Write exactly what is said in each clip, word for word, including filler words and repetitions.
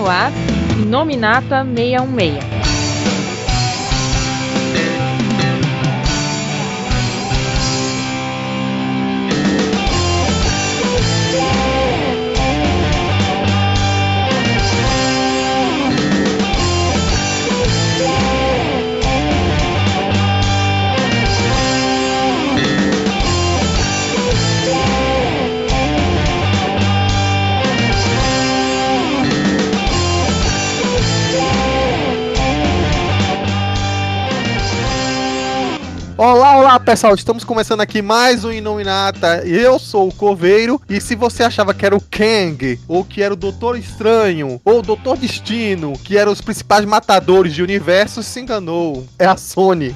no ar, Inominata seiscentos e dezesseis. Olá, olá pessoal, estamos começando aqui mais um Inominata. Eu sou o Coveiro e se você achava que era o Kang, ou que era o Doutor Estranho, ou o Doutor Destino, que eram os principais matadores de universos, se enganou. É a Sony.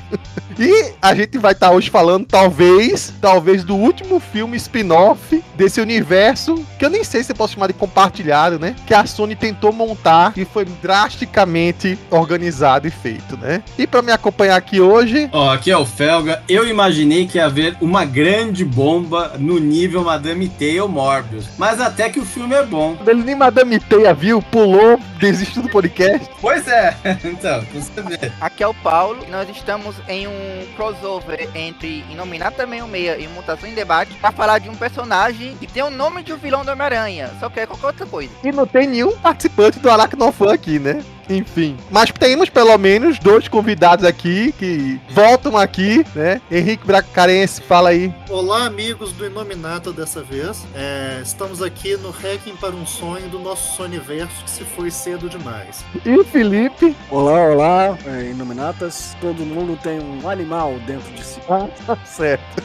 E a gente vai estar hoje falando, talvez, talvez do último filme spin-off desse universo, que eu nem sei se eu posso chamar de compartilhado, né? Que a Sony tentou montar e foi drasticamente organizado e feito, né? E pra me acompanhar aqui hoje... Ó, oh, aqui é o Felga. Eu imaginei que ia haver uma grande bomba no nível Madame Teia ou Morbius, mas até que o filme é bom. Ele nem Madame Teia viu, pulou, desistiu do podcast. Pois é, então, pra você ver. Aqui é o Paulo, nós estamos em um crossover entre Inominata seiscentos e sessenta e Mutação em Debate pra falar de um personagem que tem o nome de um vilão do Homem-Aranha, só que é qualquer outra coisa. E não tem nenhum participante do Aracnofan aqui, né? Enfim, mas temos pelo menos dois convidados aqui que voltam aqui, né? Henrique Bracarense, fala aí. Olá, amigos do Inominata dessa vez. É, estamos aqui no Hacking para um Sonho do nosso Sonyverso que se foi cedo demais. E o Felipe? Olá, olá, é, Inominatas. Todo mundo tem um animal dentro de si. Ah, tá certo.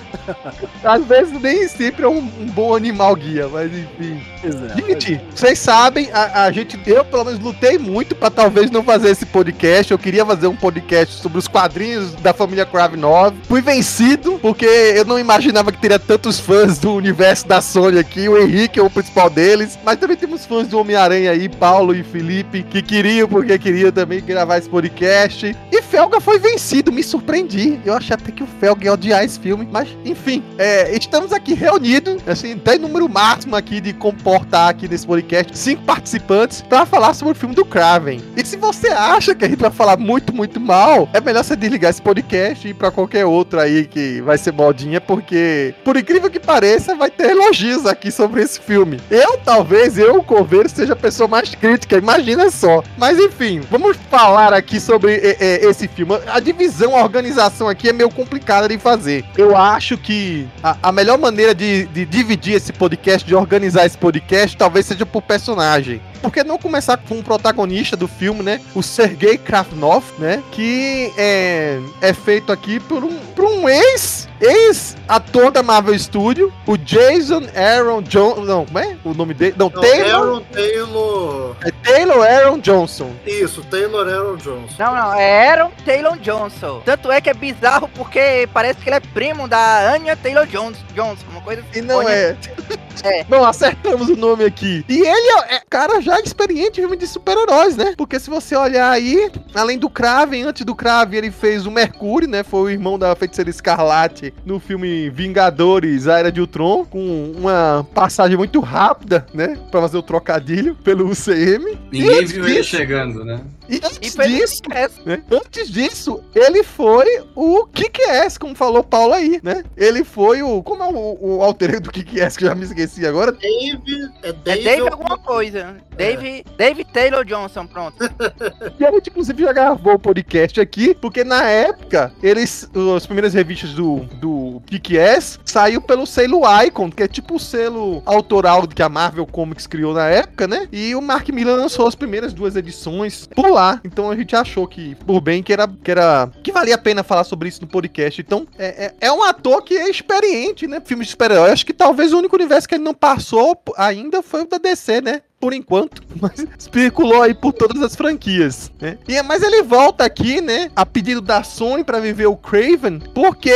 Às vezes nem sempre é um, um bom animal guia, mas enfim. Exato. Gente, vocês sabem, a, a gente, eu pelo menos lutei muito pra talvez não fazer esse podcast. Eu queria fazer um podcast sobre os quadrinhos da família Kravinov. Fui vencido, porque eu não imaginava que teria tantos fãs do universo da Sony aqui. O Henrique é o principal deles, mas também temos fãs do Homem-Aranha aí, Paulo e Felipe, que queriam, porque queriam também gravar esse podcast. E Felga foi vencido, me surpreendi. Eu achei até que o Felga ia odiar esse filme, mas enfim, é, estamos aqui reunidos, assim, tem número máximo aqui de comportar aqui nesse podcast, cinco participantes, pra falar sobre o filme do Kraven. E se você acha que a gente vai falar muito, muito mal, é melhor você desligar esse podcast e ir pra qualquer outro aí que vai ser modinha, porque, por incrível que pareça, vai ter elogios aqui sobre esse filme. Eu, talvez, eu, o Coveiro, seja a pessoa mais crítica, imagina só. Mas, enfim, vamos falar aqui sobre é, é, esse filme. A divisão, a organização aqui é meio complicada de fazer. Eu acho que a, a melhor maneira de, de dividir esse podcast, de organizar esse podcast, talvez seja por personagem. Por que não começar com o protagonista do filme, né? O Sergei Kravinov, né? Que é, é feito aqui por um, por um ex, ex-ator da Marvel Studio, o Jason Aaron Johnson. Não, como é o nome dele? Não, Não, Taylor. Aaron Taylor. É Taylor Aaron Johnson. Isso, Taylor Aaron Johnson. Não, não, é Aaron Taylor Johnson. Tanto é que é bizarro porque parece que ele é primo da Anya Taylor Johnson, Johnson uma coisa assim. E não Anya... é. É. Não, acertamos o nome aqui. E ele é, é cara já experiente em filme de super-heróis, né? Porque se você olhar aí, além do Kraven, antes do Kraven ele fez o Mercúrio, né? Foi o irmão da Feiticeira Escarlate no filme Vingadores, A Era de Ultron, com uma passagem muito rápida, né? Pra fazer o trocadilho pelo U C M. Ninguém viu ele chegando, né? E antes E disso, né? Antes disso, ele foi o Kick-Ass, como falou o Paulo aí, né? Ele foi o... Como é o, o alter ego do Kick-Ass, que eu já me esqueci agora? Dave... É É Dave, Dave alguma coisa. Dave, Dave Taylor Johnson, pronto. E a gente, inclusive, já gravou o podcast aqui, porque na época, eles... As primeiras revistas do, do Kick-Ass saiu pelo selo Icon, que é tipo o selo autoral que a Marvel Comics criou na época, né? E o Mark Millar lançou as primeiras duas edições por lá. Então a gente achou que, por bem, que era, que era que valia a pena falar sobre isso no podcast. Então, é, é, é um ator que é experiente, né? Filmes de super-herói. Acho que talvez o único universo que ele não passou ainda foi o da D C, né? Por enquanto, mas circulou aí por todas as franquias, né? E, mas ele volta aqui, né, a pedido da Sony pra viver o Kraven, porque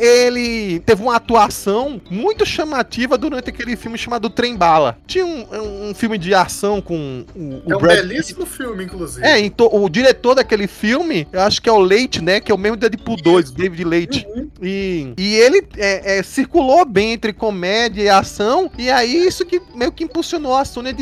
ele teve uma atuação muito chamativa durante aquele filme chamado Trem Bala. Tinha um, um filme de ação com o, o É um Brad belíssimo filme, inclusive. É, então, o diretor daquele filme, eu acho que é o Leite, né, que é o mesmo Deadpool dois, David Leite. Uhum. E, e ele é, é, circulou bem entre comédia e ação, e aí isso que meio que impulsionou a Sony a decidir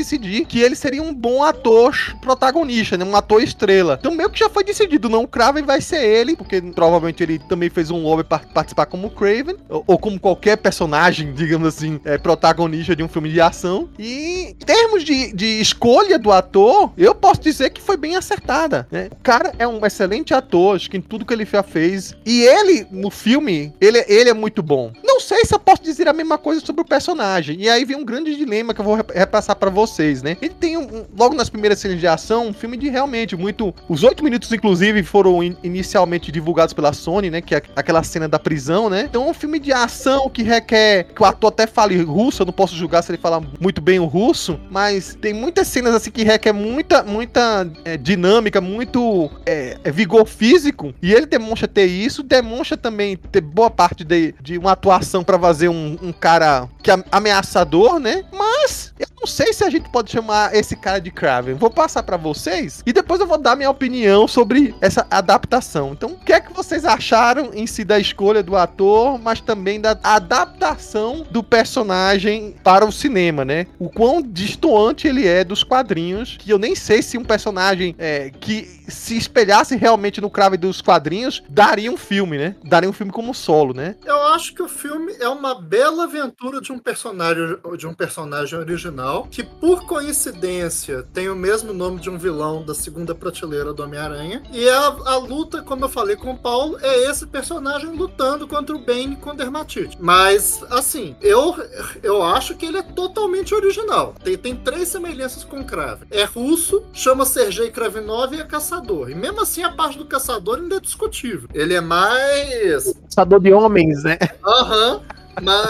Craven, que ele seria um bom ator protagonista, né? Um ator estrela. Então meio que já foi decidido, não, o Craven vai ser ele, porque provavelmente ele também fez um lobby para participar como Craven, ou, ou como qualquer personagem, digamos assim, é, protagonista de um filme de ação. E em termos de, de escolha do ator, eu posso dizer que foi bem acertada, né? O cara é um excelente ator, acho que em tudo que ele já fez. E ele, no filme, ele, ele é muito bom. Não sei se eu posso dizer a mesma coisa sobre o personagem. E aí vem um grande dilema que eu vou repassar pra vocês, né? Ele tem, um, logo nas primeiras cenas de ação, um filme de realmente muito... Os oito minutos, inclusive, foram in, inicialmente divulgados pela Sony, né? Que é aquela cena da prisão, né? Então é um filme de ação que requer... Que o ator até fale russo, eu não posso julgar se ele fala muito bem o russo, mas tem muitas cenas assim que requer muita, muita é, dinâmica, muito é, é, vigor físico, e ele demonstra ter isso, demonstra também ter boa parte de, de uma atuação pra fazer um, um cara que é ameaçador, né? Mas eu não sei se a gente pode chamar esse cara de Craven. Vou passar pra vocês e depois eu vou dar minha opinião sobre essa adaptação. Então, o que é que vocês acharam em si da escolha do ator, mas também da adaptação do personagem para o cinema, né? O quão distoante ele é dos quadrinhos, que eu nem sei se um personagem é, que se espelhasse realmente no Craven dos quadrinhos, daria um filme, né? Daria um filme como solo, né? Eu acho que o filme é uma bela aventura de um personagem, de um personagem original, que por coincidência tem o mesmo nome de um vilão da segunda prateleira do Homem-Aranha, e a, a luta, como eu falei com o Paulo, é esse personagem lutando contra o Bane com dermatite. Mas, assim, eu, eu acho que ele é totalmente original. Tem, tem três semelhanças com o Kraven. É russo, chama Sergei Kravinov e é caçador. E mesmo assim, a parte do caçador ainda é discutível. Ele é mais... Caçador de homens, né? Aham. Uhum.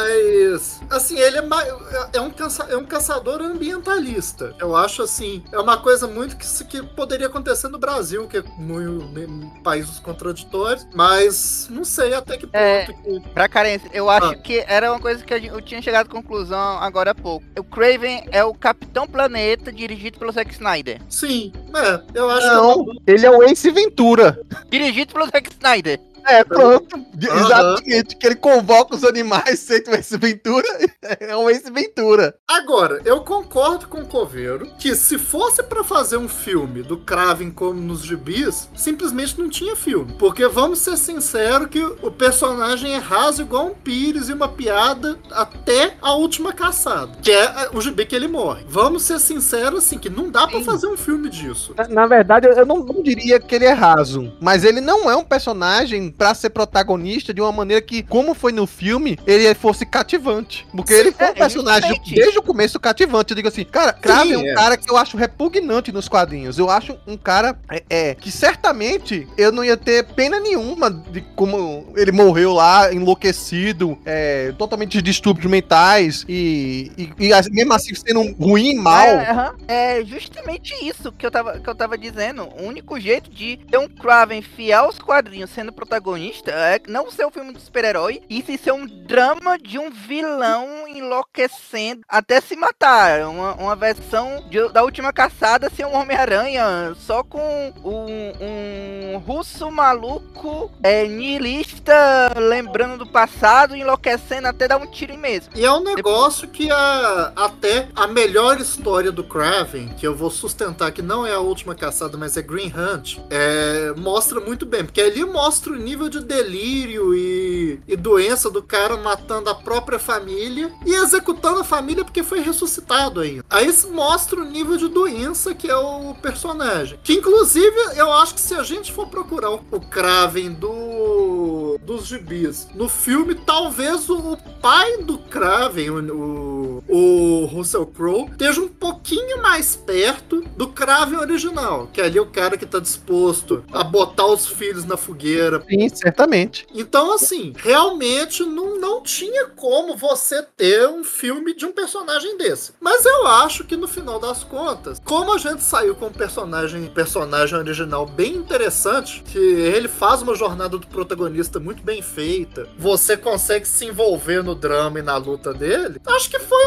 Mas, assim, ele é, mais, é, um caça, é um caçador ambientalista. Eu acho, assim, é uma coisa muito que, que poderia acontecer no Brasil, que é muito, um países contraditórios, mas não sei até que ponto. É, que... Pra carência, eu acho ah. que era uma coisa que eu tinha chegado à conclusão agora há pouco. O Craven é o Capitão Planeta, dirigido pelo Zack Snyder. Sim, é, eu acho não, que... Não, ele é o Ace Ventura. Dirigido pelo Zack Snyder. É, pronto. Uhum. Exatamente. Que ele convoca os animais, feito o Ace Ventura, é um Ace Ventura. Agora, eu concordo com o Coveiro que se fosse pra fazer um filme do Kraven como nos gibis, simplesmente não tinha filme. Porque vamos ser sinceros que o personagem é raso igual um pires e uma piada até a última caçada, que é o gibi que ele morre. Vamos ser sinceros, assim, que não dá pra Sim. fazer um filme disso. Na, na verdade, eu não, não diria que ele é raso, mas ele não é um personagem pra ser protagonista de uma maneira que, como foi no filme, ele fosse cativante. Porque Sim, ele foi um personagem é, desde o começo cativante. Eu digo assim, cara, Kraven é um é. cara que eu acho repugnante nos quadrinhos. Eu acho um cara é, é, que certamente eu não ia ter pena nenhuma de como ele morreu lá, enlouquecido, é, totalmente de distúrbios mentais e, e, e mesmo assim sendo um ruim, mal. É, é justamente isso que eu, tava, que eu tava dizendo. O único jeito de ter um Kraven fiel aos quadrinhos sendo protagonista é não ser um filme de super-herói e sim ser um drama de um vilão enlouquecendo até se matar. Uma, uma versão de, da Última Caçada ser um Homem-Aranha só com um, um russo maluco é, nihilista lembrando do passado, enlouquecendo até dar um tiro em mesmo. E é um negócio que a, até a melhor história do Kraven, que eu vou sustentar que não é a Última Caçada, mas é Green Hunt, é, mostra muito bem, porque ali mostra o nível de delírio e, e doença do cara matando a própria família e executando a família porque foi ressuscitado ainda. Aí mostra o nível de doença que é o personagem. Que inclusive eu acho que se a gente for procurar o, o Kraven do, dos gibis no filme, talvez o, o pai do Kraven, o, o, o Russell Crowe, esteja um pouquinho mais perto do Kraven original, que é ali o cara que tá disposto a botar os filhos na fogueira. Sim, certamente. Então, assim, realmente não, não tinha como você ter um filme de um personagem desse. Mas eu acho que no final das contas, como a gente saiu com um personagem, personagem original bem interessante, que ele faz uma jornada do protagonista muito bem feita, você consegue se envolver no drama e na luta dele, acho que foi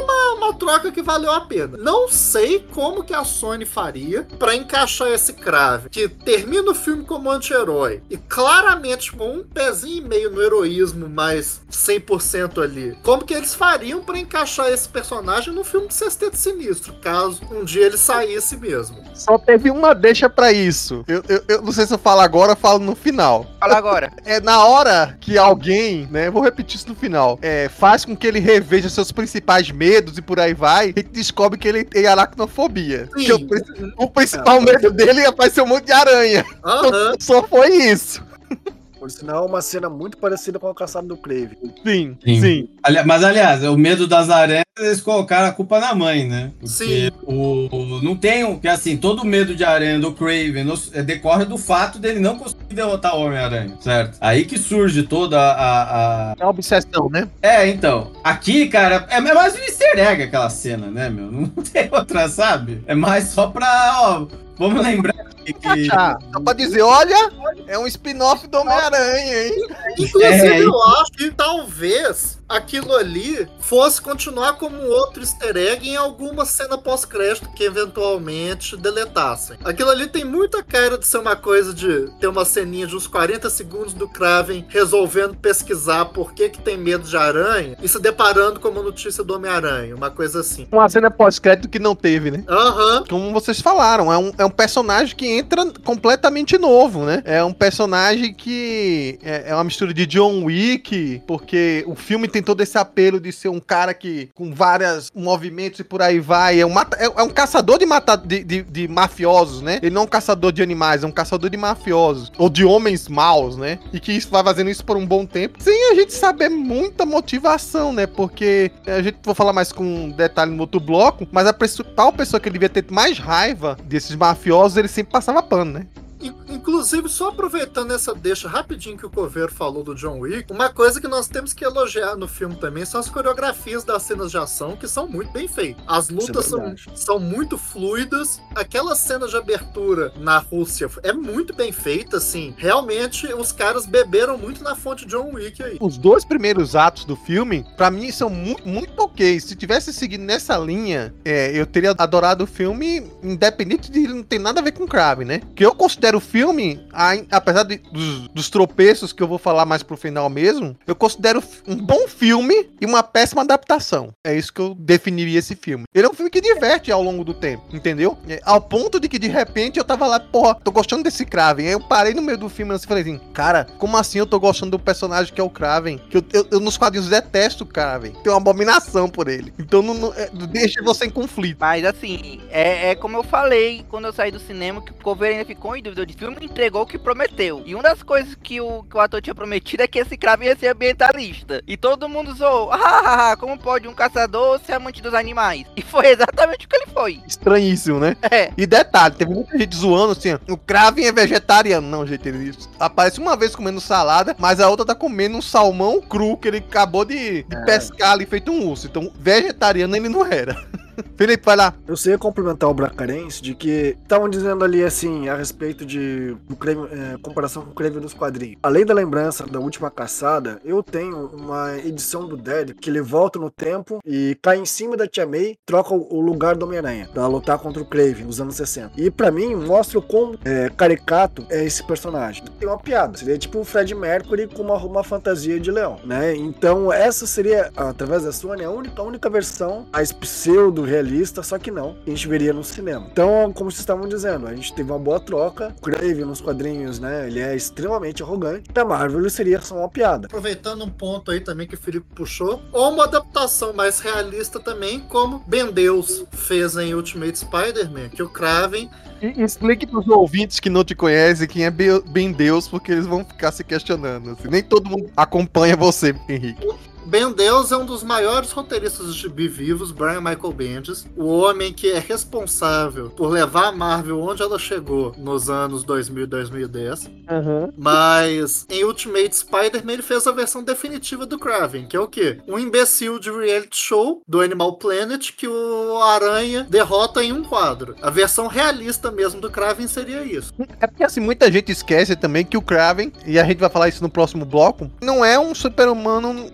uma, uma troca que valeu a pena. Não sei como que a Sony faria pra encaixar esse Kraven, que termina o filme como anti-herói e claramente com um pezinho e meio no heroísmo, mas cem por cento ali. Como que eles fariam pra encaixar esse personagem no filme de Sexteto Sinistro, caso um dia ele saísse mesmo? Só teve uma deixa pra isso. Eu, eu, eu não sei se eu falo agora ou falo no final. Fala agora. É na hora que alguém, né, vou repetir isso no final, é, faz com que ele reveja seus principais medos e por aí vai, e descobre que ele tem aracnofobia. Que o, o principal medo dele é aparecer um monte de aranha. Aham. Só foi isso. Por sinal, uma cena muito parecida com a caçada do Kraven. Sim, Sim. sim. Ali- Mas, aliás, o medo das aranhas, eles colocaram a culpa na mãe, né? Porque Sim. O, o- não tem um... Porque, assim, todo o medo de aranha do Kraven no- é, decorre do fato dele não conseguir derrotar o Homem-Aranha, certo? Aí que surge toda a... a- É uma obsessão, né? É, então. Aqui, cara, é é mais um easter egg aquela cena, né, meu? Não tem outra, sabe? É mais só pra... Ó, vamos lembrar que... que- Ah, só pra dizer, olha, é um spin-off do Homem-Aranha, hein? Inclusive, É, eu acho que talvez aquilo ali fosse continuar como um outro easter egg em alguma cena pós-crédito que eventualmente deletassem. Aquilo ali tem muita cara de ser uma coisa de ter uma ceninha de uns quarenta segundos do Kraven resolvendo pesquisar por que que tem medo de aranha e se deparando com uma notícia do Homem-Aranha, uma coisa assim. Uma cena pós-crédito que não teve, né? Aham. Como vocês falaram, é um, é um personagem que entra completamente novo, né? É um personagem que é, é uma mistura de John Wick, porque o filme tem todo esse apelo de ser um cara que com vários movimentos e por aí vai. É um, mata, é, é um caçador de, mata, de, de, de mafiosos, né? Ele não é um caçador de animais, é um caçador de mafiosos. Ou de homens maus, né? E que isso vai fazendo isso por um bom tempo. Sem a gente saber muita motivação, né? Porque a gente vou falar mais com detalhe no outro bloco, mas a principal pessoa que ele devia ter mais raiva desses mafiosos, ele sempre passava pano, né? In- Inclusive, só aproveitando essa deixa rapidinho que o Coveiro falou do John Wick, uma coisa que nós temos que elogiar no filme também são as coreografias das cenas de ação, que são muito bem feitas. As lutas é são, verdade. são muito fluidas. Aquela cena de abertura na Rússia é muito bem feita, assim. Realmente, os caras beberam muito na fonte John Wick aí. Os dois primeiros atos do filme, pra mim, são muito, muito ok. Se tivesse seguido nessa linha, é, eu teria adorado o filme, independente de ele não ter nada a ver com Kraven, né? Que eu considero o filme, a- apesar de- dos, dos tropeços que eu vou falar mais pro final mesmo, eu considero um bom filme e uma péssima adaptação. É isso que eu definiria esse filme. Ele é um filme que diverte ao longo do tempo, entendeu? É, ao ponto de que, de repente, eu tava lá, porra, tô gostando desse Kraven. Aí eu parei no meio do filme e falei assim, cara, como assim eu tô gostando do personagem que é o Kraven? Que eu, eu- eu nos quadrinhos detesto o Kraven. Tenho uma abominação por ele. Então, não, não- é, deixa você em conflito. Mas assim, é, é como eu falei quando eu saí do cinema, que o Coveiro ainda ficou em dúvida. O filme entregou o que prometeu. E uma das coisas que o, que o ator tinha prometido é que esse Kraven ia ser ambientalista. E todo mundo zoou. Ah, como pode um caçador ser amante dos animais? E foi exatamente o que ele foi. Estranhíssimo, né? É. E detalhe, teve muita gente zoando assim, o Kraven é vegetariano. Não, gente, ele aparece uma vez comendo salada, mas a outra tá comendo um salmão cru que ele acabou de, de É. pescar ali feito um urso. Então, vegetariano ele não era. Felipe, vai lá. Eu sei complementar o Bracarense de que estavam dizendo ali assim a respeito de do Kraven, é, comparação com o Kraven dos quadrinhos. Além da lembrança da última caçada, eu tenho uma edição do Deadpool que ele volta no tempo e cai em cima da Tia May, troca o, o lugar do Homem-Aranha pra lutar contra o Kraven nos anos sessenta. E pra mim mostra o quão é, caricato é esse personagem. Tem uma piada, seria tipo o Fred Mercury com uma, uma fantasia de leão, né? Então essa seria, através da Sony, a única, a única versão, a pseudo realista, só que não, a gente veria no cinema. Então, como vocês estavam dizendo, a gente teve uma boa troca. O Kraven nos quadrinhos, né, ele é extremamente arrogante. Da Marvel ele seria só uma piada. Aproveitando um ponto aí também que o Felipe puxou, ou uma adaptação mais realista também, como Ben Deus fez em Ultimate Spider-Man, que o Kraven E explique pros ouvintes que não te conhecem quem é Be- Ben Deus, porque eles vão ficar se questionando. assim. Nem todo mundo acompanha você, Henrique. Ben Deus é um dos maiores roteiristas de gibi vivos, Brian Michael Bendis, o homem que é responsável por levar a Marvel onde ela chegou nos anos dois mil e dois mil e dez. Uhum. Mas em Ultimate Spider-Man ele fez a versão definitiva do Kraven, que é o quê? Um imbecil de reality show do Animal Planet que o Aranha derrota em um quadro. A versão realista mesmo do Kraven seria isso. É porque assim, muita gente esquece também que o Kraven, e a gente vai falar isso no próximo bloco, não é um super-humano em força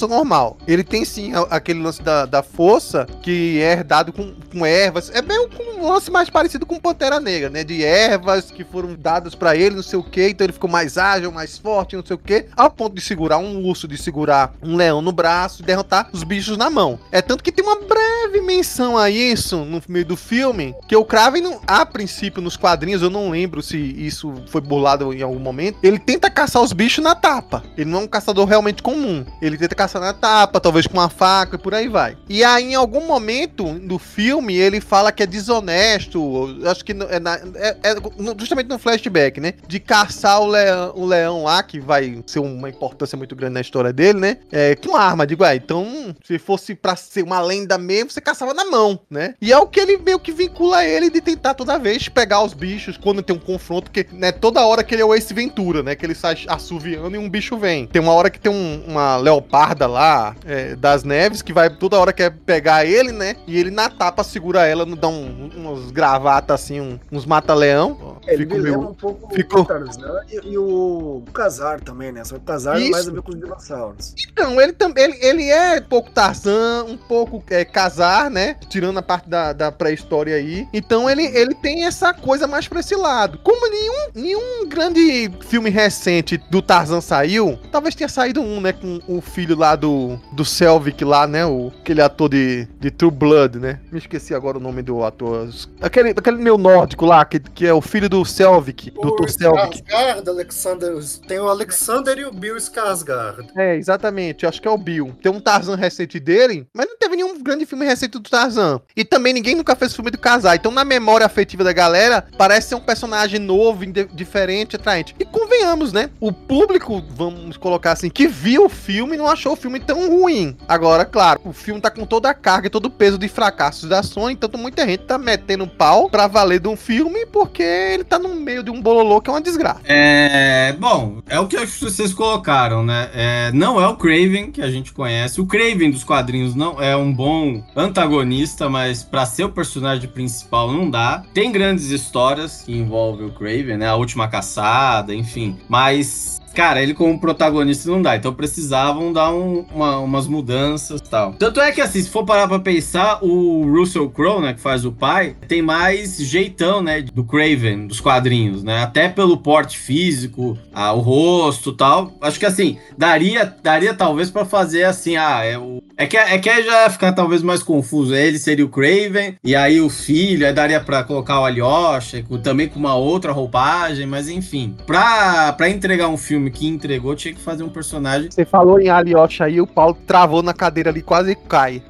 pessoa normal. Ele tem sim a, aquele lance da, da força que é herdado com, com ervas. É meio um lance mais parecido com Pantera Negra, né? De ervas que foram dadas pra ele, não sei o que. Então ele ficou mais ágil, mais forte, não sei o que. Ao ponto de segurar um urso, de segurar um leão no braço, derrotar os bichos na mão. É tanto que tem uma breve menção a isso no meio do filme, que o Kraven, não, a princípio, nos quadrinhos, eu não lembro se isso foi burlado em algum momento, ele tenta caçar os bichos na tapa. Ele não é um caçador realmente comum. Ele tenta caçar na tapa, talvez com uma faca e por aí vai. E aí, em algum momento do filme, ele fala que é desonesto, acho que é, na, é, é justamente no flashback, né? De caçar o leão, o leão lá, que vai ser uma importância muito grande na história dele, né? É, com arma, digo, ah, então, se fosse pra ser uma lenda mesmo, você caçava na mão, né? E é o que ele meio que vincula ele de tentar toda vez pegar os bichos quando tem um confronto, que, né, toda hora que ele é o Ace Ventura, né? Que ele sai assoviando e um bicho vem. Tem uma hora que tem um, uma leoparda lá, é, das neves, que vai toda hora quer pegar ele, né? E ele na tapa segura ela, dá um, uns gravatas assim, um, uns mata-leão. É, ele Fico me meio... lembra um pouco Ficou... o Tarzan e, e o Khazar também, né? Só que o Khazar é mais a ver com os dinossauros. Então, ele também, ele, ele é um pouco Tarzan, um pouco é, Khazar, né? Tirando a parte da, da pré-história aí. Então ele, ele tem essa coisa mais pra esse lado. Como nenhum, nenhum grande filme recente do Tarzan saiu, talvez tenha saído um, né? Com o filho lá do, do Selvig lá, né? O, aquele ator de, de True Blood, né? Me esqueci agora o nome do ator. Aquele, aquele meu nórdico lá, que, que é o filho do Selvig, doutor Selvig. Skarsgård, Alexander, tem o Alexander e o Bill Skarsgård. É, exatamente. Acho que é o Bill. Tem um Tarzan recente dele, mas não teve nenhum grande filme recente do Tarzan. E também ninguém nunca fez filme do Khazar. Então, na memória afetiva da galera, parece ser um personagem novo, diferente, atraente. E convenhamos, né? O público, vamos colocar assim, que viu o filme, não achou o filme tão ruim. Agora, claro, o filme tá com toda a carga e todo o peso de fracassos da Sony, então muita gente tá metendo pau pra valer de um filme, porque ele tá no meio de um bololô que é uma desgraça. É, bom, é o que vocês colocaram, né? É, não é o Kraven que a gente conhece. O Kraven dos quadrinhos não é um bom antagonista, mas pra ser o personagem principal não dá. Tem grandes histórias que envolvem o Kraven, né? A Última Caçada, enfim. Mas, cara, ele como protagonista não dá. Então precisavam dar um, uma, umas mudanças e tal. Tanto é que, assim, se for parar pra pensar, o Russell Crowe, né, que faz o pai, tem mais jeitão, né, do Kraven, dos quadrinhos, né? Até pelo porte físico, ah, o rosto e tal. Acho que, assim, daria, daria talvez pra fazer assim, ah, é o... É que, é que já ia ficar talvez mais confuso. Ele seria o Kraven, e aí o filho, aí daria pra colocar o Alyosha, também com uma outra roupagem, mas enfim. Pra, pra entregar um filme que entregou, tinha que fazer um personagem... Você falou em Alyosha aí, o Paulo travou na cadeira ali, quase cai.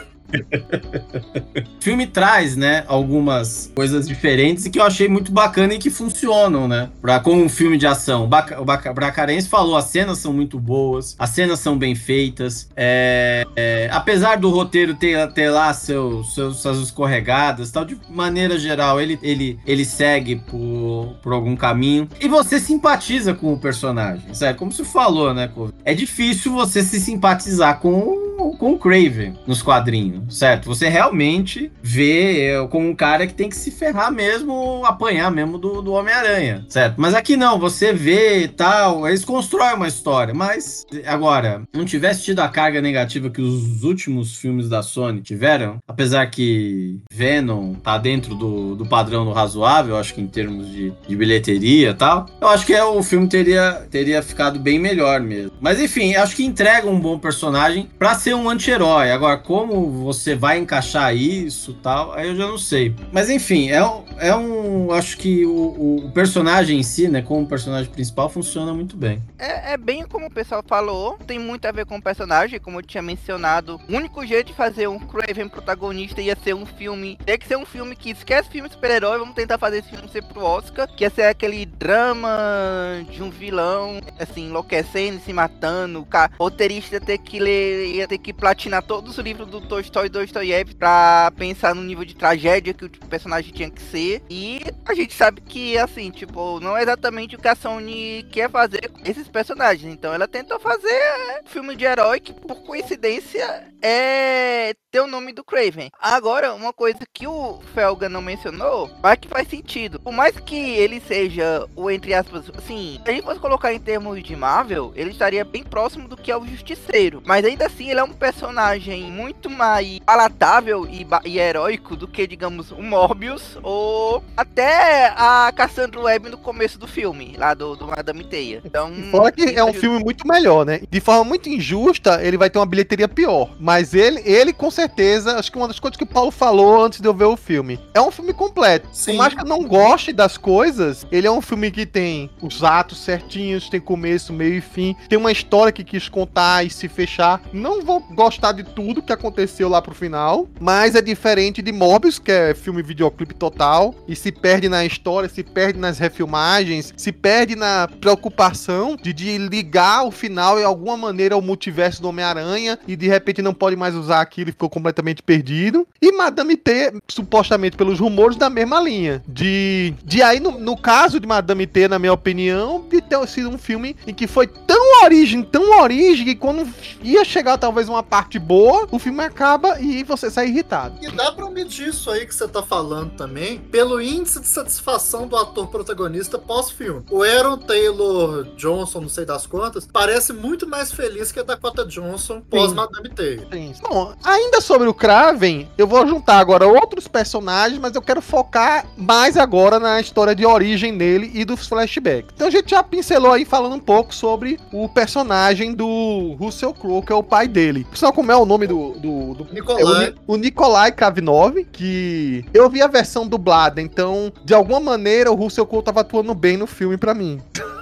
O filme traz, né, algumas coisas diferentes e que eu achei muito bacana e que funcionam, né, pra, como um filme de ação. O, Bac o Bac Bracarense falou, as cenas são muito boas, as cenas são bem feitas, é, é, apesar do roteiro ter, ter lá seus, seus, suas escorregadas, tal, de maneira geral, ele, ele, ele segue por, por algum caminho e você simpatiza com o personagem, certo? Como você falou, né, é difícil você se simpatizar com, com o Kraven nos quadrinhos, certo? Você realmente vê como um cara que tem que se ferrar mesmo, apanhar mesmo do, do Homem-Aranha, certo? Mas aqui não, você vê e tal, eles constroem uma história, mas agora, não tivesse tido a carga negativa que os últimos filmes da Sony tiveram, apesar que Venom tá dentro do, do padrão do razoável, acho que em termos de, de bilheteria e tal, eu acho que é, o filme teria, teria ficado bem melhor mesmo. Mas enfim, acho que entrega um bom personagem pra ser um anti-herói. Agora, como você vai encaixar isso e tal, aí eu já não sei. Mas enfim, é um, é um acho que o, o personagem em si, né, como personagem principal, funciona muito bem. É, é bem como o pessoal falou, tem muito a ver com o personagem, como eu tinha mencionado. O único jeito de fazer um Kraven protagonista ia ser um filme, tem que ser um filme que esquece filme super-herói, vamos tentar fazer esse filme ser pro Oscar, que ia ser aquele drama de um vilão, assim, enlouquecendo, se matando, o cara, o roteirista ia ter que ler, ia ter que platinar todos os livros do Tolstói e Dostoiévski pra pensar no nível de tragédia que o personagem tinha que ser. E a gente sabe que, assim, tipo, não é exatamente o que a Sony quer fazer com esses personagens. Então ela tentou fazer um filme de herói que, por coincidência, é... ter o nome do Kraven. Agora, uma coisa que o Felga não mencionou, mas que faz sentido. Por mais que ele seja o, entre aspas, assim, se a gente fosse colocar em termos de Marvel, ele estaria bem próximo do que é o Justiceiro. Mas ainda assim, ele é um personagem muito mais palatável e, e heróico do que, digamos, o Morbius ou até a Cassandra Webb no começo do filme, lá do, do Madame Teia. Então, fora que é um filme muito melhor, né? De forma muito injusta, ele vai ter uma bilheteria pior. Mas ele, ele com certeza, acho que uma das coisas que o Paulo falou antes de eu ver o filme, é um filme completo. Sim. Por mais que eu não goste das coisas, ele é um filme que tem os atos certinhos, tem começo, meio e fim, tem uma história que quis contar e se fechar. Não vou gostar de tudo que aconteceu lá pro final, mas é diferente de Morbius, que é filme videoclipe total, e se perde na história, se perde nas refilmagens, se perde na preocupação de, de ligar o final de alguma maneira ao multiverso do Homem-Aranha, e de repente não pode mais usar aquilo e ficou completamente perdido. E Madame T, supostamente pelos rumores, da mesma linha. De, de aí, no, no caso de Madame T, na minha opinião, de ter sido um filme em que foi tão origem, tão origem, que quando ia chegar talvez uma parte boa, o filme acaba e você sai irritado. E dá pra medir isso aí que você tá falando também pelo índice de satisfação do ator protagonista pós-filme. O Aaron Taylor Johnson, não sei das quantas, parece muito mais feliz que a Dakota Johnson pós-Madame Teia. Bom, ainda sobre o Kraven, eu vou juntar agora outros personagens, mas eu quero focar mais agora na história de origem dele e dos flashbacks. Então a gente já pincelou aí falando um pouco sobre o personagem do Russell Crowe, que é o pai dele. Sabe como é o nome do... do, do Nikolai. É o, o Nikolai Kravinov, que eu vi a versão dublada, então de alguma maneira o Russell Crowe tava atuando bem no filme pra mim.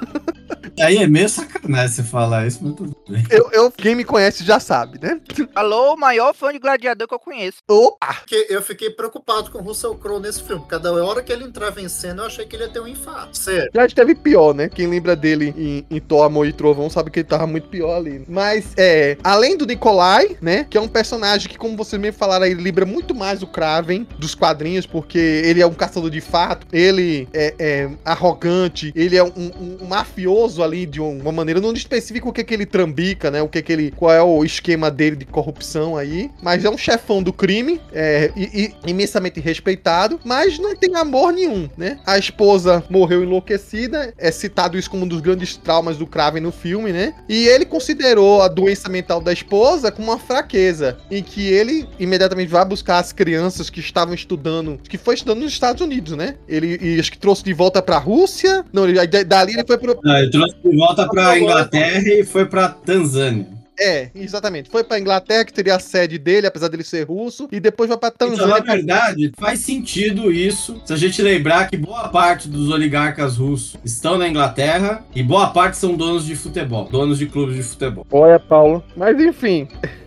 Aí é meio sacanagem você falar isso, mas tudo bem. Eu, eu, quem me conhece já sabe, né? Alô, o maior fã de Gladiador que eu conheço. Opa! Porque eu fiquei preocupado com o Russell Crowe nesse filme. Cada hora que ele entrava em cena, eu achei que ele ia ter um infarto. Sério. Já esteve pior, né? Quem lembra dele em, em Thor, Amor e Trovão sabe que ele tava muito pior ali. Mas, é... além do Nikolai, né? Que é um personagem que, como vocês mesmo falaram aí, lembra muito mais o Kraven dos quadrinhos, porque ele é um caçador de fato, ele é, é arrogante, ele é um, um, um mafioso ali de uma maneira, não especifica o que que ele trambica, né? O que que ele... Qual é o esquema dele de corrupção aí. Mas é um chefão do crime, é, e, e imensamente respeitado, mas não tem amor nenhum, né? A esposa morreu enlouquecida, é citado isso como um dos grandes traumas do Kraven no filme, né? E ele considerou a doença mental da esposa como uma fraqueza, em que ele imediatamente vai buscar as crianças que estavam estudando, que foi estudando nos Estados Unidos, né? Ele e acho que trouxe de volta pra Rússia, não, ele, dali ele foi pro... Não, ele trouxe de volta pra Inglaterra e foi pra Tanzânia. É, exatamente. Foi pra Inglaterra, que teria a sede dele, apesar dele ser russo, e depois vai pra Tanzânia. Então, na verdade, faz sentido isso, se a gente lembrar que boa parte dos oligarcas russos estão na Inglaterra e boa parte são donos de futebol, donos de clubes de futebol. Olha, Paulo. Mas enfim...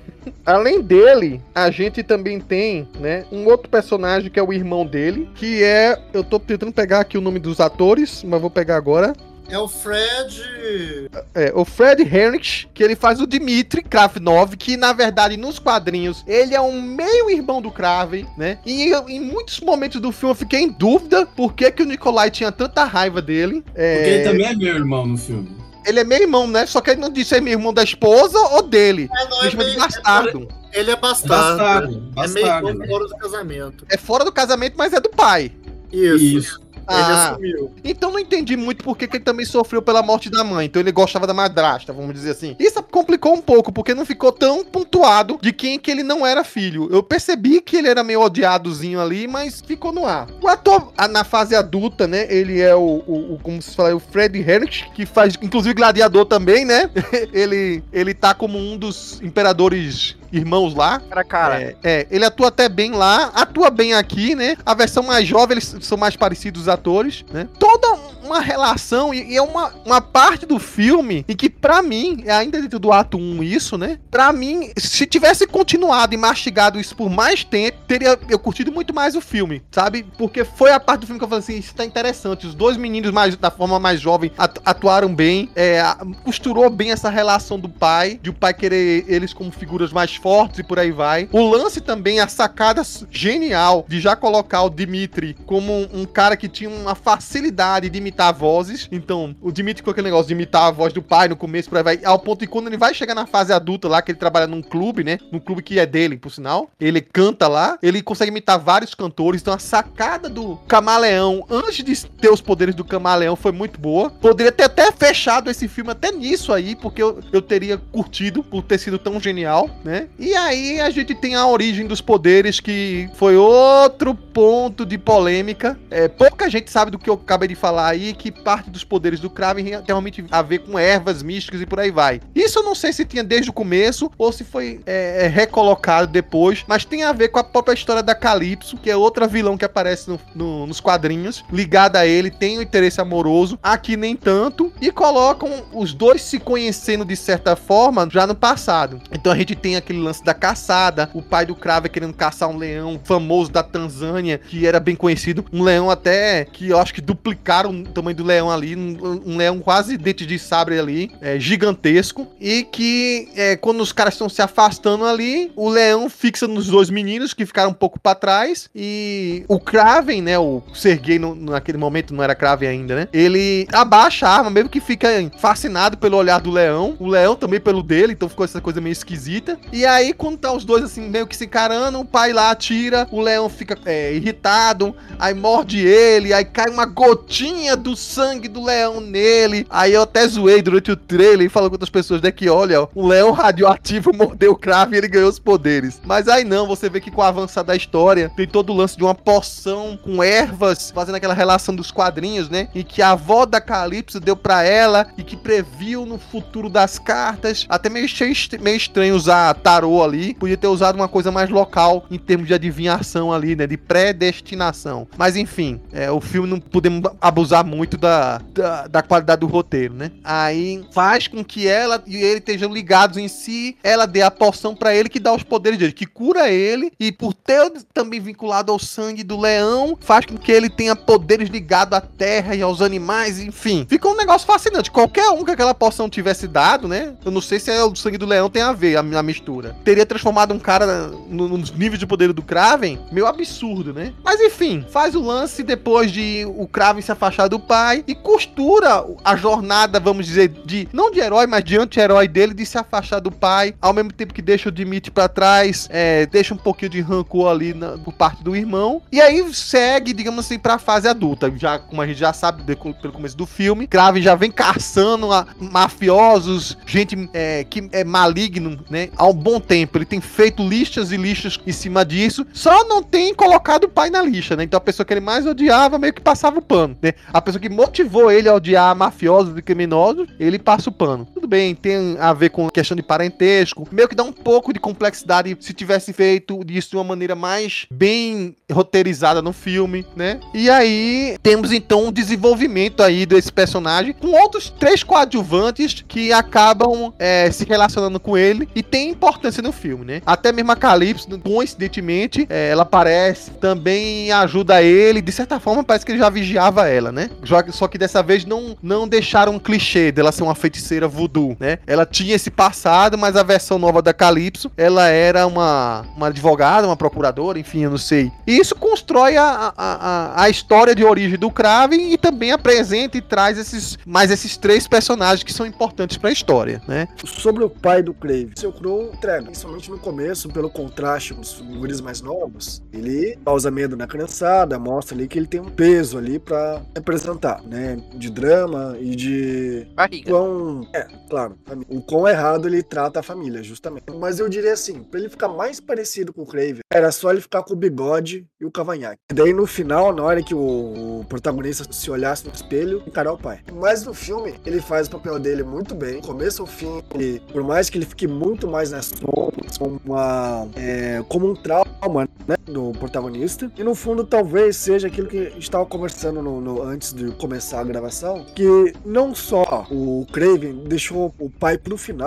Além dele, a gente também tem, né, um outro personagem que é o irmão dele, que é... Eu tô tentando pegar aqui o nome dos atores, mas vou pegar agora. É o Fred... É, o Fred Henrich, que ele faz o Dmitry Kravinov, que na verdade nos quadrinhos ele é um meio irmão do Kraven, né? E em muitos momentos do filme eu fiquei em dúvida por que que o Nikolai tinha tanta raiva dele. É... Porque ele também é meu irmão no filme. Ele é meio irmão, né? Só que ele não disse se é meu irmão da esposa ou dele. É, não, ele é chama de meio- bastardo. Ele é bastardo. Bastardo, É meio bastardo. irmão fora do casamento. É fora do casamento, mas é do pai. Isso. Isso. Ele Ah, assumiu. então não entendi muito por que que ele também sofreu pela morte da mãe. Então ele gostava da madrasta, vamos dizer assim. Isso complicou um pouco, porque não ficou tão pontuado de quem que ele não era filho. Eu percebi que ele era meio odiadozinho ali, mas ficou no ar. O ator, a- na fase adulta, né, ele é o, o, o como se fala, o Fred Henrich, que faz, inclusive, Gladiador também, né? ele, ele tá como um dos imperadores irmãos lá. Cara, cara. É, é, ele atua até bem lá, atua bem aqui, né? A versão mais jovem, eles são mais parecidos os atores, né? Toda uma relação, e, e é uma, uma parte do filme em que, pra mim, é ainda dentro do ato um isso, né? Pra mim, se tivesse continuado e mastigado isso por mais tempo, teria eu curtido muito mais o filme, sabe? Porque foi a parte do filme que eu falei assim, isso tá interessante. Os dois meninos mais, da forma mais jovem atu- atuaram bem, é, a- costurou bem essa relação do pai, de o pai querer eles como figuras mais fortes e por aí vai. O lance também, a sacada s- genial de já colocar o Dmitry como um, um cara que tinha uma facilidade de imitar imitar vozes. Então, o Dimitri com aquele negócio de imitar a voz do pai no começo, por aí vai, ao ponto de quando ele vai chegar na fase adulta lá, que ele trabalha num clube, né? Num clube que é dele, por sinal. Ele canta lá, ele consegue imitar vários cantores. Então, a sacada do Camaleão, antes de ter os poderes do Camaleão, foi muito boa. Poderia ter até fechado esse filme até nisso aí, porque eu, eu teria curtido por ter sido tão genial, né? E aí, a gente tem a origem dos poderes, que foi outro ponto de polêmica. É, pouca gente sabe do que eu acabei de falar aí, que parte dos poderes do Kraven tem realmente a ver com ervas místicas e por aí vai. Isso eu não sei se tinha desde o começo ou se foi é, recolocado depois, mas tem a ver com a própria história da Calypso, que é outra vilão que aparece no, no, nos quadrinhos, ligada a ele, tem um interesse amoroso, aqui nem tanto, e colocam os dois se conhecendo de certa forma já no passado. Então a gente tem aquele lance da caçada, o pai do Kraven querendo caçar um leão famoso da Tanzânia, que era bem conhecido, um leão até que eu acho que duplicaram o tamanho do leão ali, um, um leão quase dente de sabre ali, é, gigantesco, e que é, quando os caras estão se afastando ali, o leão fixa nos dois meninos que ficaram um pouco pra trás, e o Kraven, né, o Sergei no, naquele momento não era Kraven ainda, né, ele abaixa a arma, mesmo que fica fascinado pelo olhar do leão, o leão também pelo dele, então ficou essa coisa meio esquisita, e aí quando tá os dois assim, meio que se encarando, o pai lá atira, o leão fica é, irritado, aí morde ele, aí cai uma gotinha do sangue do leão nele, aí eu até zoei durante o trailer e falando com outras pessoas, né, que olha, o leão radioativo mordeu o Kraven e ele ganhou os poderes. Mas aí não, você vê que com o avançar da história, tem todo o lance de uma poção com ervas, fazendo aquela relação dos quadrinhos, né, e que a avó da Calypso deu pra ela e que previu no futuro das cartas, até meio, meio estranho usar tarô ali, podia ter usado uma coisa mais local em termos de adivinhação ali, né, de predestinação. Mas enfim, é, o filme não podemos abusar muito da, da, da qualidade do roteiro, né? Aí faz com que ela e ele estejam ligados em si, ela dê a poção pra ele que dá os poderes dele, que cura ele, e por ter também vinculado ao sangue do leão, faz com que ele tenha poderes ligados à terra e aos animais, enfim. Fica um negócio fascinante. Qualquer um que aquela poção tivesse dado, né? Eu não sei se é o sangue do leão tem a ver, a, a mistura. Teria transformado um cara no, nos níveis de poder do Kraven, meio absurdo, né? Mas enfim, faz o lance depois de o Kraven se afastar do pai e costura a jornada, vamos dizer, de não de herói, mas de anti-herói dele, de se afastar do pai, ao mesmo tempo que deixa o Dimitri pra trás, é, deixa um pouquinho de rancor ali na, por parte do irmão, e aí segue, digamos assim, pra fase adulta. Já, como a gente já sabe de, pelo começo do filme, Kraven já vem caçando a, mafiosos, gente é, que é maligno, né, há um bom tempo. Ele tem feito listas e listas em cima disso, só não tem colocado o pai na lista, né? Então a pessoa que ele mais odiava meio que passava o pano, né? A pessoa que motivou ele a odiar mafiosos e criminosos, ele passa o pano. Tudo bem, tem a ver com questão de parentesco, meio que dá um pouco de complexidade se tivesse feito isso de uma maneira mais bem roteirizada no filme, né? E aí temos então um desenvolvimento aí desse personagem com outros três coadjuvantes que acabam é, se relacionando com ele e tem importância no filme, né? Até mesmo a Calypso, coincidentemente, é, ela aparece, também ajuda ele, de certa forma parece que ele já vigiava ela, né? Só que dessa vez não, não deixaram um clichê dela ser uma feiticeira voodoo, né? Ela tinha esse passado, mas a versão nova da Calypso, ela era uma, uma advogada, uma procuradora, enfim, eu não sei. E isso constrói a, a, a, a história de origem do Kraven e também apresenta e traz esses, mais esses três personagens que são importantes pra história, né? Sobre o pai do Kraven, seu Crow entrega, principalmente no começo, pelo contraste com os guris mais novos, ele causa medo na criançada, mostra ali que ele tem um peso ali pra representar, né? De drama e de... Barriga. Quão... É, claro. O quão errado ele trata a família, justamente. Mas eu diria assim, pra ele ficar mais parecido com o Kraven, era só ele ficar com o bigode e o cavanhaque. E daí no final, na hora que o, o protagonista se olhasse no espelho, encarar o pai. Mas no filme, ele faz o papel dele muito bem. Começo ao fim, ele, por mais que ele fique muito mais nas sombras, como, uma, é, como um trauma, né, do protagonista. E no fundo, talvez seja aquilo que a gente estava conversando no, no, antes de começar a gravação, que não só o Kraven deixou o pai pro final,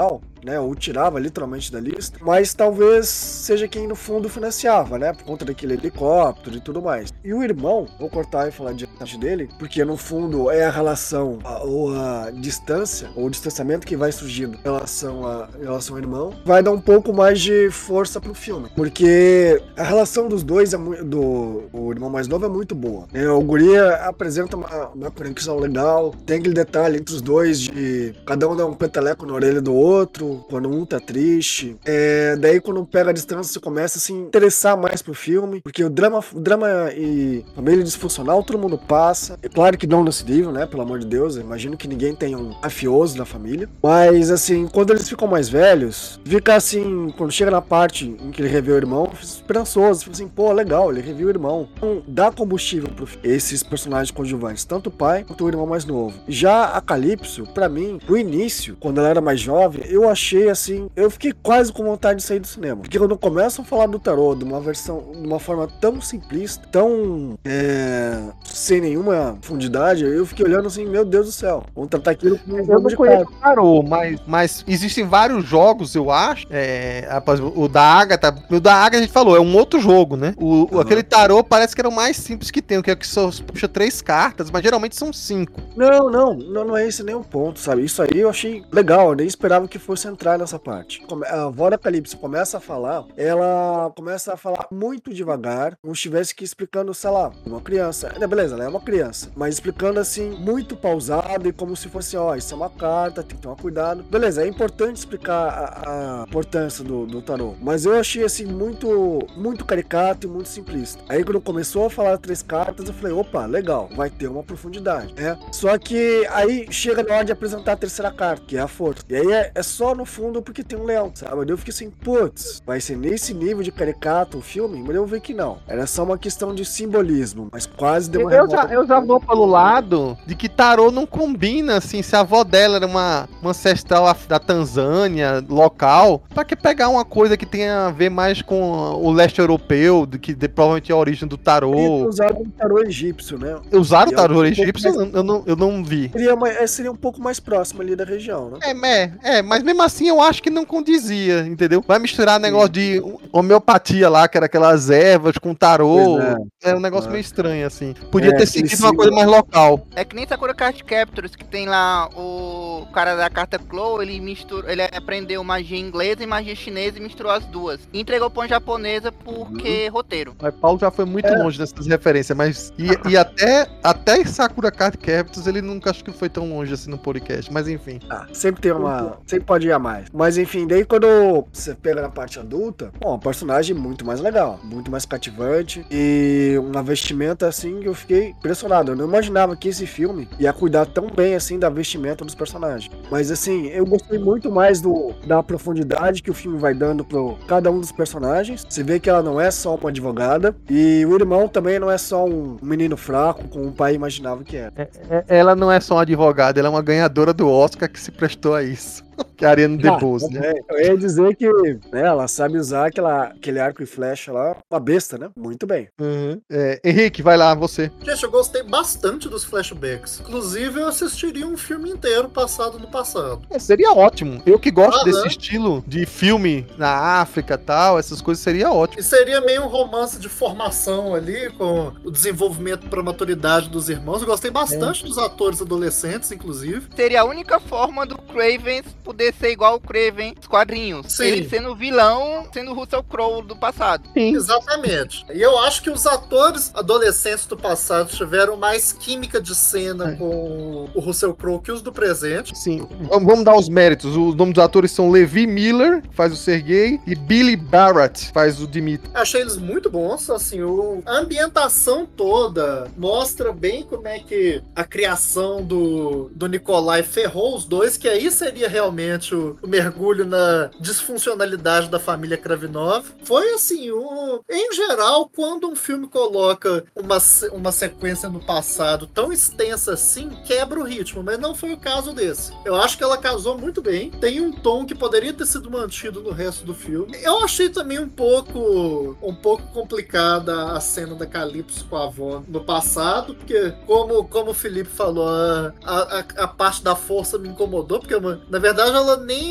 né? Ou tirava literalmente da lista, mas talvez seja quem no fundo financiava, né? Por conta daquele helicóptero e tudo mais. E o irmão, vou cortar e falar diante dele, porque no fundo é a relação a, ou a distância, ou o distanciamento que vai surgindo em relação, a, em relação ao irmão, vai dar um pouco mais de força pro filme. Porque a relação dos dois, é muito, do o irmão mais novo, é muito boa. É, o guri apresenta uma, uma conexão legal, tem aquele detalhe entre os dois de cada um dá um peteleco na orelha do outro, quando um tá triste. É, daí quando pega a distância, você começa a se interessar mais pro filme, porque o drama, o drama e família disfuncional, todo mundo passa. É claro que não nesse nível, né? Pelo amor de Deus, eu imagino que ninguém tem um mafioso na família. Mas, assim, quando eles ficam mais velhos, fica assim, quando chega na parte em que ele revê o irmão, esperançoso, fica assim, pô, legal, ele reviu o irmão. Então, dá combustível pro esses personagens coadjuvantes, tanto o pai quanto o irmão mais novo. Já a Calypso, pra mim, no início, quando ela era mais jovem, eu achei assim, eu fiquei quase com vontade de sair do cinema. Porque quando começam a falar do tarô de uma versão, de uma forma tão simplista, tão é, sem nenhuma profundidade, eu fiquei olhando assim, meu Deus do céu, vamos tratar aquilo com um Eu jogo não de conheço cartas. o tarô, mas, mas existem vários jogos, eu acho. É, o da Agatha, o da Agatha a gente falou, é um outro jogo, né? O, Uhum. o, aquele tarô parece que era o mais simples que tem, o que é que só puxa três cartas, mas geralmente são cinco. Não, não, não, não é esse nem o ponto, sabe? Isso aí eu achei legal, eu nem esperava que fosse entrar nessa parte. Come- A avó da Calypso começa a falar, ela começa a falar muito devagar, como se estivesse que explicando, sei lá, uma criança. É, beleza, ela é uma criança, mas explicando assim, muito pausado e como se fosse, ó, isso é uma carta, tem que tomar cuidado. Beleza, é importante explicar a, a importância do, do tarô, mas eu achei assim, muito, muito caricato e muito simplista. Aí quando começou a falar três cartas, eu falei, opa, legal, vai ter uma profundidade, né? Só que aí chega na hora de apresentar a terceira carta, que é a força. E aí é, é só no fundo porque tem um leão, sabe? Daí eu fiquei assim, putz, vai ser nesse nível de caricato o filme? Mas eu vi que não. Era só uma questão de simbolismo, mas quase deu uma Eu já, remota- eu já vou pelo lado de que tarô não combina, assim, se a avó dela era uma, uma ancestral af- da Tanzânia, local, pra que pegar uma coisa que tenha a ver mais com o leste europeu, do que de- provavelmente é a origem do tarô. Queria usar um tarô egípcio, né? Usaram o E tarô é um egípcio? pouco Eu não, eu não vi. Seria, uma- é, seria um pouco mais próximo ali da região, né? É, é, é, mas mesmo assim eu acho que não condizia, entendeu? Vai misturar negócio de homeopatia lá, que era aquelas ervas com tarô. Pois É um negócio É. meio estranho, assim. Podia É, ter aquele seguido uma símbolo. coisa mais local. É que nem Sakura Card Captors, que tem lá o cara da carta Claw, ele misturou, ele aprendeu magia inglesa e magia chinesa e misturou as duas. E entregou pra uma japonesa porque roteiro. Mas Paulo já foi muito É. longe nessas referências, mas e, e até, até Sakura Card Captors ele nunca acho que foi tão longe assim no podcast, mas enfim. Ah, sempre tem uma. Sempre pode ir a mais. Mas enfim, daí quando você pega na parte adulta, bom, um personagem muito mais legal, muito mais cativante e uma vestimenta assim que eu fiquei impressionado. Eu não imaginava que esse filme ia cuidar tão bem assim da vestimenta dos personagens. Mas assim, eu gostei muito mais do, da profundidade que o filme vai dando pra cada um dos personagens. Você vê que ela não é só uma advogada e o irmão também não é só um menino fraco como o pai imaginava que era. É- ela não é só uma advogada, ela é uma ganhadora do Oscar que se prestou a isso. Que é a Ariana DeBose, né? É, eu ia dizer que né, ela sabe usar aquela, aquele arco e flecha lá, uma besta, né? Muito bem. Uhum. É, Henrique, vai lá, você. Gente, eu gostei bastante dos flashbacks. Inclusive, eu assistiria um filme inteiro passado no passado. É, seria ótimo. Eu que gosto Aham. desse estilo de filme na África e tal, essas coisas seria ótimo. E seria meio um romance de formação ali, com o desenvolvimento para maturidade dos irmãos. Eu gostei bastante dos atores adolescentes, inclusive. Seria a única forma do Craven poder ser igual o Craven dos quadrinhos. Sim. Ele sendo vilão, sendo o Russell Crowe do passado. Sim. Exatamente. E eu acho que os atores adolescentes do passado tiveram mais química de cena É. com o Russell Crowe que os do presente. Sim, vamos, vamos dar os méritos. Os nomes dos atores são Levi Miller, que faz o Sergei, e Billy Barrett, faz o Dimitri. Achei eles muito bons, assim, o... a ambientação toda mostra bem como é que a criação do, do Nikolai ferrou os dois, que aí seria realmente o, o mergulho na disfuncionalidade da família Kravinov. Foi assim, o... em geral, quando um filme coloca uma, se- uma sequência no passado tão extensa assim, quebra o ritmo, mas não foi o caso desse. Eu acho que ela casou muito bem, tem um tom que poderia ter sido mantido no resto do filme. Eu achei também um pouco um pouco complicada a cena da Calypso com a avó no passado, porque como, como o Felipe falou, a, a, a parte da força me incomodou, porque na verdade ela nem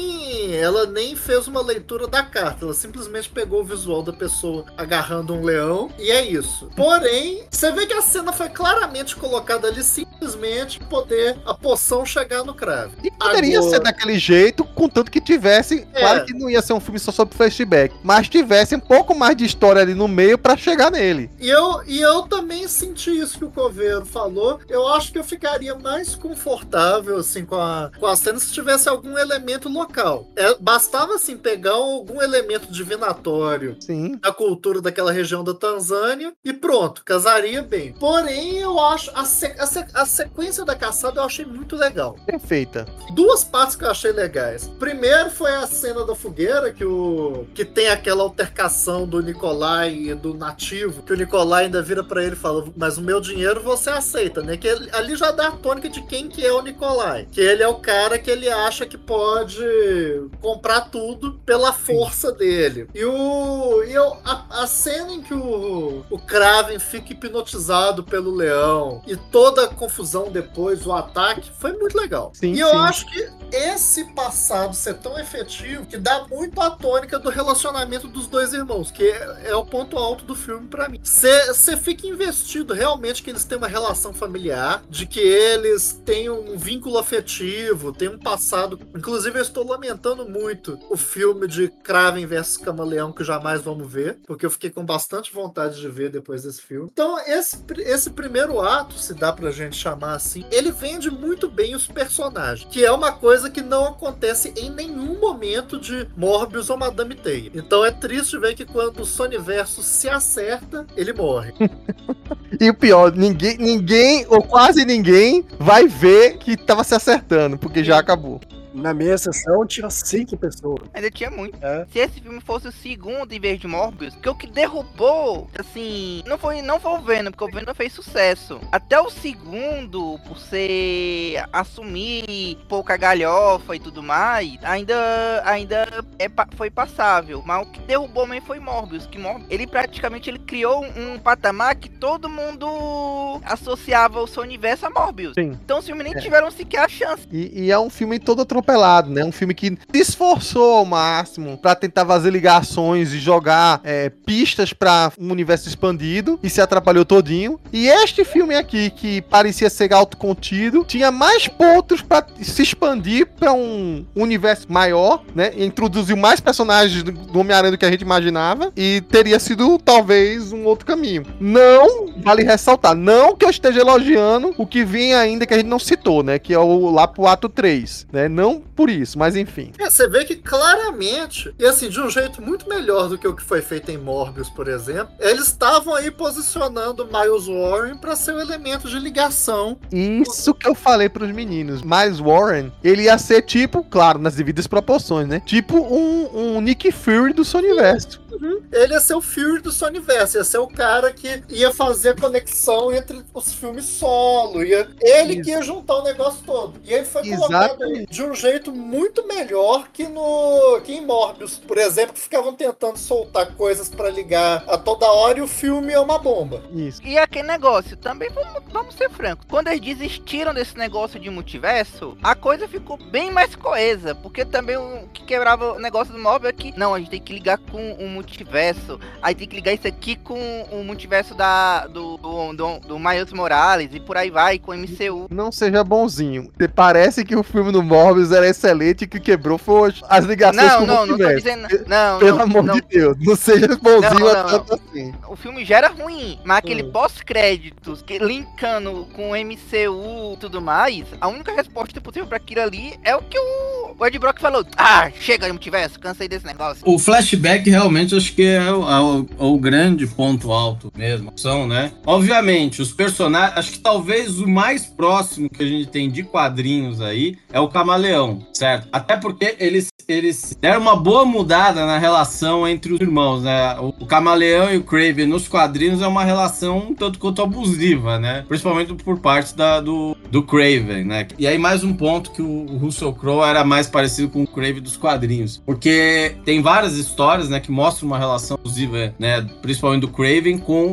nem, ela nem fez uma leitura da carta, ela simplesmente pegou o visual da pessoa agarrando um leão e é isso. Porém, você vê que a cena foi claramente colocada ali simplesmente para poder a poção chegar no Kraven. E poderia Agora... ser daquele jeito, contanto que tivesse, É. claro que não ia ser um filme só sobre flashback, mas tivesse um pouco mais de história ali no meio pra chegar nele. E eu, e eu também senti isso que o Coveiro falou. Eu acho que eu ficaria mais confortável assim com a, com a cena se tivesse algum elemento local. É, bastava assim pegar algum elemento divinatório Sim. da cultura daquela região da Tanzânia e pronto, casaria bem. Porém, eu acho a, se, a, se, a sequência da caçada eu achei muito legal. Perfeita. Duas partes que eu achei legais. Primeiro foi a cena da fogueira, que, o, que tem aquela altercação do Nikolai e do nativo, que o Nikolai ainda vira pra ele e fala, mas o meu dinheiro você aceita, né? Que ele, ali já dá a tônica de quem que é o Nikolai. Que ele é o cara que ele acha que pode comprar tudo pela força dele. E, o, e eu, a, a cena em que o, o Kraven fica hipnotizado pelo leão e toda a confusão depois, o ataque, foi muito legal. Sim, e eu sim. acho que esse passado ser tão efetivo que dá muito a tônica do relacionamento dos dois irmãos, que é, é o ponto alto do filme pra mim. Você fica investido realmente que eles têm uma relação familiar, de que eles têm um vínculo afetivo, têm um passado. Inclusive, eu estou lamentando muito o filme de Kraven versus Camaleão, que jamais vamos ver, porque eu fiquei com bastante vontade de ver depois desse filme. Então, esse, esse primeiro ato, se dá pra gente chamar assim, ele vende muito bem os personagens, que é uma coisa que não acontece em nenhum momento de Morbius ou Madame Teia. Então é triste ver que quando o Sonyverso se acerta, ele morre. E o pior, ninguém, ninguém, ou quase ninguém, vai ver que tava se acertando, porque já acabou. Na minha sessão tinha cinco pessoas. Ainda tinha muito. É. Se esse filme fosse o segundo em vez de Morbius, que o que derrubou, assim, não foi, não foi o Venom, porque o Venom fez sucesso. Até o segundo, por ser assumir pouca galhofa e tudo mais, ainda, ainda é, foi passável. Mas o que derrubou mesmo foi Morbius, que Morbius, ele praticamente ele criou um patamar que todo mundo associava o seu universo a Morbius. Sim. Então os filmes nem É. tiveram sequer a chance. E, e é um filme todo atropelado, né? Um filme que se esforçou ao máximo pra tentar fazer ligações e jogar é, pistas pra um universo expandido e se atrapalhou todinho. E este filme aqui, que parecia ser autocontido, tinha mais pontos pra se expandir pra um universo maior, né? E introduziu mais personagens do, do Homem-Aranha do que a gente imaginava e teria sido talvez um outro caminho. Não, vale ressaltar, não que eu esteja elogiando o que vem ainda que a gente não citou, né? Que é o lá pro ato três, né? Não por isso, mas enfim. É, você vê que claramente, e assim, de um jeito muito melhor do que o que foi feito em Morbius, por exemplo, eles estavam aí posicionando Miles Warren pra ser um elemento de ligação. Isso que eu falei pros meninos. Miles Warren, ele ia ser tipo, claro, nas devidas proporções, né? Tipo um, um Nick Fury do Sonyverse. Uhum. Ele ia ser o Fury do Sonyverse, ia ser o cara que ia fazer a conexão entre os filmes solo, ia, ele Isso. que ia juntar o negócio todo. E ele foi colocado Exatamente. de um jeito muito melhor que no que em Morbius, por exemplo, que ficavam tentando soltar coisas pra ligar a toda hora e o filme é uma bomba. Isso. E aquele negócio, também vamos, vamos ser francos, quando eles desistiram desse negócio de multiverso, a coisa ficou bem mais coesa, porque também o que quebrava o negócio do Marvel é que, não, a gente tem que ligar com o multiverso, aí tem que ligar isso aqui com o multiverso da, do, do, do, do Miles Morales, e por aí vai, com o M C U. Não seja bonzinho. Parece que o filme do Morbius era excelente e que quebrou foi as ligações Não, com o não, não tô multiverso. dizendo, não, Pelo não, amor não. de Deus, não seja bonzinho Não, não, tanto assim. O filme já era ruim, mas aquele Hum. pós-créditos, que linkando com o M C U e tudo mais, a única resposta possível pra aquilo ali é o que o, o Ed Brock falou. Ah, chega de multiverso, cansei desse negócio. O flashback realmente acho que é o, é o- é o grande ponto alto mesmo. São, né? Obviamente, os personagens. Acho que talvez o mais próximo que a gente tem de quadrinhos aí é o Camaleão, certo? Até porque eles, eles deram uma boa mudada na relação entre os irmãos, né? O, o Camaleão e o Kraven nos quadrinhos é uma relação um tanto quanto abusiva, né? Principalmente por parte da, do, do Kraven, né? E aí, mais um ponto que o, o Russell Crowe era mais parecido com o Kraven dos quadrinhos. Porque tem várias histórias, né, que mostram uma relação abusiva, né? Principalmente do Kraven com o,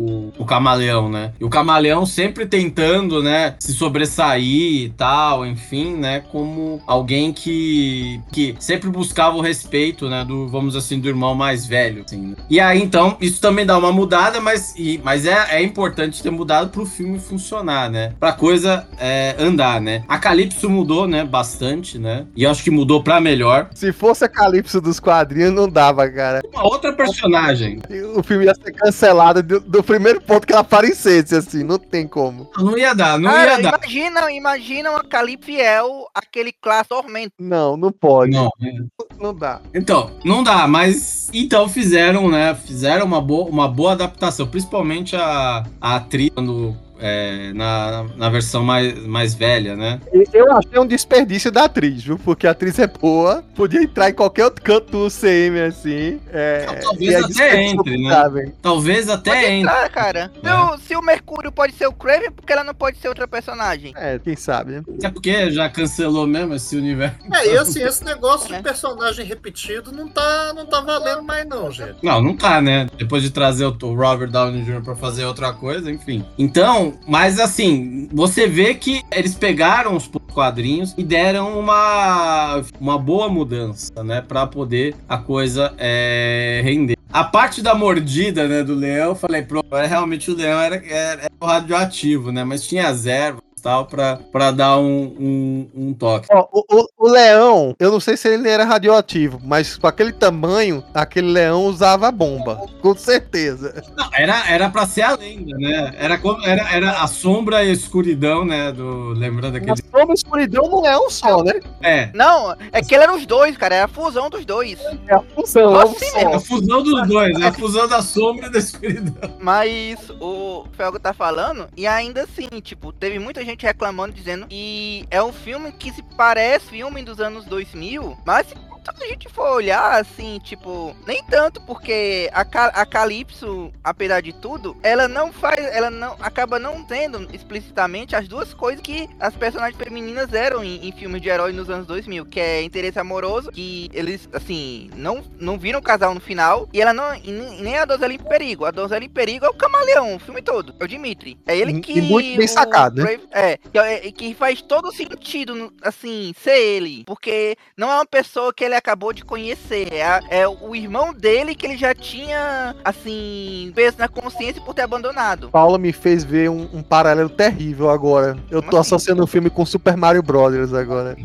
o, o Camaleão, né? E o Camaleão sempre tentando, né, se sobressair e tal, enfim, né, como alguém que, que sempre buscava o respeito, né, do, vamos assim, do irmão mais velho, assim, né? E aí, então, isso também dá uma mudada, mas, e, mas é, é importante ter mudado pro filme funcionar, né? Pra coisa é, andar, né? A Calypso mudou, né, bastante, né? E eu acho que mudou pra melhor. Se fosse a Calypso dos quadrinhos, não dava, cara. Uma outra personagem. O filme ia ser cancelado do, do primeiro ponto que ela aparecesse, assim, não tem como. Não ia dar, não Cara, ia dar. imagina, imagina uma Calypso fiel, aquele classe Tormento. Não, não pode. Não. Não dá. Então, não dá, mas então fizeram, né? Fizeram uma boa, uma boa adaptação, principalmente a, a atriz quando, é, na, na versão mais, mais velha, né? Eu achei um desperdício da atriz, viu? Porque a atriz é boa, podia entrar em qualquer outro canto do C M, assim. É, Não, talvez e é até desperdício entre, né? sabe? Talvez até Pode entre. entrar, cara. Se, o, se o Mercúrio pode ser o Kraven, por que ela não pode ser outra personagem? É, quem sabe, né? Até porque já cancelou mesmo esse universo. É, e assim, esse negócio Né? de personagem repetido não tá, não tá valendo mais não, gente. Não, não tá, né? Depois de trazer o o Robert Downey júnior pra fazer outra coisa, enfim. Então, mas assim, você vê que eles pegaram os quadrinhos e deram uma, uma boa mudança, né? Pra poder a coisa é, render. A parte da mordida, né, do leão, eu falei, pronto, realmente o leão era, era, era radioativo, né? Mas tinha as ervas e tal pra, pra dar um, um, um toque. Ó, o, o, o leão, eu não sei se ele era radioativo, mas com aquele tamanho, aquele leão usava bomba. Com certeza. Não, era, era pra ser a lenda, né? Era, como, era, era a sombra e a escuridão, né? Do, lembrando Mas aquele. toda escuridão no leão só, né? É. Não, é que ele era os dois, cara. É a fusão dos dois. É a função, Nossa, é um sim, só. É a fusão dos dois, é a fusão da sombra e da escuridão. Mas o Felgo tá falando, e ainda assim, tipo, teve muita gente reclamando, dizendo que é um filme que se parece filme dos anos dois mil, mas se a gente for olhar, assim, tipo, nem tanto, porque a, Ca a Calypso, apesar de tudo, ela não faz, ela não, acaba não tendo explicitamente as duas coisas que as personagens femininas eram em, em filmes de herói nos anos dois mil, que é interesse amoroso, que eles, assim, não, não viram casal no final, e ela não, e nem a Donzela em Perigo, a Donzela em Perigo é o Camaleão, o filme todo, é o Dimitri, é ele que... E muito bem o sacado, né? Brave- É, que, é, que faz todo sentido, assim, ser ele, porque não é uma pessoa que ele acabou de conhecer, é, é o irmão dele que ele já tinha, assim, peso na consciência por ter abandonado. Paula me fez ver um, um paralelo terrível agora. Eu tô Como assim? associando o filme com Super Mario Brothers agora.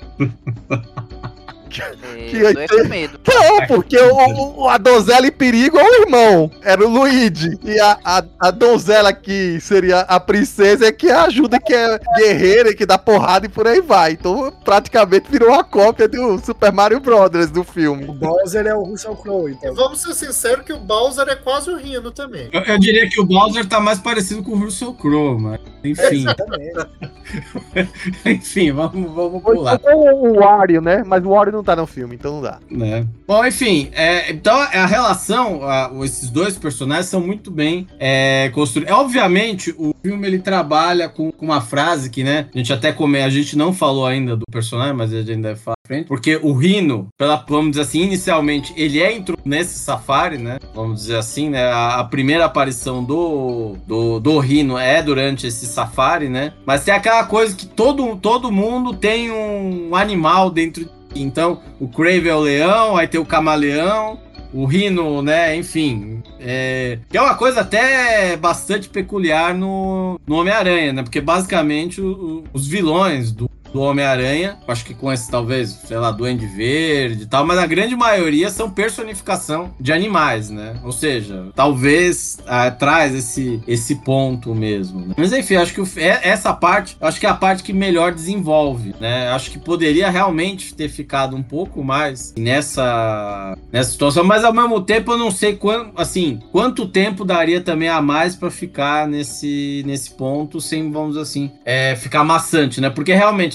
É, Que eu tô é com medo. Não, porque o, o- a donzela em perigo é o irmão. Era o Luigi. E a, a, a donzela que seria a princesa é que ajuda, que é guerreira, que dá porrada e por aí vai. Então praticamente virou uma cópia do Super Mario Brothers do O filme. Bowser é o Russell Crowe, E então. vamos ser sinceros que o Bowser é quase o Rino também. Eu, eu diria que o Bowser tá mais parecido com o Russell Crowe, mas enfim. Exatamente. Enfim, vamos, vamos Ou pular. então o Wario, né? Mas o Wario não tá no filme, então não dá. Né? Bom, enfim, é, então a relação, a- esses dois personagens são muito bem é, construídos. É, obviamente, o filme ele trabalha com, com uma frase que, né, a gente até come, a gente não falou ainda do personagem, mas a gente ainda vai falar à frente, porque o Rhino, pela, vamos dizer assim, inicialmente, ele é intro nesse safari, né, vamos dizer assim, né, a, a primeira aparição do, do, do Rhino é durante esse safari, né, mas tem aquela coisa que todo, todo mundo tem um animal dentro de Então, o Kraven é o leão, aí tem o camaleão, o Rhino, né, enfim. É, que é uma coisa até bastante peculiar no, no Homem-Aranha, né? Porque basicamente o- o- os vilões do, do Homem-Aranha, acho que com esse talvez, sei lá, Duende Verde e tal, mas a grande maioria são personificação de animais, né? Ou seja, talvez ah, traz esse, esse ponto mesmo. Né? Mas enfim, acho que o, é- essa parte, acho que é a parte que melhor desenvolve, né? Acho que poderia realmente ter ficado um pouco mais nessa, nessa situação, mas ao mesmo tempo eu não sei quanto, assim, quanto tempo daria também a mais pra ficar nesse, nesse ponto sem, vamos dizer assim, é, ficar maçante, né? Porque realmente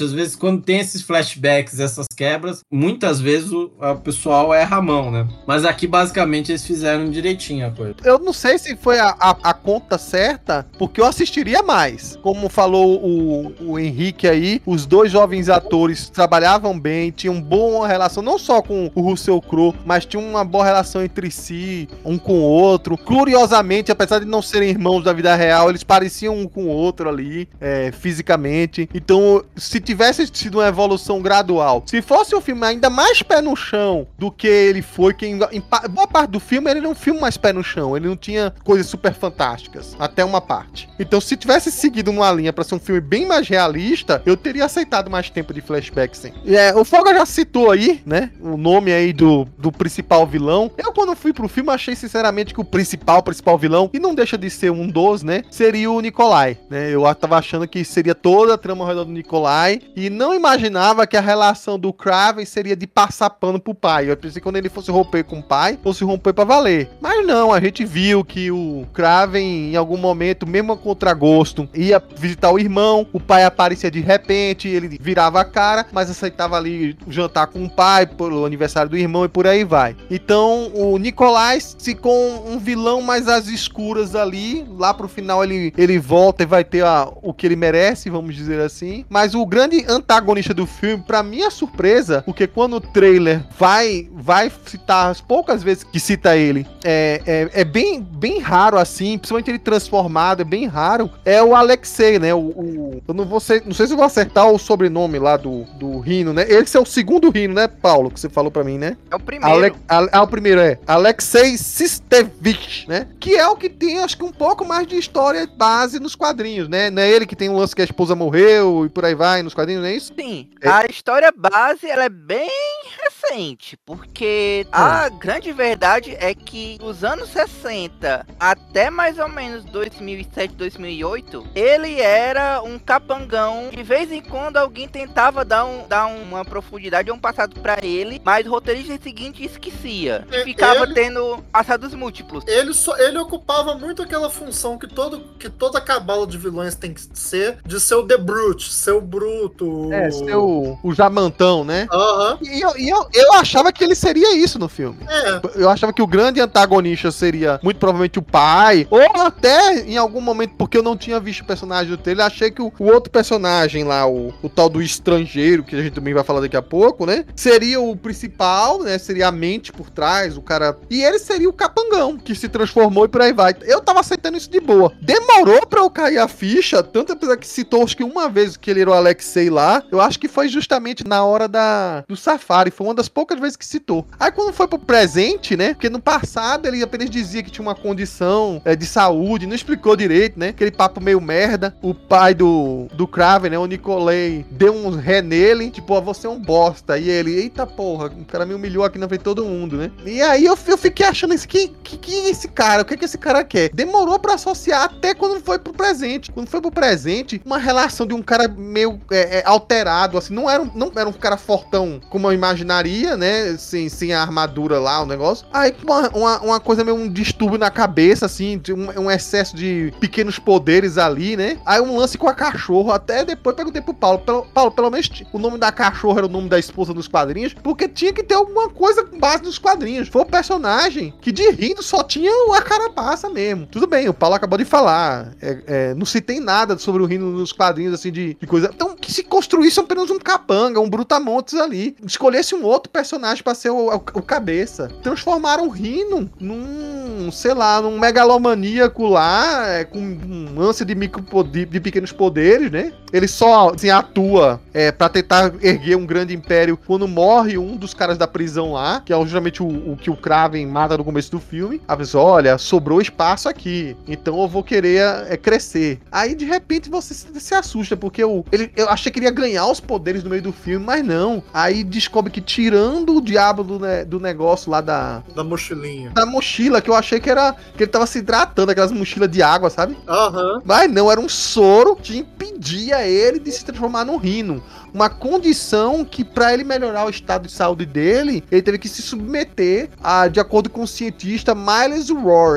às vezes quando tem esses flashbacks, essas quebras, muitas vezes o, o pessoal erra a mão, né? Mas aqui basicamente eles fizeram direitinho a coisa. Eu não sei se foi a, a, a conta certa, porque eu assistiria mais. Como falou o, o Henrique aí, os dois jovens atores trabalhavam bem, tinham boa relação, não só com o Russell Crowe, mas tinham uma boa relação entre si, um com o outro. Curiosamente, apesar de não serem irmãos da vida real, eles pareciam um com o outro ali, é, fisicamente. Então, se tivesse sido uma evolução gradual, se fosse um filme ainda mais pé no chão do que ele foi, que em, em boa parte do filme ele era um filme mais pé no chão, ele não tinha coisas super fantásticas, até uma parte. Então, se tivesse seguido uma linha pra ser um filme bem mais realista, eu teria aceitado mais tempo de flashback, sim. É, o Foga já citou aí, né, o nome aí do, do principal vilão. Eu, quando fui pro filme, achei sinceramente que o principal, principal vilão, e não deixa de ser um dos, né, seria o Nikolai, né. Eu tava achando que seria toda a trama ao redor do Nikolai, e não imaginava que a relação do Kraven seria de passar pano pro pai. Eu pensei que quando ele fosse romper com o pai, fosse romper pra valer. Mas não, a gente viu que o Kraven, em algum momento, mesmo a contragosto, ia visitar o irmão, o pai aparecia de repente, ele virava a cara, mas aceitava ali jantar com o pai, pelo aniversário do irmão e por aí vai. Então, o Nikolai ficou um vilão mais às escuras ali, lá pro final ele, ele volta e vai ter a, o que ele merece, vamos dizer assim. Mas o grande antagonista do filme, pra minha surpresa, porque quando o trailer vai, vai citar as poucas vezes que cita ele, é, é, é bem, bem raro assim, principalmente ele transformado, é bem raro, é o Alexei, né? O, o, eu não vou ser, não sei se eu vou acertar o sobrenome lá do, do Rhino, né? Esse é o segundo Rhino, né, Paulo? Que você falou pra mim, né? É o primeiro. Ale, Ale, ah, o primeiro é Alexei Sistevich, né? Que é o que tem, acho que um pouco mais de história base nos quadrinhos, né? Não é ele que tem um lance que a esposa morreu e por aí vai nos quadrinhos, não é isso? Sim. É. A história base, ela é bem recente, porque a grande verdade é que dos anos sessenta até mais ou menos dois mil e sete, dois mil e oito, ele era um capangão. De vez em quando alguém tentava dar, um, dar uma profundidade ou um passado pra ele, mas o roteirista seguinte esquecia. E ficava ele, tendo passados múltiplos. Ele, só, ele ocupava muito aquela função que, todo, que toda cabala de vilões tem que ser, de ser o The Brute, ser o bruto. É, ser o, o jamantão, né? Aham. Uhum. E, eu, e eu, eu achava que ele seria isso no filme. É. Eu achava que o grande antagonista seria muito provavelmente o pai, ou até em algum momento, porque eu não tinha visto o personagem do trailer, achei que o, o outro personagem lá, o, o tal do estrangeiro, que a gente também vai falar daqui a pouco, né? Seria o principal, né? Seria a mente por trás, o cara... E ele seria o capangão, que se transformou e por aí vai. Eu tava aceitando isso de boa. Demorou pra eu cair a ficha, tanto apesar que citou, acho que uma vez que ele era o Alexei lá, eu acho que foi justamente na hora da, do Safari, foi uma das poucas vezes que citou. Aí quando foi pro presente, né? Porque no passado ele apenas dizia que tinha uma condição é, de saúde, não explicou direito, né? Aquele papo meio merda. O pai do, do Kraven, né? O Nikolai, deu um ré nele, tipo, ó, você é um bosta. E ele, eita porra, o cara me humilhou aqui na frente de todo mundo, né? E aí eu, eu fiquei achando isso, que, que que é esse cara? O que que esse cara quer? Demorou pra associar até quando foi pro presente. Quando foi pro presente, uma relação de um cara meio é, é, alterado, assim, não era, um, não era um cara fortão como eu imaginaria, né? Sem, sem a armadura lá, o negócio. Aí uma, uma, uma coisa meio um distúrbio na cabeça, assim, de um, um excesso de pequenos poderes ali, né? Aí um lance com a cachorro, até depois perguntei pro Paulo, pelo, Paulo, pelo menos o nome da cachorra era o nome da esposa nos quadrinhos, porque tinha que ter alguma coisa com base nos quadrinhos. Foi o personagem que de rindo só tinha a carapaça mesmo. Tudo bem, o Paulo acabou de falar, é, é, não citei nada sobre o rindo nos quadrinhos, assim, de, de coisa. Então, que se construísse apenas um capanga, um brutamontes ali, escolhesse um outro personagem pra ser o, o, o cabeça. Transformaram o Rhino num, sei lá, num megalomaníaco lá, é, com um ânsia de, micro, de, de pequenos poderes, né? Ele só, assim, atua é, pra tentar erguer um grande império quando morre um dos caras da prisão lá, que é justamente o, o que o Kraven mata no começo do filme. A pessoa, olha, sobrou espaço aqui, então eu vou querer é, crescer. Aí, de repente, você se, se assusta, porque eu, ele, eu achei que ele ia ganhar os poderes no meio do filme, mas não. Aí descobre que tirando o diabo do, né, do negócio lá da... Da mochilinha. Da mochila, que eu achei que era... Que ele tava se hidratando, aquelas mochilas de água, sabe? Aham. Uhum. Mas não, era um soro que impedia ele de se transformar num Rhino. Uma condição que, pra ele melhorar o estado de saúde dele, ele teve que se submeter a, de acordo com o cientista Miles Warren.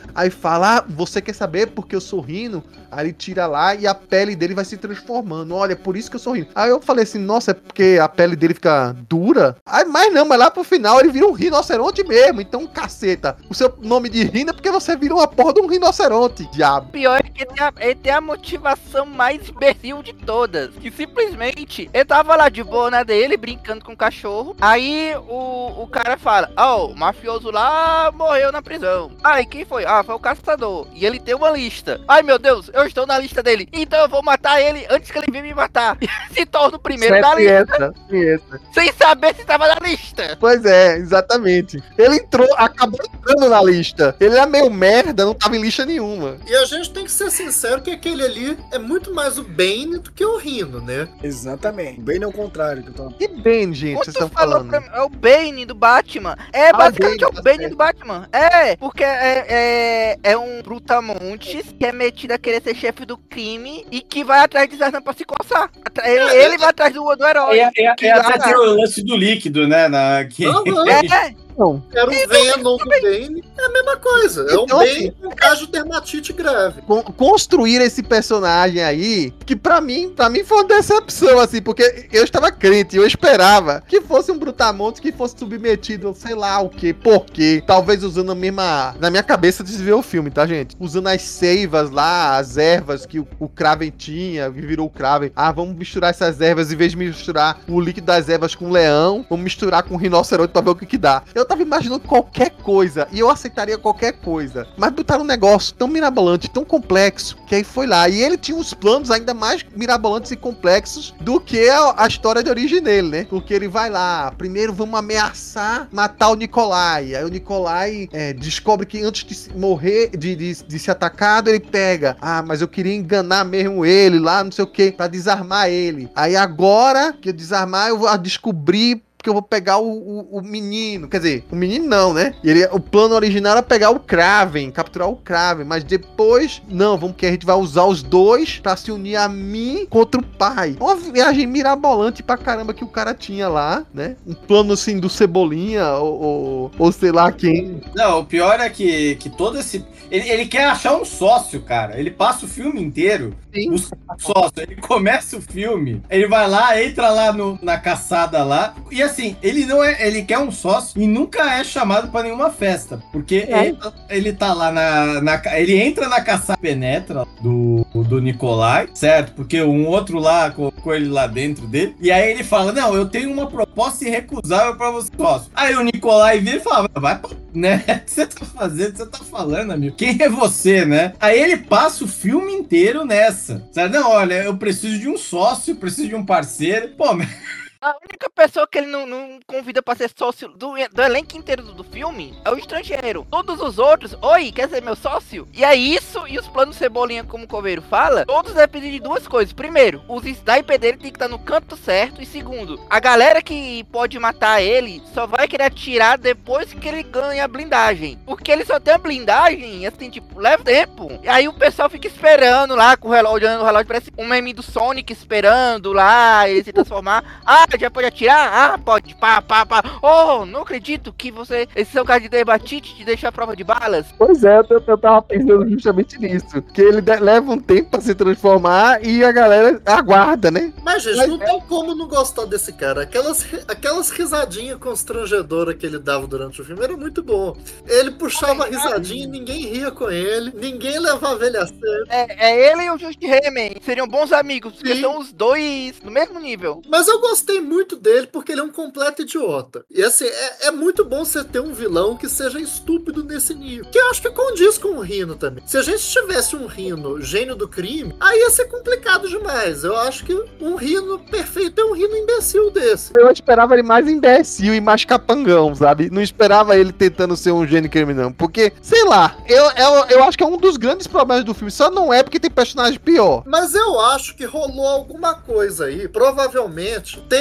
Aí fala, ah, você quer saber porque eu sou Rhino? Aí ele tira lá e a pele dele vai se transformando. Olha, é por isso que eu sou Rhino. Aí eu falei assim, nossa, é porque a pele dele fica dura? Aí, mas não, mas lá pro final ele vira um rinoceronte mesmo. Então, caceta, o seu nome de Rhino é porque você virou uma porra de um rinoceronte, diabo. Pior é que ele tem, a, ele tem a motivação mais imbecil de todas. Que simplesmente, ele tava lá de boa na dele, brincando com o cachorro. Aí o, o cara fala, ó, oh, o mafioso lá morreu na prisão. Aí quem foi? Ah, foi o caçador. E ele tem uma lista. Ai, meu Deus, eu estou na lista dele. Então eu vou matar ele antes que ele venha me matar. Se torna o primeiro Sempre da lista. Essa, essa. Sem saber se tava na lista. Pois é, exatamente. Ele entrou, acabou entrando na lista. Ele era meio merda, não tava em lista nenhuma. E a gente tem que ser sincero que aquele ali é muito mais o Bane do que o Rhino, né? Exatamente. Bane é o contrário que eu tô... Que Bane, gente, Quando vocês tu estão falou falando? pra mim, é o Bane do Batman. É Ah, basicamente Bane, é tá o Bane certo. do Batman. É, porque é, é, é um brutamontes que é metido a querer ser chefe do crime e que vai atrás de Zazan pra se coçar. Atra- Ele, ele vai atrás do, do herói. É, é, que é até lá- tem o lance do líquido, né? Na, que... Aham. É, Não. Era o Venom do Bane, é a mesma coisa. É um Então, Bane com caso de dermatite grave. Con- construir esse personagem aí, que pra mim, pra mim foi uma decepção, assim, porque eu estava crente, eu esperava que fosse um Brutamontes que fosse submetido, sei lá o que, por quê, talvez usando a mesma, na minha cabeça desviou o filme, tá, gente? Usando as seivas lá, as ervas que o, o Kraven tinha, que virou o Kraven, ah, vamos misturar essas ervas, em vez de misturar o líquido das ervas com o leão, vamos misturar com o rinoceronte pra ver o que que dá. Eu tava imaginando qualquer coisa, e eu aceitaria qualquer coisa, mas botaram um negócio tão mirabolante, tão complexo, que aí foi lá, e ele tinha uns planos ainda mais mirabolantes e complexos do que a, a história de origem dele, né? Porque ele vai lá, primeiro vamos ameaçar matar o Nikolai, aí o Nikolai é, descobre que antes de se morrer, de, de, de ser atacado, ele pega, ah, mas eu queria enganar mesmo ele lá, não sei o que, pra desarmar ele. Aí agora que eu desarmar, eu vou descobrir que eu vou pegar o, o, o menino, quer dizer, o menino não, né? Ele, o plano original era pegar o Kraven, capturar o Kraven, mas depois, não, vamos que a gente vai usar os dois pra se unir a mim contra o pai. Uma viagem mirabolante pra caramba que o cara tinha lá, né? Um plano assim do Cebolinha, ou, ou, ou sei lá quem. Não, o pior é que, que todo esse... Ele, ele quer achar um sócio, cara. Ele passa o filme inteiro Sim. buscando um sócio. Ele começa o filme, ele vai lá, entra lá no, na caçada lá. E assim, ele não é. Ele quer um sócio e nunca é chamado pra nenhuma festa. Porque É. ele, ele tá lá na, na. Ele entra na caçada penetra do, do Nikolai, certo? Porque um outro lá colocou ele lá dentro dele. E aí ele fala: não, eu tenho uma proposta irrecusável pra você, sócio. Aí o Nikolai vira e fala: vai pra. Né? O que você tá fazendo? O que você tá falando, amigo? Quem é você, né? Aí ele passa o filme inteiro nessa. Sabe? Não, olha, eu preciso de um sócio, preciso de um parceiro. Pô, mas... A única pessoa que ele não, não convida pra ser sócio do, do elenco inteiro do, do filme é o estrangeiro. Todos os outros, oi, quer ser meu sócio? E é isso, e os planos Cebolinha, como o Coveiro fala, todos dependem de duas coisas. Primeiro, os sniper dele tem que estar no canto certo. E segundo, a galera que pode matar ele só vai querer atirar depois que ele ganha a blindagem. Porque ele só tem a blindagem, assim, tipo, leva tempo. E aí o pessoal fica esperando lá, com o relógio, olhando o relógio, parece um meme do Sonic esperando lá, ele se transformar. Ah, já pode atirar? Ah, pode. Pá, pá, pá. Oh, não acredito que você... Esse seu caso de dermatite te deixou a prova de balas. Pois é, eu, eu tava pensando justamente nisso. Que ele de- leva um tempo pra se transformar e a galera aguarda, né? Mas, gente, Mas não tem como não gostar desse cara. Aquelas, ri- aquelas risadinhas constrangedoras que ele dava durante o filme era muito bom. Ele puxava a risadinha e ninguém ria com ele. Ninguém levava ele a sério. É, é ele e o Just Ramen. Seriam bons amigos, porque Sim. são os dois no mesmo nível. Mas eu gostei muito dele porque ele é um completo idiota. E assim, é, é muito bom você ter um vilão que seja estúpido nesse nível. Que eu acho que condiz com o Rhino também. Se a gente tivesse um Rhino gênio do crime, aí ia ser complicado demais. Eu acho que um Rhino perfeito é um Rhino imbecil desse. Eu esperava ele mais imbecil e mais capangão, sabe? Não esperava ele tentando ser um gênio criminal. Porque, sei lá, eu, eu, eu acho que é um dos grandes problemas do filme. Só não é porque tem personagem pior. Mas eu acho que rolou alguma coisa aí. Provavelmente teve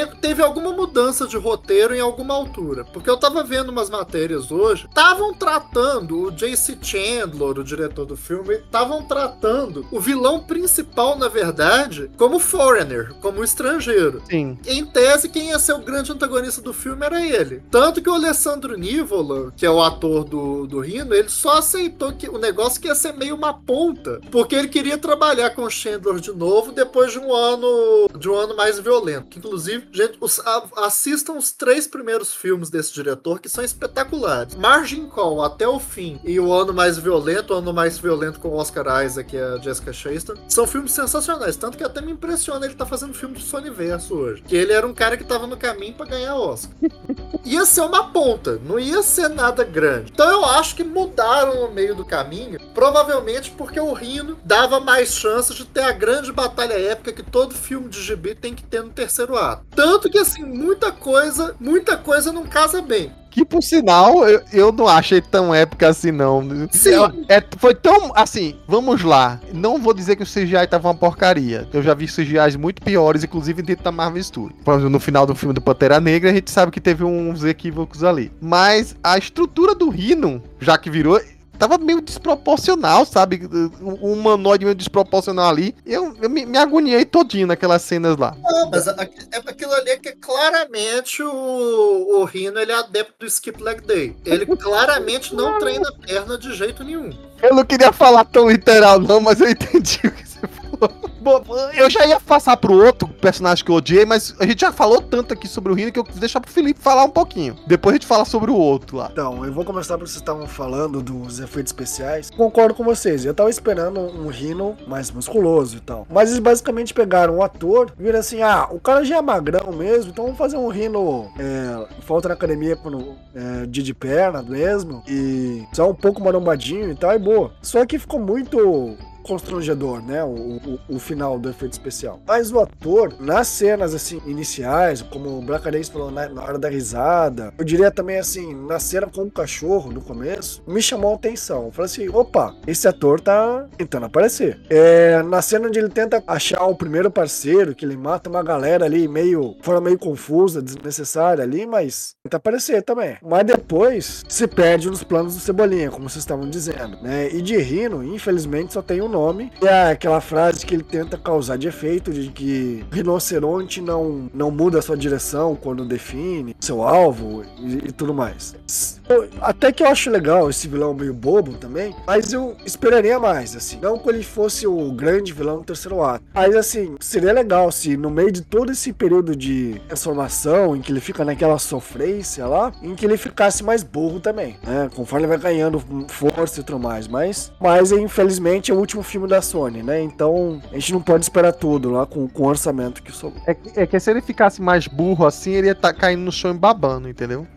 teve, teve alguma mudança de roteiro em alguma altura. Porque eu tava vendo umas matérias hoje, estavam tratando o J C Chandler, o diretor do filme, estavam tratando o vilão principal, na verdade, como foreigner, como estrangeiro. Sim. Em tese, quem ia ser o grande antagonista do filme era ele. Tanto que o Alessandro Nivola, que é o ator do, do Rhino, ele só aceitou que o negócio que ia ser meio uma ponta, porque ele queria trabalhar com o Chandler de novo depois de um ano de um ano mais violento. Que, inclusive, gente, os, a, assistam os três primeiros filmes desse diretor, que são espetaculares. Margin Call, Até o Fim, e O Ano Mais Violento, O Ano Mais Violento com o Oscar Isaac e a Jessica Chastain, são filmes sensacionais. Tanto que até me impressiona ele tá fazendo filme de Sonyverso hoje. Que ele era um cara que tava no caminho pra ganhar Oscar. Ia ser uma ponta, não ia ser nada grande. Então eu acho que mudaram no meio do caminho, provavelmente porque o Rhino dava mais chances de ter a grande batalha épica que todo filme de gibi tem que ter no terceiro ato. Tanto que, assim, muita coisa, muita coisa não casa bem. Que, por sinal, eu, eu não achei tão épica assim, não. Sim. É, foi tão, assim, vamos lá. Não vou dizer que o C G I tava uma porcaria. Eu já vi C G Is muito piores, inclusive dentro da Marvel Studios. No final do filme do Pantera Negra, a gente sabe que teve uns equívocos ali. Mas a estrutura do Rhino, já que virou... tava meio desproporcional, sabe? Um humanoide meio desproporcional ali. Eu, eu me, me agoniei todinho naquelas cenas lá. Não, mas a, é aquilo ali é que claramente o, o Rhino, ele é adepto do Skip Leg Day. Ele claramente não treina a perna de jeito nenhum. Eu não queria falar tão literal não, mas eu entendi o que você falou. Bom, eu já ia passar pro outro personagem que eu odiei, mas a gente já falou tanto aqui sobre o Rhino que eu vou deixar pro Felipe falar um pouquinho. Depois a gente fala sobre o outro lá. Então, eu vou começar porque vocês estavam falando dos efeitos especiais. Concordo com vocês, eu tava esperando um Rhino mais musculoso e tal. Mas eles basicamente pegaram um ator e viram assim, ah, o cara já é magrão mesmo, então vamos fazer um Rhino é, falta na academia pro, é, de, de perna mesmo, e só um pouco marombadinho e tal, e boa. Só que ficou muito... constrangedor, né, o, o, o final do efeito especial. Mas o ator, nas cenas, assim, iniciais, como o Bracarense falou, na, na hora da risada, eu diria também, assim, na cena com o cachorro, no começo, me chamou a atenção. Eu falei assim, opa, esse ator tá tentando aparecer. É, na cena onde ele tenta achar o primeiro parceiro, que ele mata uma galera ali, meio, de forma meio confusa, desnecessária ali, mas tenta aparecer também. Mas depois, se perde nos planos do Cebolinha, como vocês estavam dizendo, né, e de Rhino, infelizmente, só tem um nome. Nome, e é aquela frase que ele tenta causar de efeito, de que o rinoceronte não, não muda a sua direção quando define seu alvo e, e tudo mais. Eu, até que eu acho legal esse vilão meio bobo também, mas eu esperaria mais, assim, não que ele fosse o grande vilão do terceiro ato, mas assim, seria legal se no meio de todo esse período de transformação, em que ele fica naquela sofrência lá, em que ele ficasse mais burro também, né, conforme ele vai ganhando força e tudo mais, mas, mas infelizmente é o último filme da Sony, né? Então a gente não pode esperar tudo lá com, com o orçamento que sobrou. É, é que se ele ficasse mais burro assim, ele ia estar tá caindo no chão e babando, entendeu?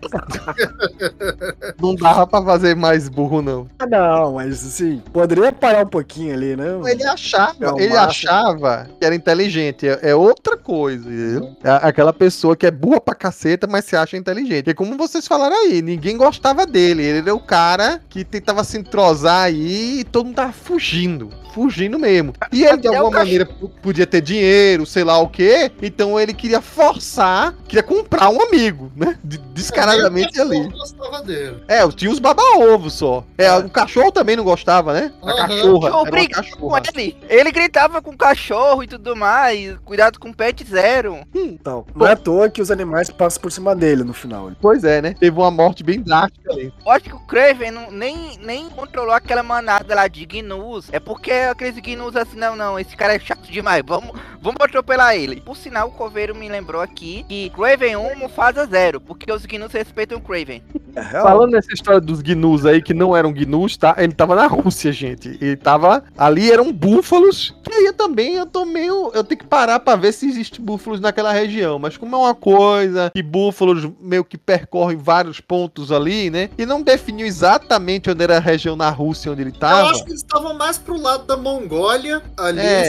Não dava pra fazer mais burro, não. Ah, não, mas assim, poderia parar um pouquinho ali, né? Ele achava, é ele massa. achava que era inteligente. É, é outra coisa, entendeu? É aquela pessoa que é burra pra caceta, mas se acha inteligente. É como vocês falaram aí, ninguém gostava dele. Ele era o cara que tentava se entrosar aí e todo mundo tava fugindo. Fugindo mesmo. E ele, de Até alguma o maneira, p- podia ter dinheiro, sei lá o quê. Então ele queria forçar, queria comprar um amigo, né? De- Descaradamente ali. Eu gostava dele. É, tinha os baba-ovos só. É, o cachorro também não gostava, né? A Aham. cachorra. Era uma Obrigado com cachorra. ele. Ele gritava com o cachorro e tudo mais. Cuidado com o pet zero. Então, não é à toa que os animais passam por cima dele no final. Pois é, né? Teve uma morte bem drástica ali. Eu acho que o Kraven não, nem, nem controlou aquela manada lá de gnus. É porque aqueles gnus assim, não, não, esse cara é chato demais. Vamos, vamos atropelar ele. Por sinal, o Coveiro me lembrou aqui que Kraven um, Mufasa zero. Porque os gnus respeitam o Kraven. É real. Falando nessa história dos gnus aí, que não eram gnus, tá? Ele tava na Rússia, gente. Ele tava... Ali eram búfalos. Que aí eu também, eu tô meio... Eu tenho que parar pra ver se existe búfalos naquela região. Mas como é uma coisa que búfalos meio que percorrem vários pontos ali, né? E não definiu exatamente onde era a região na Rússia onde ele Eu tava. acho que eles estavam mais pro lado da Mongólia ali. É. Se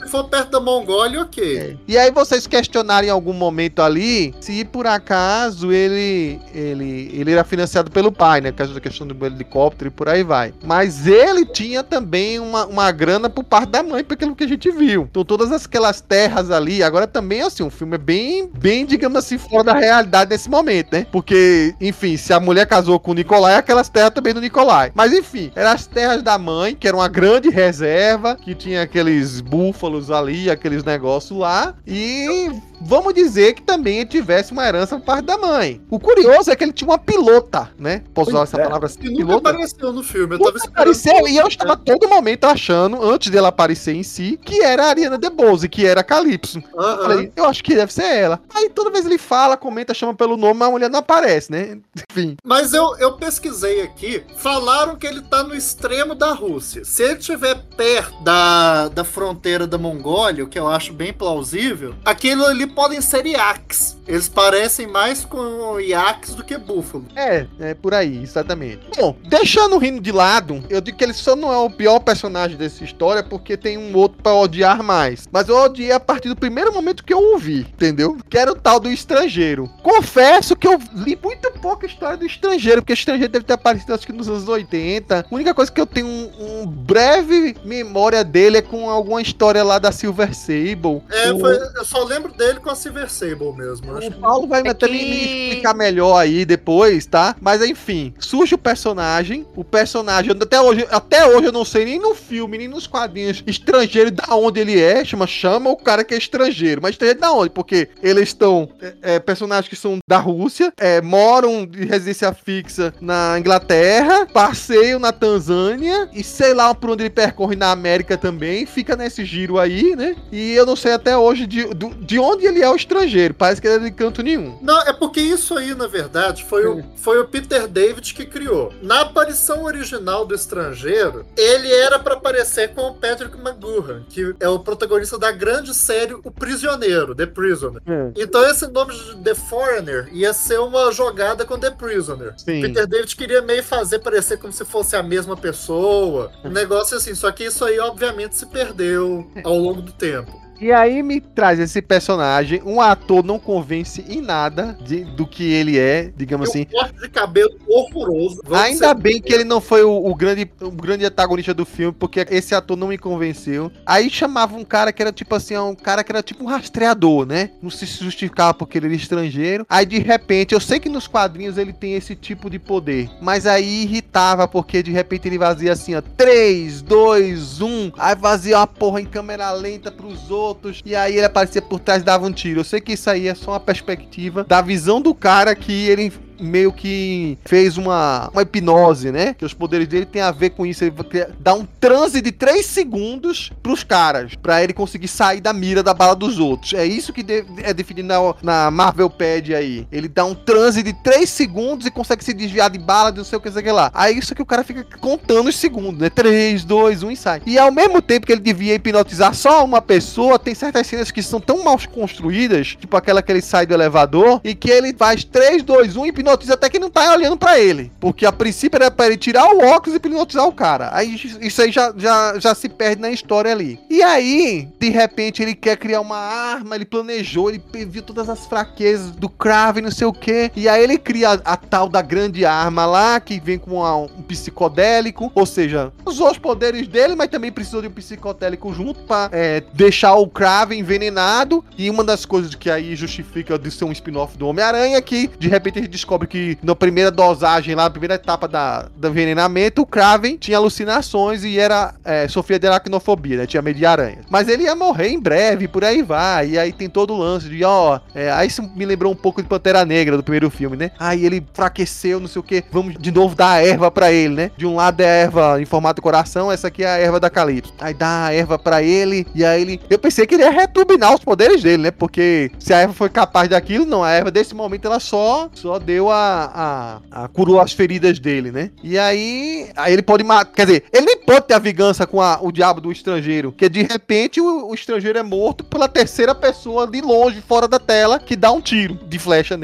Se for perto da Mongólia, ok. É. E aí vocês questionaram em algum momento ali se por acaso ele, ele, ele era financiado pelo pai, né? Caso da questão do helicóptero e por aí vai. Mas ele tinha também uma, uma grana por parte da mãe, pelo que a gente viu. Então todas aquelas terras ali, agora também assim, um filme é bem, bem, digamos assim, fora da realidade nesse momento, né? Porque, enfim, se a mulher casou com o Nicolai, aquelas terras também do Nicolai. Mas enfim, eram as terras da mãe, que era uma grande reserva, que tinha aqueles búfalos ali, aqueles negócios lá, e vamos dizer que também ele tivesse uma herança por parte da mãe. O curioso é que ele tinha uma pilota, né? Posso usar essa é. palavra assim? Que nunca Pilota? apareceu no filme. Eu Nunca tava esperando. apareceu, e eu estava a todo momento achando, antes dela aparecer em si, que era a Ariana DeBose, que era a Calypso. Eu Aham. falei, eu acho que deve ser ela. Aí toda vez ele fala, comenta, chama pelo nome, mas a mulher não aparece, né? Enfim. Mas eu, eu pesquisei aqui, falaram que ele tá no extremo da Rússia. Se ele estiver perto da, da fronteira da Mongólia, o que eu acho bem plausível, aquilo ali podem ser iaques. Eles parecem mais com iaques do que búfalo. É, é por aí, exatamente. Bom, deixando o Rino de lado, eu digo que ele só não é o pior personagem dessa história, porque tem um outro pra odiar mais. Mas eu odiei a partir do primeiro momento que eu ouvi, entendeu? Que era o tal do Estrangeiro. Confesso que eu li muito pouco a história do Estrangeiro, porque o Estrangeiro deve ter aparecido acho que nos anos oitenta. A única coisa que eu tenho um, um breve memória dele é com alguma história lá da Silver Sable. É, o, foi, eu só lembro dele com a Silver Sable mesmo. Eu acho o que- Paulo vai É até que- me, me explicar melhor aí depois, tá? Mas enfim, surge o personagem. O personagem, até hoje, até hoje eu não sei nem no filme, nem nos quadrinhos, estrangeiro da onde ele é. Chama, chama o cara que é estrangeiro. Mas estrangeiro da onde? Porque eles estão, é, é, personagens que são da Rússia, é, moram de residência fixa na Inglaterra, passeiam na Tanzânia e sei lá por onde ele percorre na América também. Fica nesse giro aí, né? E eu não sei até hoje de, do- de onde ele é o estrangeiro. Parece que ele é de canto nenhum. Não, é porque isso aí, na verdade, foi o, foi o Peter David que criou. Na aparição original do Estrangeiro, ele era pra aparecer com o Patrick McGoohan, que é o protagonista da grande série O Prisioneiro, The Prisoner. Então esse nome de The Foreigner ia ser uma jogada com The Prisoner. Sim. Peter David queria meio fazer parecer como se fosse a mesma pessoa. Um negócio assim, só que isso aí obviamente se perdeu ao longo do tempo. E aí me traz esse personagem, um ator não convence em nada de- do que ele é, digamos Tem assim. um corte de cabelo horroroso. Vamos Ainda ser- bem que ele não foi o, o grande, o grande antagonista do filme, porque esse ator não me convenceu. Aí chamava um cara que era tipo assim, um cara que era tipo um rastreador, né? Não se justificava porque ele era estrangeiro. Aí de repente, eu sei que nos quadrinhos ele tem esse tipo de poder, mas aí irritava porque de repente ele vazia assim, ó, três, dois, um, aí vazia uma porra em câmera lenta pros outros, e aí ele aparecia por trás e dava um tiro. Eu sei que isso aí é só uma perspectiva da visão do cara que ele meio que fez uma, uma hipnose, né? Que os poderes dele tem a ver com isso. Ele dá um transe de três segundos pros caras, pra ele conseguir sair da mira da bala dos outros. É isso que de- é definido na, na Marvel Pad aí. Ele dá um transe de três segundos e consegue se desviar de bala, de não sei o que, sei o que lá. Aí isso que o cara fica contando os segundos, né? três, dois, um e sai. E ao mesmo tempo que ele devia hipnotizar só uma pessoa, tem certas cenas que são tão mal construídas, tipo aquela que ele sai do elevador, e que ele faz três, dois, um e hipnotiza até que não tá olhando pra ele. Porque a princípio era pra ele tirar o óculos e hipnotizar o cara. Aí isso aí já, já, já se perde na história ali. E aí, de repente, ele quer criar uma arma, ele planejou, ele viu todas as fraquezas do Kraven, não sei o que. E aí ele cria a, a tal da grande arma lá, que vem com uma- um psicodélico. Ou seja, usou os poderes dele, mas também precisou de um psicodélico junto pra é, deixar o Kraven envenenado. E uma das coisas que aí justifica de ser um spin-off do Homem-Aranha é que, de repente, a gente descobre que na primeira dosagem lá, na primeira etapa da, do envenenamento, o Kraven tinha alucinações e era é, sofria de aracnofobia, né? Tinha medo de aranha. Mas ele ia morrer em breve, por aí vai. E aí tem todo o lance de, ó, é, aí isso me lembrou um pouco de Pantera Negra do primeiro filme, né? Aí ele enfraqueceu, não sei o que, vamos de novo dar a erva pra ele, né? De um lado é a erva em formato de coração, essa aqui é a erva da Calypso. Aí dá a erva pra ele, e aí ele... Eu pensei que ele ia returbinar os poderes dele, né? Porque se a erva foi capaz daquilo, não, a erva desse momento ela só, só deu a, a, a... curou as feridas dele, né? E aí... Aí ele pode matar... Quer dizer, ele nem pode ter a vingança com a, o diabo do estrangeiro, que de repente o, o estrangeiro é morto pela terceira pessoa de longe, fora da tela, que dá um tiro de flecha nele.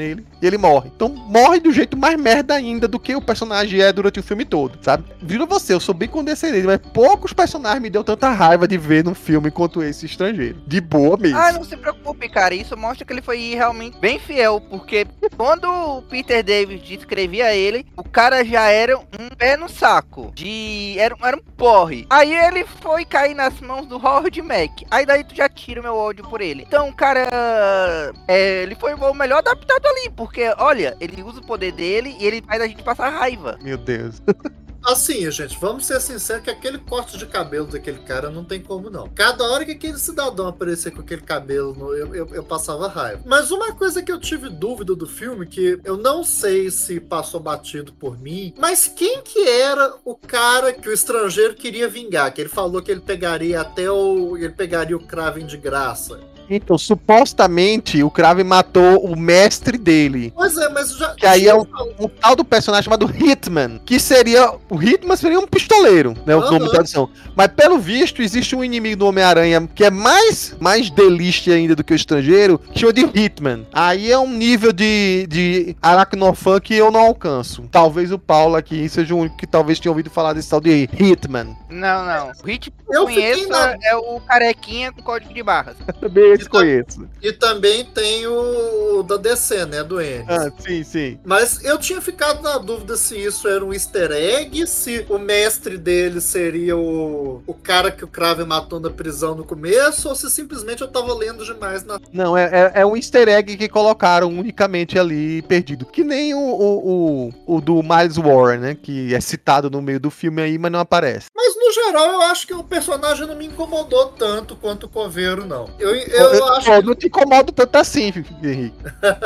e ele morre. Então morre do jeito mais merda ainda do que o personagem é durante o filme todo, sabe? Vira você, eu sou bem condescendente, mas poucos personagens me deu tanta raiva de ver num filme quanto esse estrangeiro. De boa mesmo. Ah, não se preocupe, cara. Isso mostra que ele foi realmente bem fiel, porque quando o Peter David descrevia ele, o cara já era um pé no saco. De... Era, era um porre. Aí ele foi cair nas mãos do Howard Mack. Aí daí tu já tira o meu ódio por ele. Então, cara, é, ele foi o melhor adaptado ali, porque, olha, ele usa o poder dele e ele faz a gente passar raiva. Meu Deus. Assim, gente, vamos ser sinceros que aquele corte de cabelo daquele cara não tem como não. Cada hora que aquele cidadão aparecia com aquele cabelo, eu, eu, eu passava raiva. Mas uma coisa que eu tive dúvida do filme, que eu não sei se passou batido por mim, mas quem que era o cara que o estrangeiro queria vingar? Que ele falou que ele pegaria até o... ele pegaria o Kraven de graça. Então, supostamente, o Kraven matou o mestre dele. Pois é, mas já... Que aí é um, um tal do personagem chamado Hitman, que seria... O Hitman seria um pistoleiro, né? O Uhum. nome da tradução. Mas, pelo visto, existe um inimigo do Homem-Aranha que é mais, mais deliste ainda do que o estrangeiro, que chama de Hitman. Aí é um nível de, de aracnofã que eu não alcanço. Talvez o Paulo aqui seja o único que talvez tenha ouvido falar desse tal de Hitman. Não, não. O Hit que Eu eu conheço fiquei na- é o carequinha com código de barras. Também desconheço. E também tem o da D C, né? Do Ennis. Ah, sim, sim. Mas eu tinha ficado na dúvida se isso era um easter egg, se o mestre dele seria o, o cara que o Kraven matou na prisão no começo, ou se simplesmente eu tava lendo demais na... Não, é, é, é um easter egg que colocaram unicamente ali perdido. Que nem o, o, o, o do Miles Warren, né? Que é citado no meio do filme aí, mas não aparece. Mas no geral eu acho que o personagem não me incomodou tanto quanto o Coveiro, não. Eu, eu, Eu, eu, acho eu não te incomodo tanto assim, Henrique.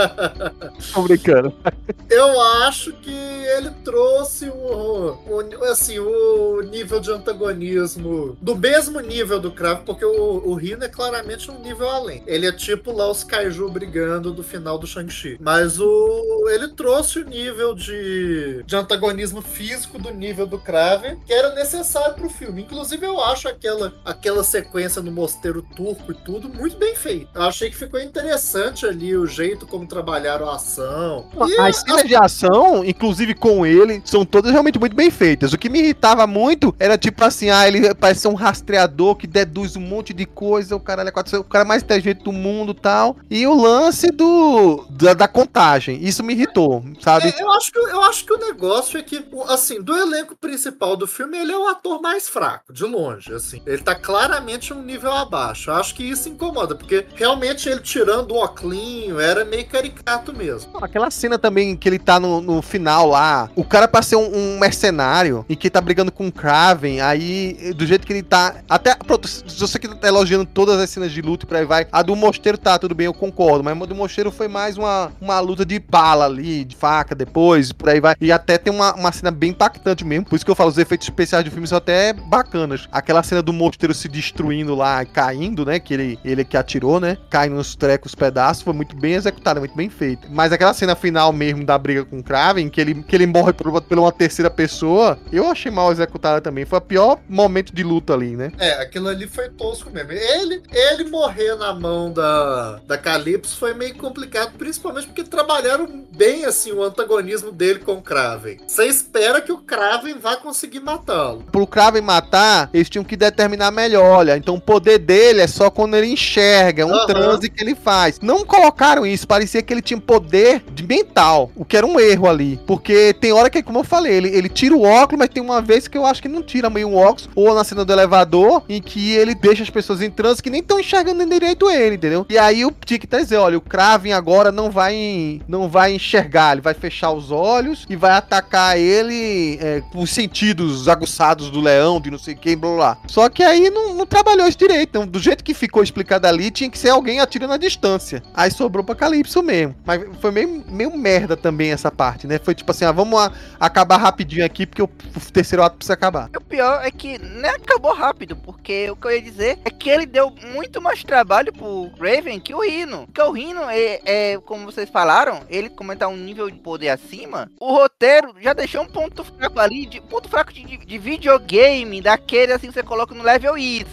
Tô brincando. Eu acho que ele trouxe o, o, assim, o nível de antagonismo do mesmo nível do Kraven, porque o, o Rhino é claramente um nível além. Ele é tipo lá os Kaiju brigando do final do Shang-Chi. Mas o, ele trouxe o nível de, de antagonismo físico do nível do Kraven, que era necessário pro filme. Inclusive eu acho aquela, aquela sequência no mosteiro turco e tudo muito bem feito. Eu achei que ficou interessante ali o jeito como trabalharam a ação. E As cenas de ação, inclusive com ele, são todas realmente muito bem feitas. O que me irritava muito era tipo assim, ah, ele parece ser um rastreador que deduz um monte de coisa, o cara é o cara mais inteligente do mundo e tal. E o lance do da, da contagem, isso me irritou, sabe? É, eu, acho que, eu acho que o negócio é que, o- assim, do elenco principal do filme, ele é o ator mais fraco, de longe, assim. Ele tá claramente um nível abaixo. Eu acho que isso incomoda, porque realmente ele tirando o oclinho era meio caricato mesmo. Aquela cena também que ele tá no, no final lá, o cara pra ser um, um mercenário e que tá brigando com o Kraven, aí do jeito que ele tá, até, pronto, se você que tá elogiando todas as cenas de luta e por aí vai, a do Mosteiro tá, tudo bem, eu concordo, mas a do Mosteiro foi mais uma, uma luta de bala ali, de faca depois, por aí vai, e até tem uma, uma cena bem impactante mesmo, por isso que eu falo, os efeitos especiais do filme são até bacanas, aquela cena do Mosteiro se destruindo lá, caindo, né, que ele, ele que atirou, né, caindo nos trecos, pedaços, foi muito bem executada, muito bem feita, mas aquela cena final mesmo da briga com o Kraven, que ele, que ele morre por, por uma terceira pessoa, eu achei mal executada também, foi o pior momento de luta ali, né. É, aquilo ali foi tosco mesmo. Ele, ele morrer na mão da, da Calypso foi meio complicado, principalmente porque trabalharam bem, assim, o antagonismo dele com o Kraven. Você espera que o Kraven vá conseguir matá-lo. Pro Kraven matar, eles tinham que determinar melhor, olha, então o poder dele é só quando ele enxerga, é um Aham. transe que ele faz. Não colocaram isso, parecia que ele tinha poder de mental, o que era um erro ali, porque tem hora que, como eu falei, ele, ele tira o óculos, mas tem uma vez que eu acho que não tira meio o óculos, ou na cena do elevador, em que ele deixa as pessoas em transe que nem estão enxergando direito ele, entendeu? E aí o tinha que tá dizer, olha, o Kraven agora não vai, não vai enxergar, ele vai fechar os olhos e vai atacar ele é, com os sentidos aguçados do leão, de não sei quem, blá blá. Só que aí não, não trabalhou isso direito, então, do jeito que ficou explicado ali, tinha que ser alguém atirando à distância. Aí sobrou pra Calypso mesmo. Mas foi meio, meio merda também essa parte, né? Foi tipo assim, ah, vamos a, acabar rapidinho aqui, porque o, o terceiro ato precisa acabar. O pior é que nem acabou rápido, porque o que eu ia dizer é que ele deu muito mais trabalho pro Raven que o Rhino. Porque o Rhino, é, é, como vocês falaram, ele como ele tá um nível de poder acima, o roteiro já deixou um ponto fraco ali, de, ponto fraco de, de videogame, daquele assim que você coloca no level easy.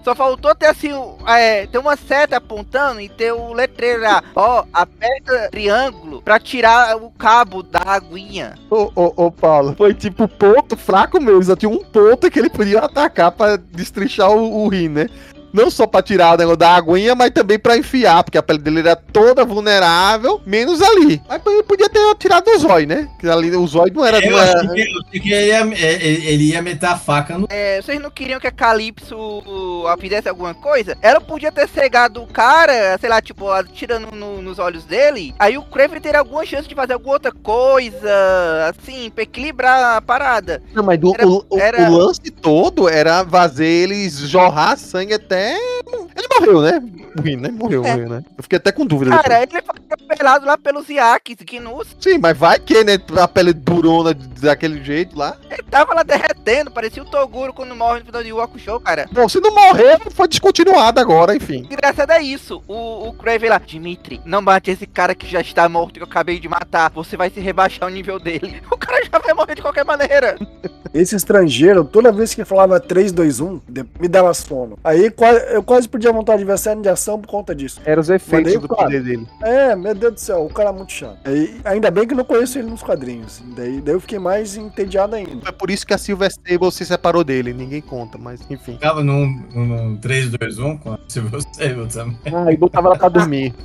Só faltou ter assim, é, ter uma seta apontando e ter o letreiro lá. Ó, aperta triângulo pra tirar o cabo da aguinha. Ô, ô, ô, Paulo, foi tipo ponto fraco mesmo. Só tinha um ponto que ele podia atacar pra destrinchar o, o rim, né? Não só pra tirar o negócio da aguinha, mas também pra enfiar, porque a pele dele era toda vulnerável, menos ali. Mas ele podia ter tirado o zóio, né? Porque ali o zóio não era... Eu não era... achei que, eu achei que ele, ia, ele, ele ia meter a faca no... É, vocês não queriam que a Calypso fizesse alguma coisa? Ela podia ter cegado o cara, sei lá, tipo, atirando no, nos olhos dele. Aí o Kraven teria alguma chance de fazer alguma outra coisa, assim, pra equilibrar a parada. Não, mas do, Era- o, o- era- o lance todo era fazer eles jorrar sangue até... Ele morreu, né? Morreu, né? Morreu, É. morreu, né? Eu fiquei até com dúvida. Cara, depois. ele foi atropelado lá pelos Iakis, Gnus. Sim, mas vai que, né? A pele durona daquele jeito lá. Ele tava lá derretendo, parecia o Toguro quando morre no final de Waku Show, cara. Bom, se não morreu, foi descontinuado agora, enfim. Engraçado é isso, o, o Kraven lá, Dimitri, não mate esse cara que já está morto, que eu acabei de matar, você vai se rebaixar o nível dele. O cara já vai morrer de qualquer maneira. Esse estrangeiro, toda vez que falava três, dois, um, de- me dava sono. Aí qua- eu quase podia montar de cena de ação por conta disso. Eram os efeitos Mandei o do cara. poder dele. É, meu Deus do céu, o cara é muito chato. Aí, ainda bem que eu não conheço ele nos quadrinhos. Daí, daí eu fiquei mais entediado ainda. Foi por isso que a Silver Sable se separou dele. Ninguém conta, mas enfim. Ficava num, num três, dois, um com a Silver Sable também. Ah, e botava ela pra dormir.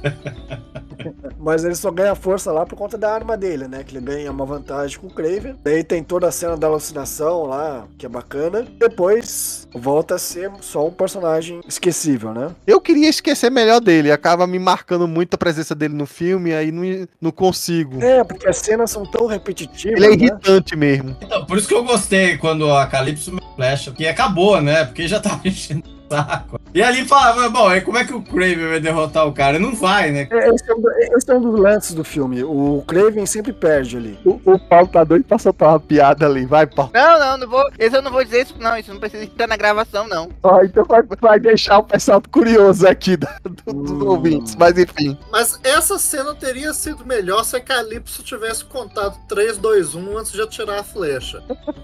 Mas ele só ganha força lá por conta da arma dele, né? Que ele ganha uma vantagem com o Kraven. Daí tem toda a cena da alucinação lá, que é bacana. Depois volta a ser só um personagem esquecível, né? Eu queria esquecer melhor dele. Acaba me marcando muito a presença dele no filme, aí não, não consigo. É, porque as cenas são tão repetitivas, Ele é né? irritante mesmo. Então, por isso que eu gostei quando a Calypso me flecha, que acabou, né? Porque já tava enchendo o saco. E ali falava, bom, aí como é que o Kraven vai derrotar o cara? Não vai, né? É, Esse é, um, do- esse é um dos lances do filme. O Kraven sempre perde ali. O, o Paulo tá doido pra soltar uma piada ali. Vai, Paulo. Não, não, não vou, esse eu não vou dizer isso não, isso não precisa estar na gravação não. Ó, então vai, vai deixar o pessoal curioso aqui da- do- dos Hum. ouvintes. Mas enfim. Mas essa cena teria sido melhor se a Calypso tivesse contado três, dois, um antes de atirar a flecha.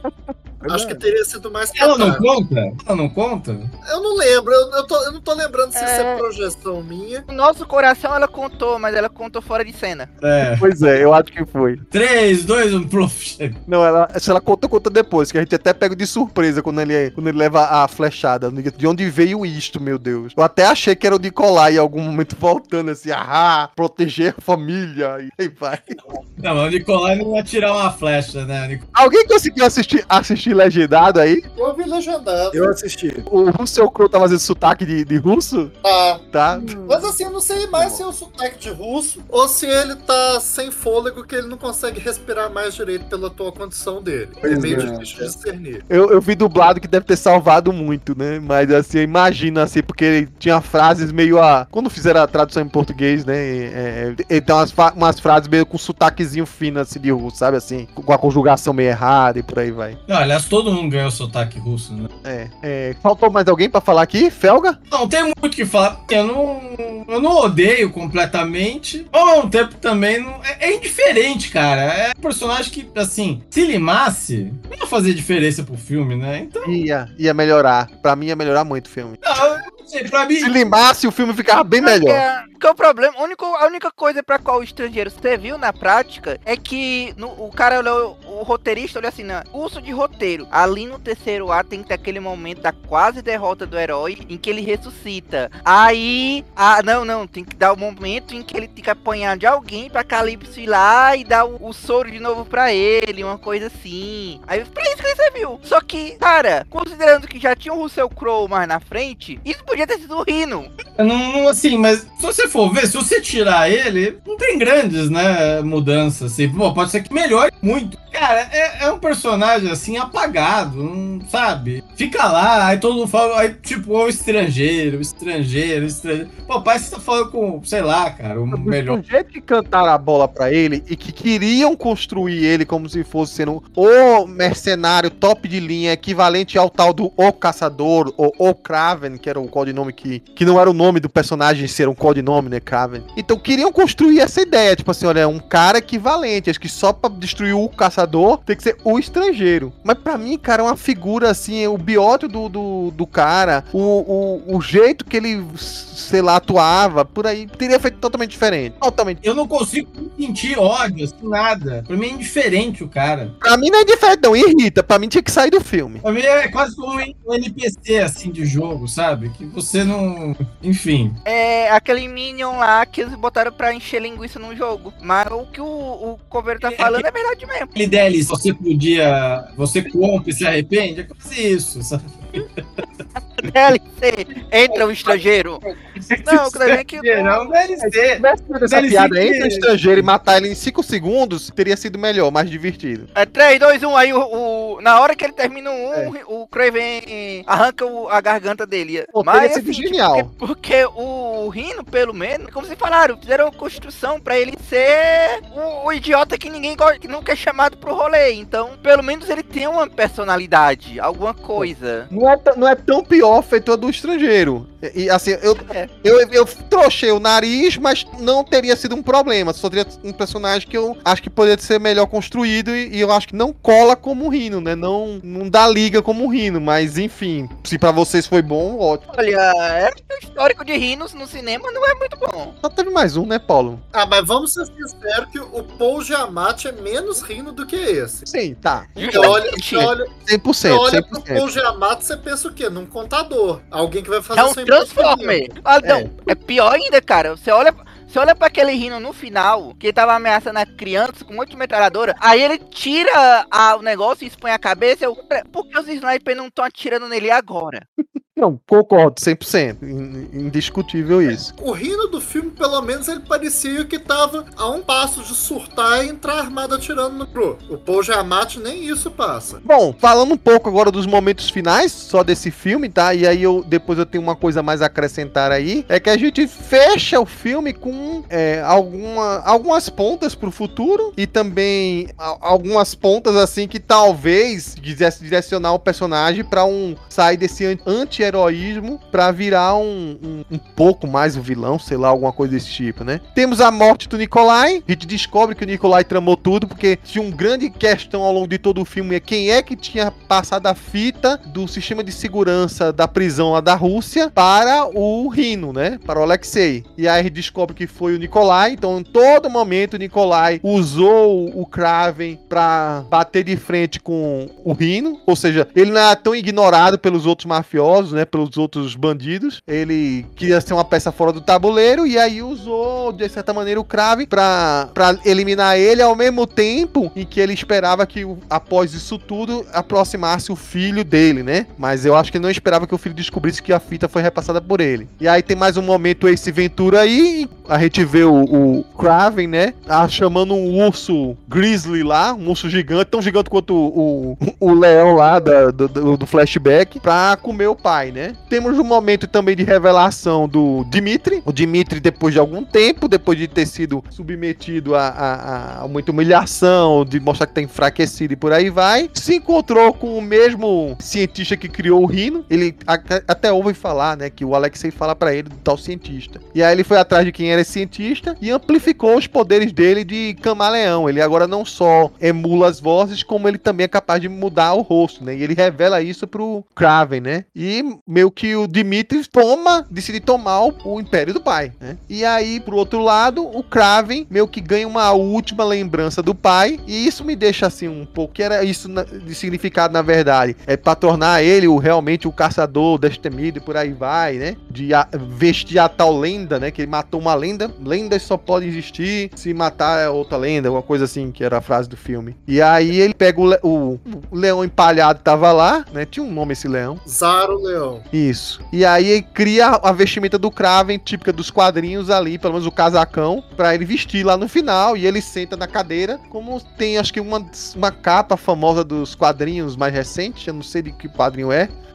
Acho que teria sido mais Ela não catártico. conta? Ela não conta? Eu não lembro, eu, eu, tô- eu não tô lembrando se isso é É. projeção minha. O nosso coração ela contou, mas ela contou fora de cena. É. Pois é, eu acho que foi. três, dois, um, pluf. Não, ela, se ela conta, conta depois, que a gente até pega de surpresa quando ele, quando ele leva a flechada. De onde veio isto, meu Deus? Eu até achei que era o Nicolai em algum momento voltando assim, ah, proteger a família. E aí vai. Não, mas o Nicolai não ia tirar uma flecha, né? Nic- Alguém conseguiu assistir, assistir legendado aí? Eu vi legendado. Eu assisti. O Russell Crowe tá fazendo sotaque de, de russo? Tá. Tá? Mas assim, eu não sei mais se é o sotaque de russo ou se ele tá sem fôlego, que ele não consegue respirar mais direito pela tua condição dele. É Pois meio é. difícil de discernir. Eu, eu vi dublado que deve ter salvado muito, né? Mas assim, eu imagino assim, porque ele tinha frases meio a. Quando fizeram a tradução em português, né? É, ele tem umas, fa- umas frases meio com sotaquezinho fino assim de russo, sabe assim? Com a conjugação meio errada e por aí vai. Não, aliás, todo mundo ganhou sotaque russo, né? É. é faltou mais alguém pra falar aqui? Felga? Não, tem muito o que falar. Eu não, eu não odeio completamente. Ao mesmo tempo também não, é, é indiferente, cara. É um personagem que, assim, se limasse, não ia fazer diferença pro filme, né? Então, Ia, ia melhorar. Pra mim ia melhorar muito o filme. não, eu não sei, pra mim. Se limasse, o filme ficava bem melhor. É, que é o problema, a única, a única coisa pra qual o estrangeiro serviu na prática é que no- o cara olhou, o roteirista olhou assim, não, curso de roteiro. Ali no terceiro ato tem que ter aquele momento da quase derrota do herói em que ele ressuscita. Aí, ah, não, não, tem que dar o momento em que ele tem que apanhar de alguém pra Calypso ir lá e dar o, o soro de novo pra ele, uma coisa assim. Aí, pra isso que ele serviu. Só que, cara, considerando que já tinha o Russell Crowe mais na frente, isso podia ter sido o Rhino. Eu não, não, assim, mas se você for ver, se você tirar ele, não tem grandes, né, mudanças, assim. Pô, pode ser que melhore muito. Cara, é, é um personagem, assim, apagado, não sabe? Fica lá, aí todo mundo fala, aí, tipo, o estrangeiro, o estrangeiro, o estrangeiro. Pô, parece que você tá falando com, sei lá, cara, o melhor. Do jeito que cantaram a bola pra ele e que queriam construir ele como se fosse sendo o mercenário top de linha, equivalente ao tal do O Caçador, ou O Kraven, que era o codinome codinome que, que não era o nome do personagem ser um codinome, né, Kraven. Então queriam construir essa ideia, tipo assim, olha, é um cara equivalente, acho que só pra destruir o caçador tem que ser o estrangeiro. Mas pra mim, cara, é uma figura assim, o biótipo do, do, do cara, o, o, o jeito que ele, sei lá, atuava, por aí, teria feito totalmente diferente. Totalmente. Eu não consigo sentir ódio, assim, nada. Pra mim é indiferente o cara. Pra mim não é indiferente, não, irrita. Pra mim tinha que sair do filme. Pra mim é quase como um N P C, assim, de jogo, sabe? Que você não... Enfim. É aquele Minion lá que eles botaram pra encher linguiça no jogo. Mas o que o, o Coveiro tá falando é verdade mesmo. Aquele D L C, você podia... Você compra e se arrepende? É quase isso, sabe? D L C, entra o estrangeiro. Não, é que... Não, D L C. Essa piada entre o estrangeiro e matar ele em cinco segundos teria sido melhor, mais divertido. É três, dois, um, aí o, o, na hora que ele termina um, é. o Kraven arranca o, a garganta dele. Pô, mas assim, genial. Porque, porque o Rhino, pelo menos, como vocês falaram, fizeram construção pra ele ser o, o idiota que ninguém gosta, que nunca é chamado pro rolê. Então, pelo menos ele tem uma personalidade, alguma coisa. Não é, não é tão pior feito a do estrangeiro. E assim, eu, é. eu, eu, eu trouxei o nariz, mas não teria sido um problema. Só teria um personagem que eu acho que poderia ser melhor construído e, e eu acho que não cola como o Rhino, né? Não, não dá liga como o Rhino, mas enfim, se pra vocês foi bom, ótimo. Olha, é o histórico de Rhinos no cinema não é muito bom. Só teve mais um, né, Paulo? Ah, mas vamos ser sinceros que o Paul Giamatti é menos Rhino do que esse. Sim, tá. Você olha, você olha, cem por cento, você olha cem por cento. pro Paul Giamatti, você pensa o quê? Num contador. Alguém que vai fazer é um Transformer. Ah, não, é. é pior ainda, cara. Você olha... Você olha pra aquele Rhino no final, que ele tava ameaçando a criança com um monte de metralhadora, aí ele tira a, o negócio e expõe a cabeça. Eu, por que os snipers não estão atirando nele agora? Não, concordo, cem por cento. Indiscutível isso. O Rhino do filme, pelo menos, ele parecia que tava a um passo de surtar e entrar armado atirando no pro. O Paul Giamatti nem isso passa. Bom, falando um pouco agora dos momentos finais, só desse filme, tá? E aí eu depois eu tenho uma coisa mais a acrescentar aí, é que a gente fecha o filme com é, alguma, algumas pontas pro futuro e também a, algumas pontas, assim, que talvez quisesse direcionar o personagem pra um sair desse anti heroísmo pra virar um, um, um pouco mais o vilão, sei lá, alguma coisa desse tipo, né? Temos a morte do Nikolai, a gente descobre que o Nikolai tramou tudo, porque tinha uma grande questão ao longo de todo o filme, é quem é que tinha passado a fita do sistema de segurança da prisão lá da Rússia para o Rhino, né? Para o Alexei. E aí a gente descobre que foi o Nikolai, então em todo momento o Nikolai usou o Kraven pra bater de frente com o Rhino, ou seja, ele não era tão ignorado pelos outros mafiosos, né, pelos outros bandidos. Ele queria ser uma peça fora do tabuleiro e aí usou, de certa maneira, o Kraven pra, pra eliminar ele ao mesmo tempo em que ele esperava que, após isso tudo, aproximasse o filho dele, né? Mas eu acho que ele não esperava que o filho descobrisse que a fita foi repassada por ele. E aí tem mais um momento Ace Ventura aí, a gente vê o, o Kraven, né, a, chamando um urso grizzly lá, um urso gigante, tão gigante quanto o, o, o leão lá da, do, do flashback, pra comer o pai, né? Temos um momento também de revelação do Dimitri. O Dimitri, depois de algum tempo, depois de ter sido submetido a, a, a muita humilhação, de mostrar que tá enfraquecido e por aí vai, se encontrou com o mesmo cientista que criou o Rhino. Ele a, até ouve falar, né, que o Alexei fala pra ele do tal cientista. E aí ele foi atrás de quem era esse cientista e amplificou os poderes dele de camaleão. Ele agora não só emula as vozes, como ele também é capaz de mudar o rosto, né? E ele revela isso pro Kraven, né? E meio que o Dimitri toma, decide tomar o, o império do pai, né? E aí, pro outro lado, o Kraven meio que ganha uma última lembrança do pai, e isso me deixa assim um pouco, que era isso na, de significado na verdade, é pra tornar ele o, realmente o caçador destemido e por aí vai, né? De a, vestir a tal lenda, né? Que ele matou uma lenda, lendas só podem existir se matar outra lenda, alguma coisa assim, que era a frase do filme. E aí ele pega o, o, o leão empalhado, tava lá, né? Tinha um nome esse leão. Zaro Leão. Isso. E aí ele cria a vestimenta do Kraven, típica dos quadrinhos ali, pelo menos o casacão, pra ele vestir lá no final, e ele senta na cadeira, como tem, acho que uma, uma capa famosa dos quadrinhos mais recentes, eu não sei de que quadrinho é,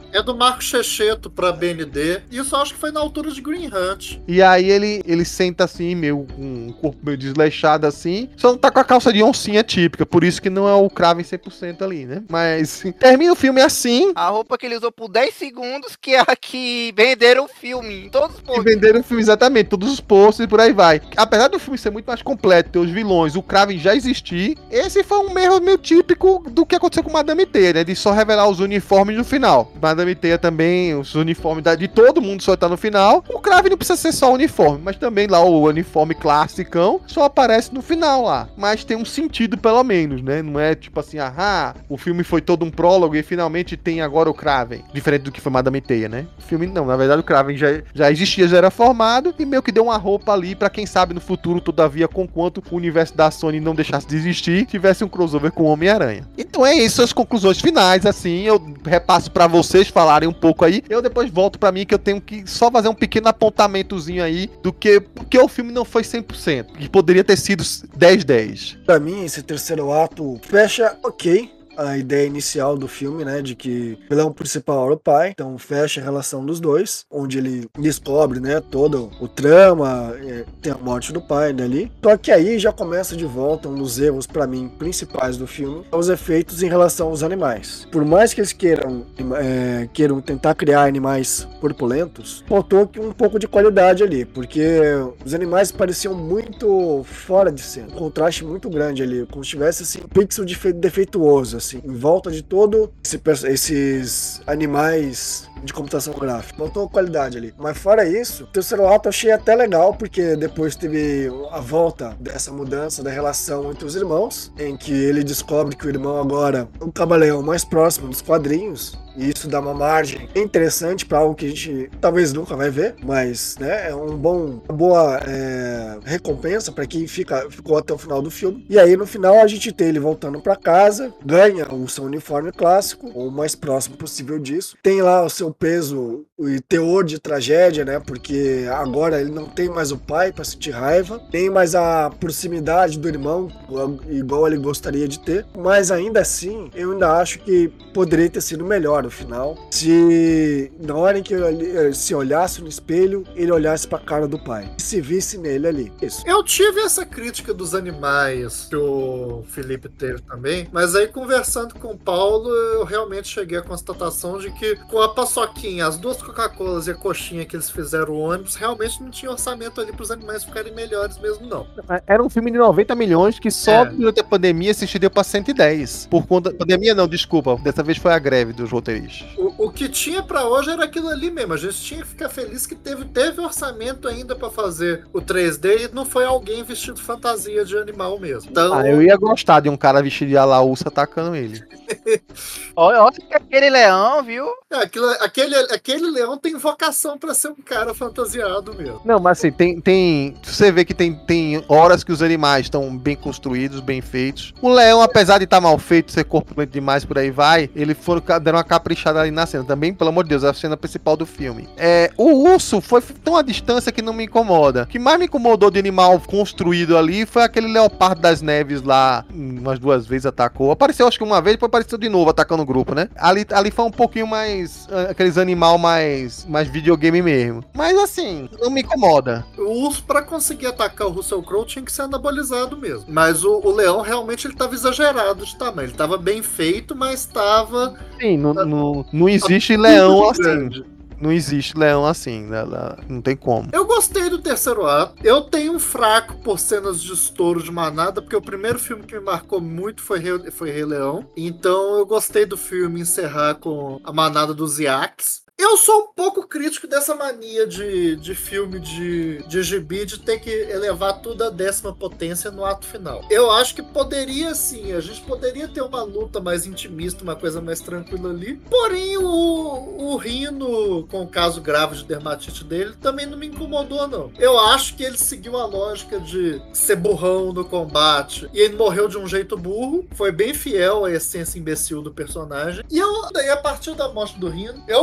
É do Marco Checheto pra B N D. Isso eu acho que foi na altura de Green Hunt. E aí ele, ele senta assim, meio com um corpo meio desleixado assim. Só não tá com a calça de oncinha típica. Por isso que não é o Kraven cem por cento ali, né? Mas termina o filme assim. A roupa que ele usou por dez segundos, que é a que venderam o filme. Em todos os E pontos. venderam o filme exatamente, todos os posts e por aí vai. Apesar do filme ser muito mais completo, ter os vilões, o Kraven já existir, esse foi um erro meio típico do que aconteceu com Madame Teia, né? De só revelar os uniformes no final. Madame Teia também, os uniformes da, de todo mundo só tá no final. O Kraven não precisa ser só o uniforme, mas também lá o uniforme classicão só aparece no final lá. Mas tem um sentido pelo menos, né? Não é tipo assim, ah, o filme foi todo um prólogo e finalmente tem agora o Kraven. Diferente do que foi Madame Teia, né? O filme não, na verdade o Kraven já, já existia, já era formado e meio que deu uma roupa ali pra quem sabe no futuro, todavia, com quanto o universo da Sony não deixasse de existir, tivesse um crossover com o Homem-Aranha. Então é isso, as conclusões finais, assim, eu repasso pra vocês falarem um pouco aí, eu depois volto pra mim que eu tenho que só fazer um pequeno apontamentozinho aí do que porque o filme não foi cem por cento, que poderia ter sido dez dez. Pra mim, esse terceiro ato fecha ok a ideia inicial do filme, né, de que o vilão principal era o pai, então fecha a relação dos dois, onde ele descobre, né, todo o trama, é, tem a morte do pai dali. Só que aí já começa de volta um dos erros, pra mim, principais do filme, os efeitos em relação aos animais. Por mais que eles queiram, é, queiram tentar criar animais corpulentos, faltou um pouco de qualidade ali, porque os animais pareciam muito fora de cena, um contraste muito grande ali, como se tivesse assim, um pixel defeituoso, assim, em volta de todo esse, esses animais de computação gráfica. Faltou qualidade ali. Mas fora isso, o terceiro ato eu achei até legal, porque depois teve a volta dessa mudança da relação entre os irmãos, em que ele descobre que o irmão agora é um camaleão mais próximo dos quadrinhos, e isso dá uma margem interessante para algo que a gente talvez nunca vai ver, mas, né, é um bom, uma boa é, recompensa para quem fica, ficou até o final do filme. E aí no final a gente tem ele voltando para casa, ganha o seu uniforme clássico, ou o mais próximo possível disso, tem lá o seu peso e teor de tragédia, né, porque agora ele não tem mais o pai para sentir raiva, tem mais a proximidade do irmão igual ele gostaria de ter, mas ainda assim eu ainda acho que poderia ter sido melhor no final, se na hora em que ele se olhasse no espelho, ele olhasse pra cara do pai e se visse nele ali. Isso. Eu tive essa crítica dos animais que o Felipe teve também, mas aí conversando com o Paulo, eu realmente cheguei à constatação de que com a paçoquinha, as duas Coca-Colas e a coxinha que eles fizeram o ônibus, realmente não tinha orçamento ali pros animais ficarem melhores mesmo, não. Era um filme de noventa milhões que só É. durante a pandemia se estendeu pra cento e dez. Por conta... Pandemia não, desculpa. Dessa vez foi a greve dos roteiristas. O, o que tinha pra hoje era aquilo ali mesmo. A gente tinha que ficar feliz que teve, teve orçamento ainda pra fazer o três D e não foi alguém vestido fantasia de animal mesmo. Então, Ah, eu ia gostar de um cara vestido de alaúça atacando ele. Olha, olha que aquele leão, viu? é, aquilo, aquele, aquele leão tem vocação pra ser um cara fantasiado mesmo. Não, mas assim, tem, tem. Você vê que tem, tem horas que os animais estão bem construídos, bem feitos. O leão, apesar de estar mal feito, ser corpulento demais por aí vai, ele foram deram uma caprichada ali na cena. Também, pelo amor de Deus, é a cena principal do filme. É, o urso foi tão à distância que não me incomoda. O que mais me incomodou de animal construído ali foi aquele leopardo das neves lá, umas duas vezes atacou. Apareceu acho que uma vez, depois apareceu de novo atacando o grupo, né? Ali, ali foi um pouquinho mais, aqueles animal mais, mais videogame mesmo. Mas assim, não me incomoda. O urso, pra conseguir atacar o Russell Crowe, tinha que ser anabolizado mesmo. Mas o, o leão, realmente, ele tava exagerado de tamanho. Ele tava bem feito, mas tava... Sim, não, não, não existe leão assim. grande. Não existe leão assim, né? Não tem como. Eu gostei do terceiro ato. Eu tenho um fraco por cenas de estouro de manada, porque o primeiro filme que me marcou muito foi Rei, foi Rei Leão. Então eu gostei do filme encerrar com a manada dos iaques. Eu sou um pouco crítico dessa mania de, de filme de, de gibi de ter que elevar tudo à décima potência no ato final. Eu acho que poderia sim, a gente poderia ter uma luta mais intimista, uma coisa mais tranquila ali. Porém, o, o Rhino, com o caso grave de dermatite dele, também não me incomodou, não. Eu acho que ele seguiu a lógica de ser burrão no combate e ele morreu de um jeito burro. Foi bem fiel à essência imbecil do personagem. E eu, daí, a partir da morte do Rhino, eu gostei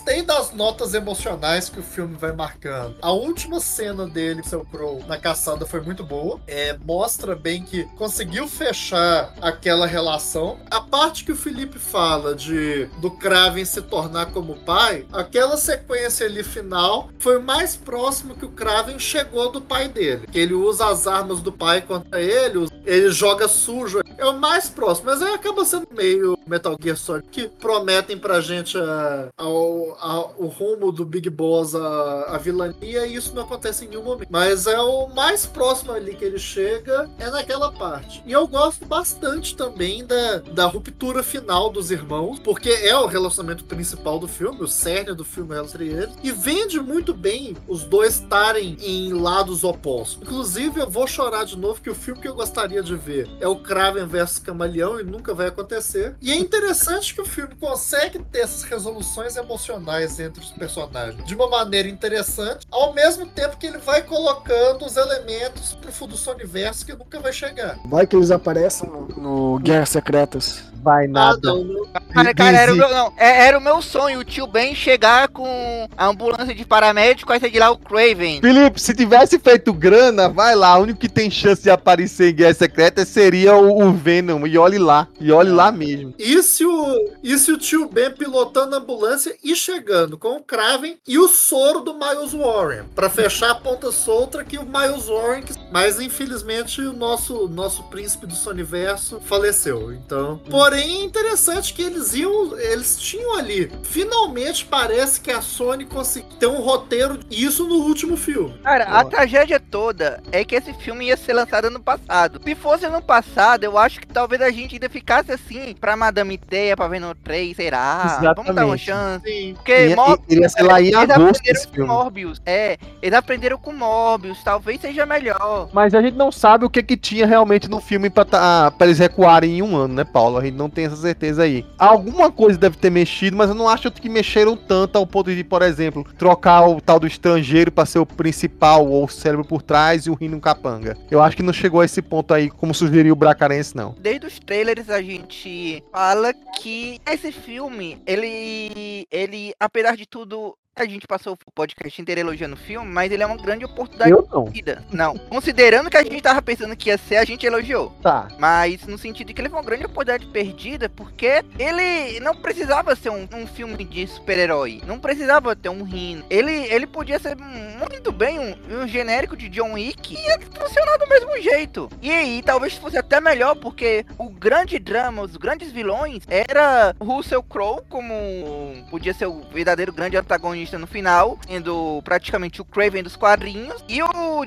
gostei das notas emocionais que o filme vai marcando. A última cena dele, seu Crow, na caçada foi muito boa. É, mostra bem que conseguiu fechar aquela relação. A parte que o Felipe fala de do Kraven se tornar como pai, aquela sequência ali final foi o mais próximo que o Kraven chegou do pai dele. Que ele usa as armas do pai contra ele, ele joga sujo. É o mais próximo, mas aí acaba sendo meio Metal Gear Solid, que prometem pra gente a, a, a, o rumo do Big Boss, a, a vilania, e isso não acontece em nenhum momento. Mas é o mais próximo ali que ele chega, é naquela parte. E eu gosto bastante também da, da ruptura final dos irmãos, porque é o relacionamento principal do filme, o cerne do filme é entre eles, e vende muito bem os dois estarem em lados opostos. Inclusive, eu vou chorar de novo, que o filme que eu gostaria de ver é o Kraven versus Camaleão, e nunca vai acontecer. E é interessante que o filme consegue ter essas resoluções emocionais entre os personagens de uma maneira interessante, ao mesmo tempo que ele vai colocando os elementos pro fundo do universo que nunca vai chegar. Vai que eles aparecem no, no Guerras Secretas. Vai nada. Ah, não, não. Cara, cara, era o meu, não, é- era o meu sonho, o tio Ben chegar com a ambulância de paramédico, aí você de lá o Kraven. Felipe, se tivesse feito grana, vai lá. O único que tem chance de aparecer em Guerra Secreta seria o, o Venom. E olhe lá. E olhe lá mesmo. E se o, e se o tio Ben pilotando a ambulância e chegando com o Kraven e o soro do Miles Warren, pra fechar a ponta solta que o Miles Warren, que, mas infelizmente o nosso, nosso príncipe do Soniverso faleceu. Então, porém é interessante que eles iam, eles tinham ali. Finalmente parece que a Sony conseguiu ter um roteiro, isso no último filme. Cara, a tragédia toda é que esse filme ia ser lançado ano passado. Se fosse ano passado, eu acho que talvez a gente ainda ficasse assim pra Madame Teia, pra Venom três, será? Vamos dar uma Exatamente. chance. Sim. Porque Ia- Morbius, Iria ser lá em eles agosto aprenderam esse com filme. Morbius. É, eles aprenderam com Morbius, talvez seja melhor. Mas a gente não sabe o que que tinha realmente no filme pra, tá, pra eles recuarem em um ano, né, Paulo? A gente não tem essa certeza aí. Alguma coisa deve ter mexido, mas eu não acho que mexeram tanto ao ponto de, por exemplo, trocar o tal do estrangeiro pra ser o principal ou o cérebro por trás e o Rino Capanga. Eu acho que não chegou a esse ponto aí, como sugeriu o Bracarense, não. Desde os trailers a gente fala que esse filme, ele, ele, apesar de tudo, a gente passou o podcast inteiro elogiando o filme, mas ele é uma grande oportunidade Eu não. de vida. Não, considerando que a gente tava pensando que ia ser, a gente elogiou. Tá. Mas no sentido de que ele foi uma grande oportunidade perdida, porque ele não precisava ser um, um filme de super-herói. Não precisava ter um Rhino. Ele, ele podia ser muito bem um, um genérico de John Wick e ia funcionar do mesmo jeito. E aí, talvez fosse até melhor, porque o grande drama, os grandes vilões, era o Russell Crowe, como podia ser o verdadeiro grande antagonista no final, sendo praticamente o Kraven dos quadrinhos, e o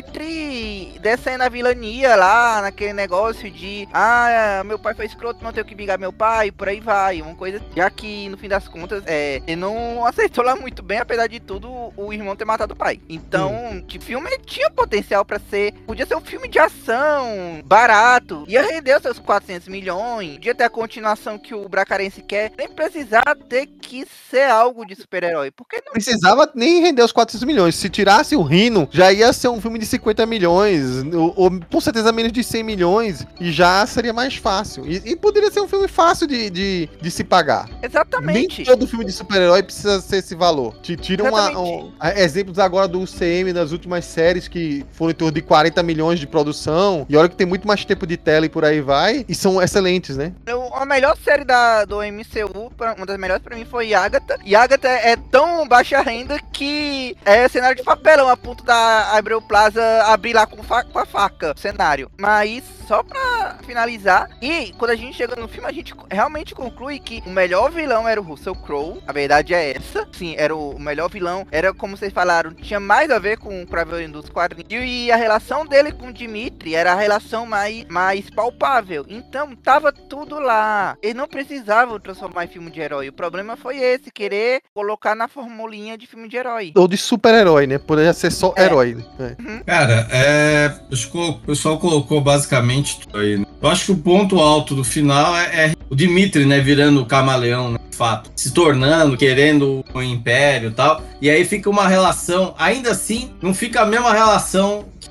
Dimitri descendo a vilania lá, naquele negócio de ah, meu pai foi escroto, não tenho que vingar meu pai, e por aí vai, uma coisa, já que no fim das contas, é, ele não aceitou lá muito bem, apesar de tudo, o irmão ter matado o pai. Então, hum. o filme tinha potencial pra ser, podia ser um filme de ação, barato, ia render os seus quatrocentos milhões, podia ter a continuação que o Bracarense quer, sem precisar ter que ser algo de super-herói. Porque não precisava nem render os quatrocentos milhões. Se tirasse o Rhino, já ia ser um filme de cinquenta milhões, ou, ou com certeza menos de cem milhões, e já seria mais fácil. E, e poderia ser um filme fácil de, de, de se pagar. Exatamente. Nem todo filme de super-herói precisa ser esse valor. Te tiram uma, um, exemplos agora do U C M das últimas séries que foram em torno de quarenta milhões de produção, e olha que tem muito mais tempo de tela e por aí vai, e são excelentes, né? Eu, a melhor série da, do M C U, uma das melhores pra mim foi Agatha, e Agatha é tão baixa renda que é cenário de papelão a ponto da Abreu Plaza abrir lá com, fa com a faca o cenário. Mas só pra finalizar, e quando a gente chega no filme, a gente realmente conclui que o melhor vilão era o Russell Crowe. A verdade é essa. Sim, era o, o melhor vilão. Era, como vocês falaram, tinha mais a ver com o Kraven dos quadrinhos. E a relação dele com o Dimitri era a relação mais, mais palpável. Então, tava tudo lá. Eles não precisavam transformar em filme de herói. O problema foi esse, querer colocar na formulinha de filme de herói. Ou de super-herói, né? Poderia ser só É. herói. É. Uhum. Cara, é, acho que o pessoal colocou basicamente tudo aí, né? Eu acho que o ponto alto do final é, é o Dimitri, né, virando o camaleão, né, de fato, se tornando, querendo um império e tal, e aí fica uma relação, ainda assim, não fica a mesma relação que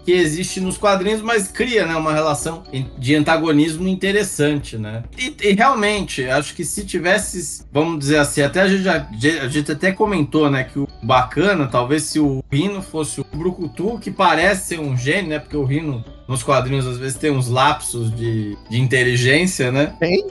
que existe nos quadrinhos, mas cria, né, uma relação de antagonismo interessante, né? E, e realmente, acho que se tivesse, vamos dizer assim, até a gente, já, a gente até comentou, né, que o bacana, talvez se o Rhino fosse o Brucutu, que parece ser um gênio, né? Porque o Rhino nos quadrinhos às vezes tem uns lapsos de, de inteligência, né? Tem?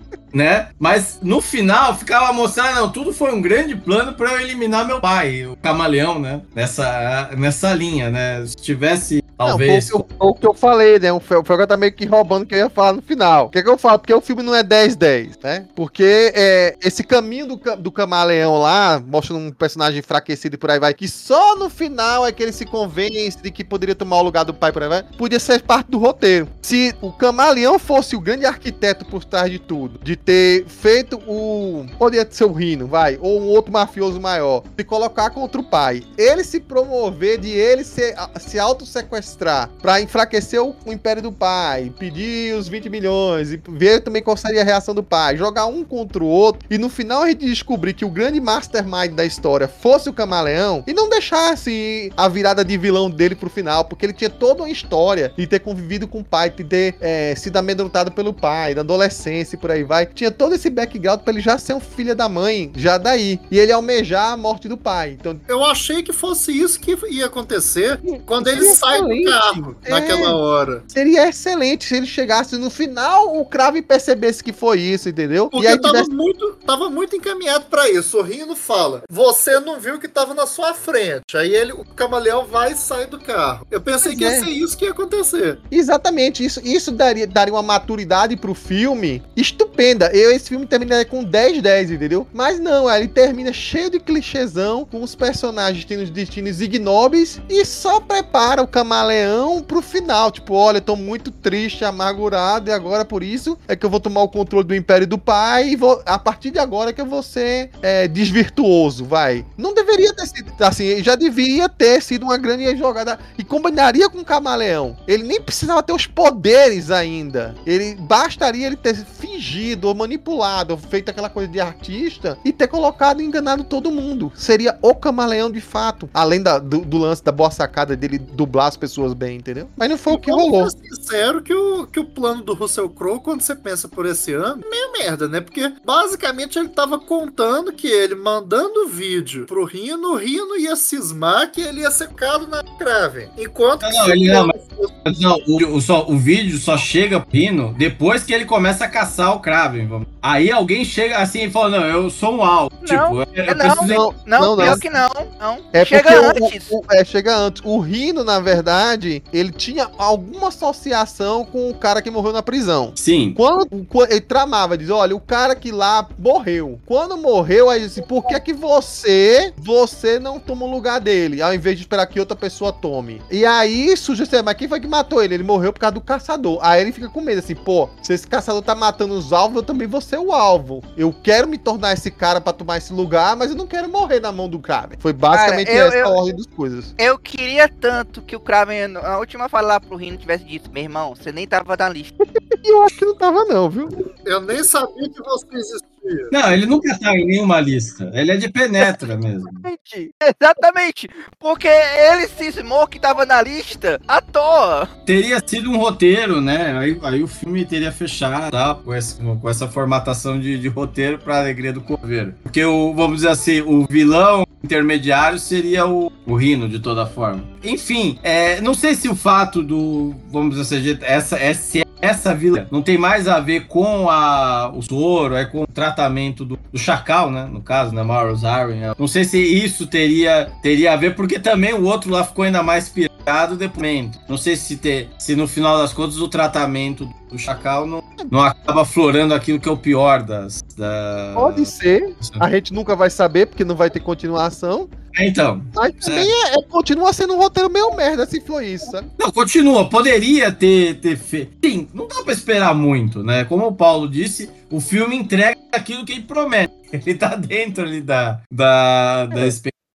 Né? Mas no final ficava mostrando, não, tudo foi um grande plano para eu eliminar meu pai, o Camaleão, né? Nessa, nessa linha, né? Se tivesse, talvez... Não, foi, o que eu, foi o que eu falei, né? O Felga tá meio que roubando o que eu ia falar no final. O que, é que eu falo? Porque o filme não é dez dez, né? Porque é, esse caminho do, do Camaleão lá, mostrando um personagem enfraquecido e por aí vai, que só no final é que ele se convence de que poderia tomar o lugar do pai por aí vai, podia ser parte do roteiro. Se o Camaleão fosse o grande arquiteto por trás de tudo, de ter feito o... poderia ser o Rhino, vai, ou um outro mafioso maior, se colocar contra o pai, ele se promover de ele se, se auto-sequestrar pra enfraquecer o, o império do pai, pedir os vinte milhões, e ver também qual seria a reação do pai, jogar um contra o outro, e no final a gente descobrir que o grande mastermind da história fosse o Camaleão, e não deixasse a virada de vilão dele pro final, porque ele tinha toda uma história de ter convivido com o pai, de ter é, sido amedrontado pelo pai, da adolescência e por aí vai, tinha todo esse background pra ele já ser um filho da mãe, já daí. E ele almejar a morte do pai. Então, eu achei que fosse isso que ia acontecer quando ele seria sai do carro, é, naquela hora. Seria excelente se ele chegasse no final, o Kraven percebesse que foi isso, entendeu? Porque e aí tava, tivesse... muito, tava muito encaminhado pra isso. O Rhino fala, você não viu que tava na sua frente. Aí ele, o Camaleão vai e sai do carro. Eu pensei Pois que ia é. ser isso que ia acontecer. Exatamente, isso, isso daria, daria uma maturidade pro filme estupenda. Eu, esse filme terminaria com dez dez, entendeu? Mas não, ele termina cheio de clichêzão, com os personagens tendo destinos ignóbeis e só prepara o Camaleão pro final. Tipo, olha, eu tô muito triste, amargurado, e agora por isso é que eu vou tomar o controle do Império do Pai e vou, a partir de agora é que eu vou ser é, desvirtuoso, vai. Não deveria ter sido assim, já devia ter sido uma grande jogada e combinaria com o Camaleão. Ele nem precisava ter os poderes ainda. Ele bastaria ele ter fingido ou manipulado, feito aquela coisa de artista e ter colocado e enganado todo mundo. Seria o Camaleão de fato. Além da, do, do lance da boa sacada dele dublar as pessoas bem, entendeu? Mas não foi e o que rolou. Ser sincero que o, que o plano do Russell Crowe, quando você pensa por esse ano, é meio merda, né? Porque basicamente ele tava contando que ele mandando vídeo pro Rhino, o Rhino ia cismar que ele ia ser cado na Kraven. Enquanto não, não, ele não, mas, não o, o, só, o vídeo só chega pro Rhino depois que ele começa a caçar o Kraven. Vamos. Aí alguém chega assim e fala, não, eu sou um alvo. Não, tipo, eu, é eu não, preciso... não, não, não, pior não. que não, não. É chega antes. O, o, é, chega antes. O Rhino, na verdade, ele tinha alguma associação com o cara que morreu na prisão. Sim. Quando, quando ele tramava, diz, olha, o cara que lá morreu. Quando morreu, aí disse, por que que você, você não toma o lugar dele, ao invés de esperar que outra pessoa tome? E aí surge assim, mas quem foi que matou ele? Ele morreu por causa do caçador. Aí ele fica com medo, assim, pô, se esse caçador tá matando os alvos, eu também vou ser o alvo. Eu quero me tornar esse cara pra tomar esse lugar, mas eu não quero morrer na mão do Kraven. Foi basicamente Cara, eu, essa eu, a ordem das coisas. Eu queria tanto que o Kraven, na última fala lá pro Rhino, tivesse dito, meu irmão, você nem tava na lista. E eu acho que não tava não, viu? Eu nem sabia que você existia. Não, ele nunca tá em nenhuma lista. Ele é de penetra mesmo. Exatamente, exatamente. Porque ele cismou que tava na lista à toa. Teria sido um roteiro, né? Aí, aí o filme teria fechado, tá? Com, esse, com essa formatação de, de roteiro pra alegria do coveiro. Porque, o, vamos dizer assim, o vilão intermediário seria o, o Rhino, de toda forma. Enfim, é, não sei se o fato do, vamos dizer assim, essa, essa, essa vilã não tem mais a ver com a, o soro, é com o tratamento do, do Chacal, né? No caso, né? Mauro Zarwin. Não sei se isso teria, teria a ver, porque também o outro lá ficou ainda mais pirado depois. Não sei se, ter, se no final das contas o tratamento do Chacal não, não acaba florando aquilo que é o pior das... Da... Pode ser. A gente nunca vai saber, porque não vai ter continuação. Então. Mas também é, é, continua sendo um roteiro meio merda se for isso, sabe? Não, continua. Poderia ter, ter feito. Sim, não dá pra esperar muito, né? Como o Paulo disse, o filme entrega aquilo que ele promete. Ele tá dentro ali da, da, da expectativa.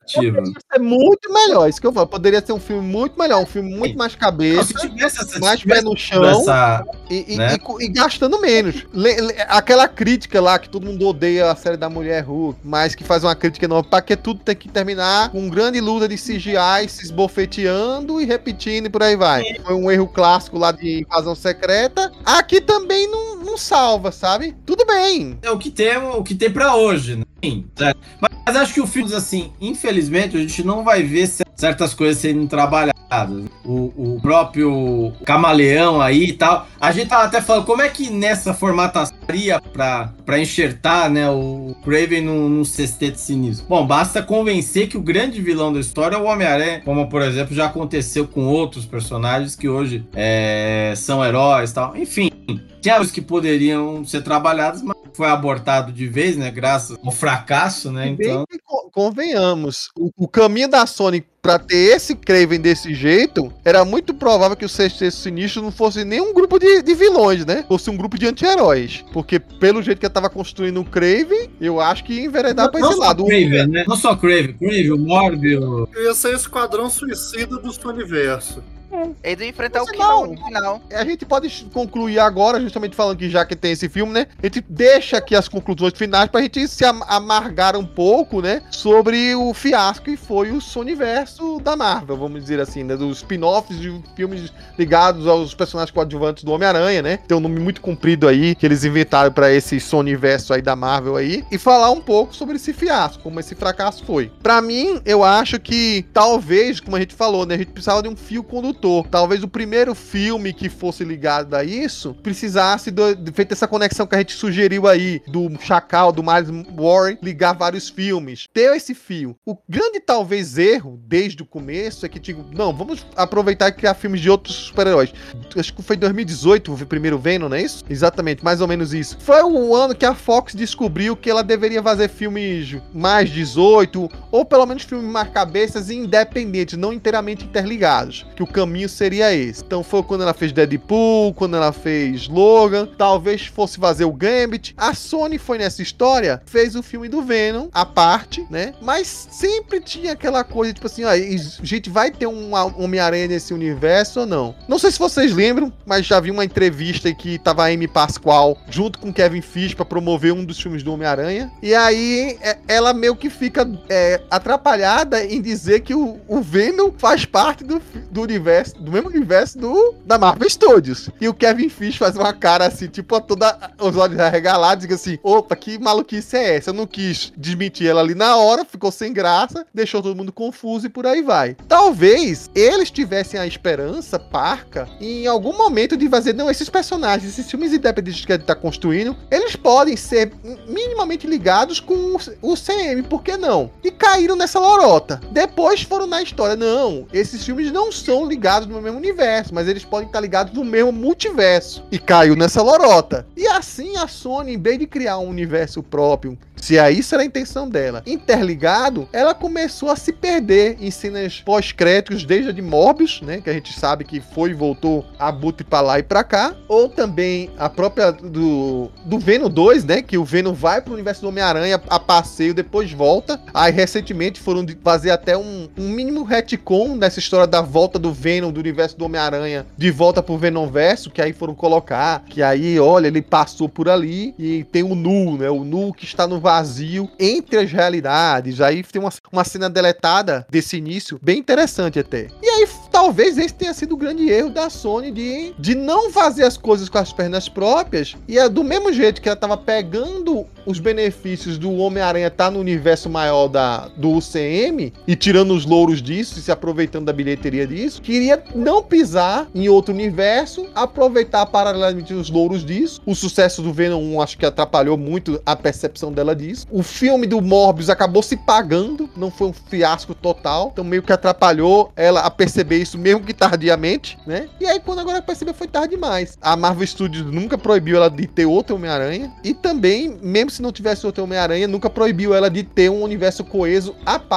Poderia ser muito melhor, isso que eu falo. Poderia ser um filme muito melhor, um filme muito mais cabeça, Não, se tivesse essa, mais se tivesse pé no chão essa, e, e- né? e- e gastando menos. Le- le- aquela crítica lá que todo mundo odeia a série da Mulher Hulk, mas que faz uma crítica nova, pra que tudo tem que terminar com grande luta de C G I se esbofeteando e repetindo e por aí vai. Foi um erro clássico lá de Invasão Secreta. Aqui também não, não salva, sabe? Tudo bem. É o que tem, o que tem pra hoje, né? Sim, certo. Mas, mas acho que o filme, assim, infelizmente, a gente não vai ver certas coisas sendo trabalhadas. O, o próprio Camaleão aí e tal. A gente tava até falando, como é que nessa formataria pra, pra enxertar, né, o Kraven num, num sexteto sinistro? Bom, basta convencer que o grande vilão da história é o Homem-Aranha, como, por exemplo, já aconteceu com outros personagens que hoje é, são heróis e tal. Enfim, tinha os que poderiam ser trabalhados, mas foi abortado de vez, né, graças ao fracasso, né, então... Bem que co- convenhamos, o, o caminho da Sony pra ter esse Kraven desse jeito, era muito provável que o Sexteto Sinistro não fosse nem um grupo de, de vilões, né? Fosse um grupo de anti-heróis. Porque pelo jeito que eu tava construindo o Kraven, eu acho que ia enveredar pra Não esse só lado. Kraven, né? Não só Kraven, Kraven, o Morbius... Ia ser o Esquadrão Suicida do universo. Eles iam enfrentar o Não, Killmonger não. no final. A gente pode concluir agora, justamente falando que já que tem esse filme, né? A gente deixa aqui as conclusões finais pra gente se am- amargar um pouco, né? Sobre o fiasco que foi o Sonyverso da Marvel, vamos dizer assim, né? Dos spin-offs de filmes ligados aos personagens coadjuvantes do Homem-Aranha, né? Tem um nome muito comprido aí que eles inventaram pra esse Sonyverso aí da Marvel aí. E falar um pouco sobre esse fiasco, como esse fracasso foi. Pra mim, eu acho que talvez, como a gente falou, né? A gente precisava de um fio condutor. Talvez o primeiro filme que fosse ligado a isso precisasse do, de feita essa conexão que a gente sugeriu aí do Chacal, do Miles Warren, ligar vários filmes. Ter esse fio. O grande talvez erro desde o começo é que tipo, não, vamos aproveitar e criar filmes de outros super-heróis. Acho que foi em dois mil e dezoito o primeiro Venom, não é isso? Exatamente, mais ou menos isso. Foi o ano que a Fox descobriu que ela deveria fazer filmes mais dezoito ou pelo menos filmes mais cabeças e independentes, não inteiramente interligados. Que o caminho seria esse. Então foi quando ela fez Deadpool, quando ela fez Logan, talvez fosse fazer o Gambit. A Sony foi nessa história, fez o filme do Venom, a parte, né? Mas sempre tinha aquela coisa, tipo assim, ó, a gente vai ter um Homem-Aranha nesse universo ou não? Não sei se vocês lembram, mas já vi uma entrevista em que tava a Amy Pascal junto com Kevin Feige pra promover um dos filmes do Homem-Aranha. E aí é, ela meio que fica é, atrapalhada em dizer que o, o Venom faz parte do, do universo do mesmo universo do, da Marvel Studios. E o Kevin Feige faz uma cara assim, tipo, toda os olhos arregalados, e diz assim, opa, que maluquice é essa? Eu não quis desmentir ela ali na hora, ficou sem graça, deixou todo mundo confuso e por aí vai. Talvez eles tivessem a esperança, parca, em algum momento de fazer, não, esses personagens, esses filmes independentes que a gente tá construindo, eles podem ser minimamente ligados com o C M, por que não? E caíram nessa lorota. Depois foram na história, não, esses filmes não são ligados no mesmo universo, mas eles podem estar ligados no mesmo multiverso. E caiu nessa lorota. E assim a Sony, em vez de criar um universo próprio, se é isso era a intenção dela, interligado, ela começou a se perder em cenas pós-créditos, desde a de Morbius, né, que a gente sabe que foi e voltou a Abutre pra lá e pra cá, ou também a própria do, do Venom dois, né, que o Venom vai pro universo do Homem-Aranha a passeio, depois volta. Aí recentemente foram fazer até um, um mínimo retcon nessa história da volta do Venom do universo do Homem-Aranha de volta pro Venomverso, que aí foram colocar, que aí, olha, ele passou por ali e tem o Nu, né, o Nu que está no vazio entre as realidades. Aí tem uma, uma cena deletada desse início, bem interessante até. E aí, talvez esse tenha sido o grande erro da Sony de, de não fazer as coisas com as pernas próprias, e é do mesmo jeito que ela tava pegando os benefícios do Homem-Aranha estar tá no universo maior da, do U C M e tirando os louros disso e se aproveitando da bilheteria disso, queria não pisar em outro universo, aproveitar paralelamente os louros disso. O sucesso do Venom um acho que atrapalhou muito a percepção dela disso. O filme do Morbius acabou se pagando, não foi um fiasco total, então meio que atrapalhou ela a perceber isso, mesmo que tardiamente, né? E aí quando agora percebeu foi tarde demais. A Marvel Studios nunca proibiu ela de ter outro Homem-Aranha, e também, mesmo se não tivesse outro Homem-Aranha, nunca proibiu ela de ter um universo coeso à parte.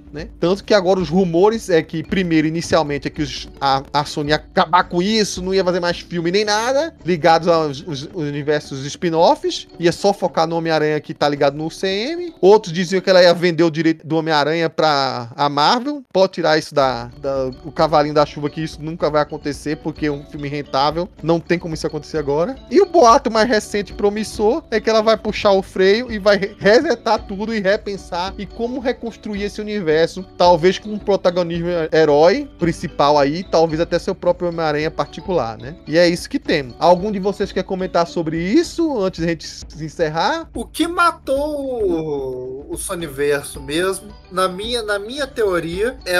né? Tanto que agora os rumores é que, primeiro, inicialmente, é que os, a, a Sony ia acabar com isso, não ia fazer mais filme nem nada, ligados aos os, os universos spin-offs, ia só focar no Homem-Aranha que tá ligado no U C M. Outros diziam que ela ia vender o direito do Homem-Aranha pra a Marvel. Pode tirar isso da, da o cavalinho da chuva, que isso nunca vai acontecer, porque é um filme rentável, não tem como isso acontecer agora. E o boato mais recente promissor é que ela vai puxar o freio e vai resetar tudo e repensar e como reconstruir esse universo, talvez com um protagonismo herói principal aí, talvez até seu próprio Homem-Aranha particular, né? E é isso que temos. Algum de vocês quer comentar sobre isso antes de a gente se encerrar? O que matou o, o Sonyverso mesmo, na minha, na minha teoria, é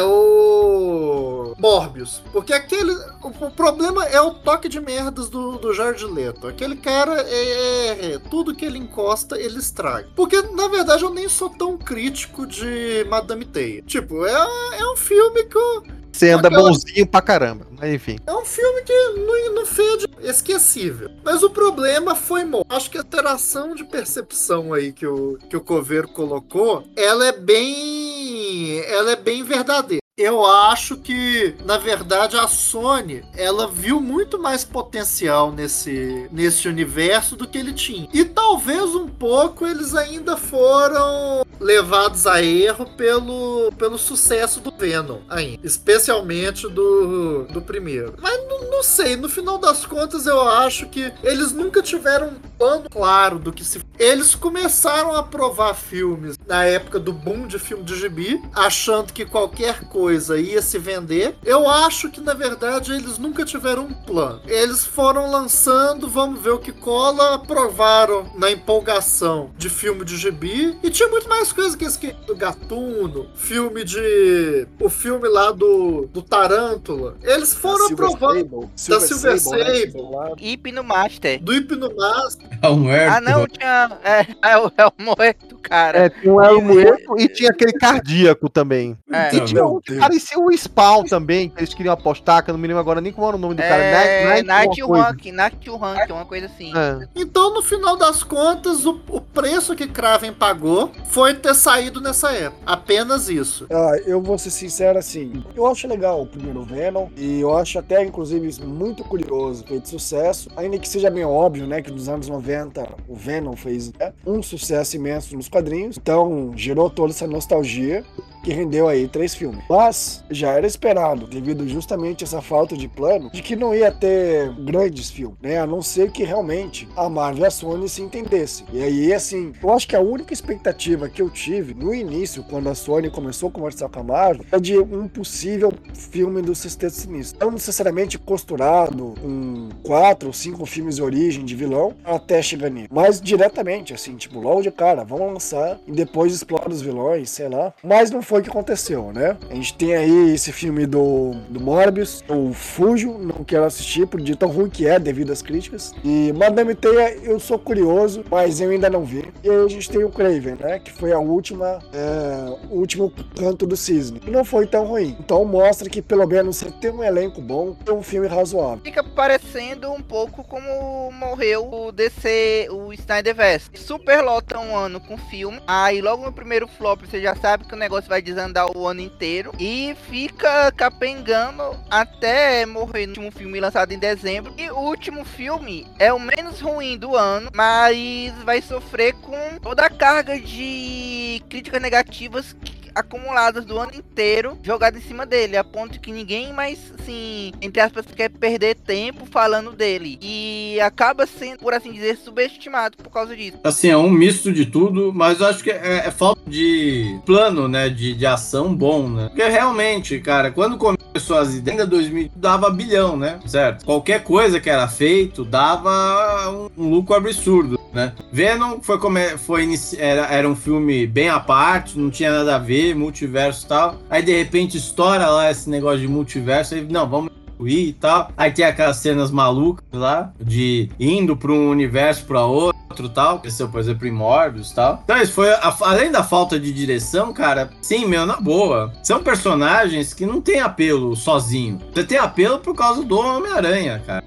o Morbius. Porque aquele... O, o problema é o toque de merdas do, do Jared Leto. Aquele cara, é, é tudo que ele encosta, ele estraga. Porque, na verdade, eu nem sou tão crítico de Madame Teia. Tipo, é, é um filme que eu... Você anda aquela... bonzinho pra caramba, mas enfim. É um filme que não, não fede, esquecível. Mas o problema foi, mo- acho que a alteração de percepção aí que o, que o Coveiro colocou, ela é bem, ela é bem verdadeira. Eu acho que, na verdade, a Sony, ela viu muito mais potencial nesse, nesse universo do que ele tinha. E talvez um pouco eles ainda foram levados a erro pelo, pelo sucesso do Venom ainda. Especialmente do, do primeiro. Mas não, não sei, no final das contas eu acho que eles nunca tiveram um plano claro do que se... Eles começaram a provar filmes na época do boom de filme de gibi, achando que qualquer coisa coisa ia se vender. Eu acho que, na verdade, eles nunca tiveram um plano. Eles foram lançando, vamos ver o que cola, aprovaram na empolgação de filme de gibi, e tinha muito mais coisa que esse que do Gatuno, filme de... o filme lá do, do Tarântula. Eles foram aprovando da Silver Sable, né? Hipnomaster. Do Hipnomaster. É o Muerto. Ah, não, tinha... É, é, o, é o Muerto, cara. É, tinha o El Muerto e tinha aquele cardíaco também. É. E tinha um que parecia o Spawn também, que eles queriam apostar, que eu não me lembro agora nem qual era o nome do cara. É, Night Rank, Rank, Night Rank, uma coisa assim. É. Então, no final das contas, o, o preço que Kraven pagou foi ter saído nessa época. Apenas isso. Ah, eu vou ser sincero assim, eu acho legal o primeiro Venom, e eu acho até, inclusive, muito curioso, foi de sucesso, ainda que seja meio óbvio, né, que nos anos noventa o Venom fez, né, um sucesso imenso nos quadrinhos, então gerou toda essa nostalgia que rendeu aí três filmes. Mas já era esperado, devido justamente a essa falta de plano, de que não ia ter grandes filmes, né? A não ser que realmente a Marvel e a Sony se entendesse. E aí, assim, eu acho que a única expectativa que eu tive no início, quando a Sony começou a conversar com a Marvel, é de um possível filme do Sexteto Sinistro. Não necessariamente costurado com quatro ou cinco filmes de origem de vilão até chegar nisso. Mas diretamente, assim, tipo, logo de cara, vamos lançar e depois explora os vilões, sei lá. Mas não foi o que aconteceu, né? A gente tem aí esse filme do, do Morbius, o Fujo, não quero assistir, por de tão ruim que é, devido às críticas. E Madame Teia, eu sou curioso, mas eu ainda não vi. E aí a gente tem o Kraven, né? Que foi a última, é, o último canto do cisne. E não foi tão ruim. Então mostra que pelo menos você tem um elenco bom, tem um filme razoável. Fica parecendo um pouco como morreu o D C, o Snyderverse. Superlota um ano com filme, aí logo no primeiro flop você já sabe que o negócio vai desandar o ano inteiro e fica capengando até morrer no último filme lançado em dezembro. E o último filme é o menos ruim do ano, mas vai sofrer com toda a carga de críticas negativas acumuladas do ano inteiro jogadas em cima dele, a ponto que ninguém mais, assim, entre aspas, quer perder tempo falando dele, e acaba sendo, por assim dizer, subestimado por causa disso. Assim, é um misto de tudo, mas eu acho que é, é falta de plano, né, de, de ação bom, né, porque realmente, cara, quando começou as ideias, ainda dois mil dava bilhão, né, certo? Qualquer coisa que era feito dava um, um lucro absurdo, né. Venom foi, come, foi inici, era, era um filme bem à parte, não tinha nada a ver, multiverso e tal, aí de repente estoura lá esse negócio de multiverso, aí não, vamos e tal, aí tem aquelas cenas malucas lá, de indo pra um universo pra outro tal, que são, por exemplo, em Morbius e tal. Então isso foi, a, além da falta de direção, cara, sim, meu, na boa, são personagens que não tem apelo sozinho, você tem apelo por causa do Homem-Aranha, cara.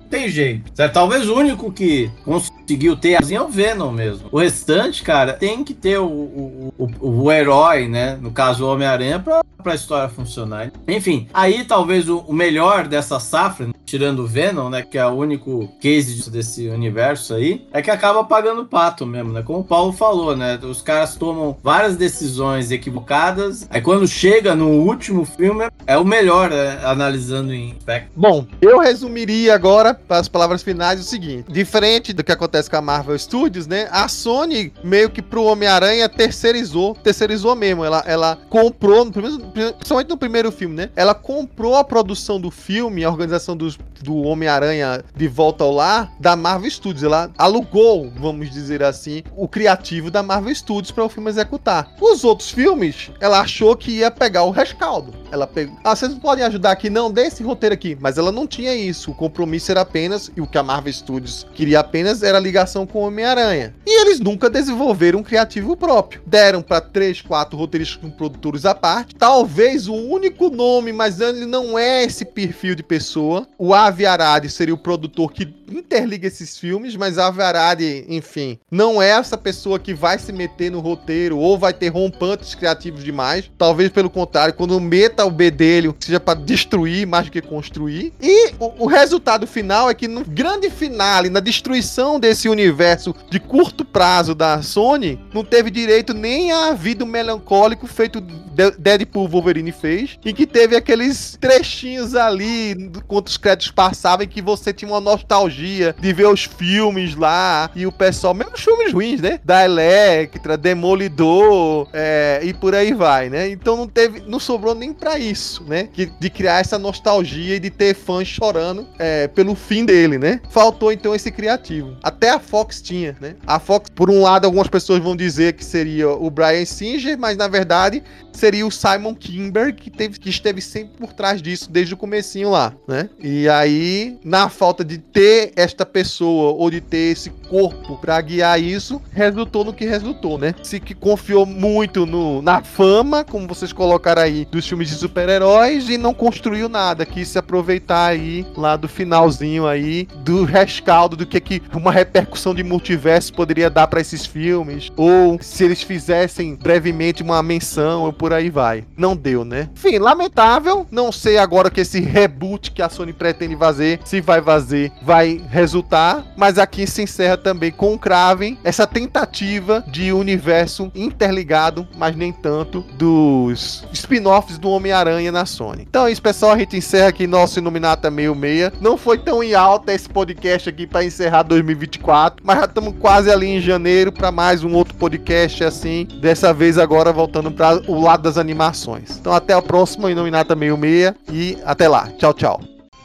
tem jeito. Certo? Talvez o único que conseguiu ter assim é o Venom mesmo. O restante, cara, tem que ter o, o, o, o herói, né? No caso, o Homem-Aranha, pra, pra história funcionar. Enfim, aí talvez o, o melhor dessa safra, tirando o Venom, né? Que é o único case desse universo aí, é que acaba pagando pato mesmo, né? Como o Paulo falou, né? Os caras tomam várias decisões equivocadas, aí quando chega no último filme, é o melhor, né? Analisando em aspecto. Bom, eu resumiria agora, para as palavras finais, o seguinte. Diferente do que acontece com a Marvel Studios, né? A Sony, meio que pro Homem-Aranha, terceirizou. Terceirizou mesmo. Ela, ela comprou, no primeiro, principalmente no primeiro filme, né? Ela comprou a produção do filme, a organização dos, do Homem-Aranha de Volta ao Lar, da Marvel Studios. Ela alugou, vamos dizer assim, o criativo da Marvel Studios para o filme executar. Os outros filmes, ela achou que ia pegar o rescaldo. Ela pegou... Ah, vocês podem ajudar aqui? Não, dê esse roteiro aqui. Mas ela não tinha isso. O compromisso era apenas, e o que a Marvel Studios queria apenas, era a ligação com o Homem-Aranha. E eles nunca desenvolveram um criativo próprio. Deram para três, quatro roteiristas com produtores à parte. Talvez o único nome, mas ele não é esse perfil de pessoa. O Avi Arad seria o produtor que interliga esses filmes, mas Avi Arad, enfim, não é essa pessoa que vai se meter no roteiro ou vai ter rompantes criativos demais. Talvez pelo contrário, quando meta o B dele, seja para destruir mais do que construir. E o, o resultado final é que no grande finale, na destruição desse universo de curto prazo da Sony, não teve direito nem a vida melancólico feito Deadpool Wolverine fez, e que teve aqueles trechinhos ali enquanto os créditos passavam, em que você tinha uma nostalgia de ver os filmes lá, e o pessoal, mesmo os filmes ruins, né? Da Electra, Demolidor, é, e por aí vai, né? Então não teve, não sobrou nem pra isso, né? Que, de criar essa nostalgia e de ter fãs chorando é, pelo fim dele, né? Faltou então esse criativo. Até a Fox tinha, né? A Fox, por um lado, algumas pessoas vão dizer que seria o Bryan Singer, mas na verdade seria o Simon Kinberg, que, teve, que esteve sempre por trás disso desde o comecinho lá, né? E aí, na falta de ter esta pessoa ou de ter esse corpo pra guiar isso, resultou no que resultou, né? Se que confiou muito no, na fama, como vocês colocaram aí, dos filmes de super-heróis, e não construiu nada, quis se aproveitar aí lá do finalzinho aí, do rescaldo do que, que uma repercussão de multiverso poderia dar pra esses filmes, ou se eles fizessem brevemente uma menção, ou por aí vai. Não deu, né? Enfim, lamentável. Não sei agora que esse reboot que a Sony pretende fazer, se vai fazer, vai resultar. Mas aqui se encerra também com o Kraven, essa tentativa de universo interligado, mas nem tanto, dos spin-offs do Homem-Aranha na Sony. Então é isso, pessoal. A gente encerra aqui nosso Iluminata meio meia. Não foi tão em alta esse podcast aqui para encerrar dois mil e vinte e quatro, mas já estamos quase ali em janeiro para mais um outro podcast assim. Dessa vez agora voltando para o lado das animações. Então até a próxima Iluminata meio meia e até lá. Tchau, tchau.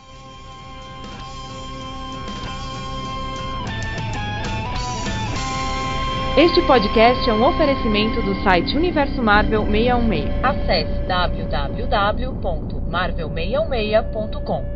Este podcast é um oferecimento do site Universo Marvel seiscentos e dezesseis. Acesse w w w ponto marvel seiscentos e sessenta ponto com.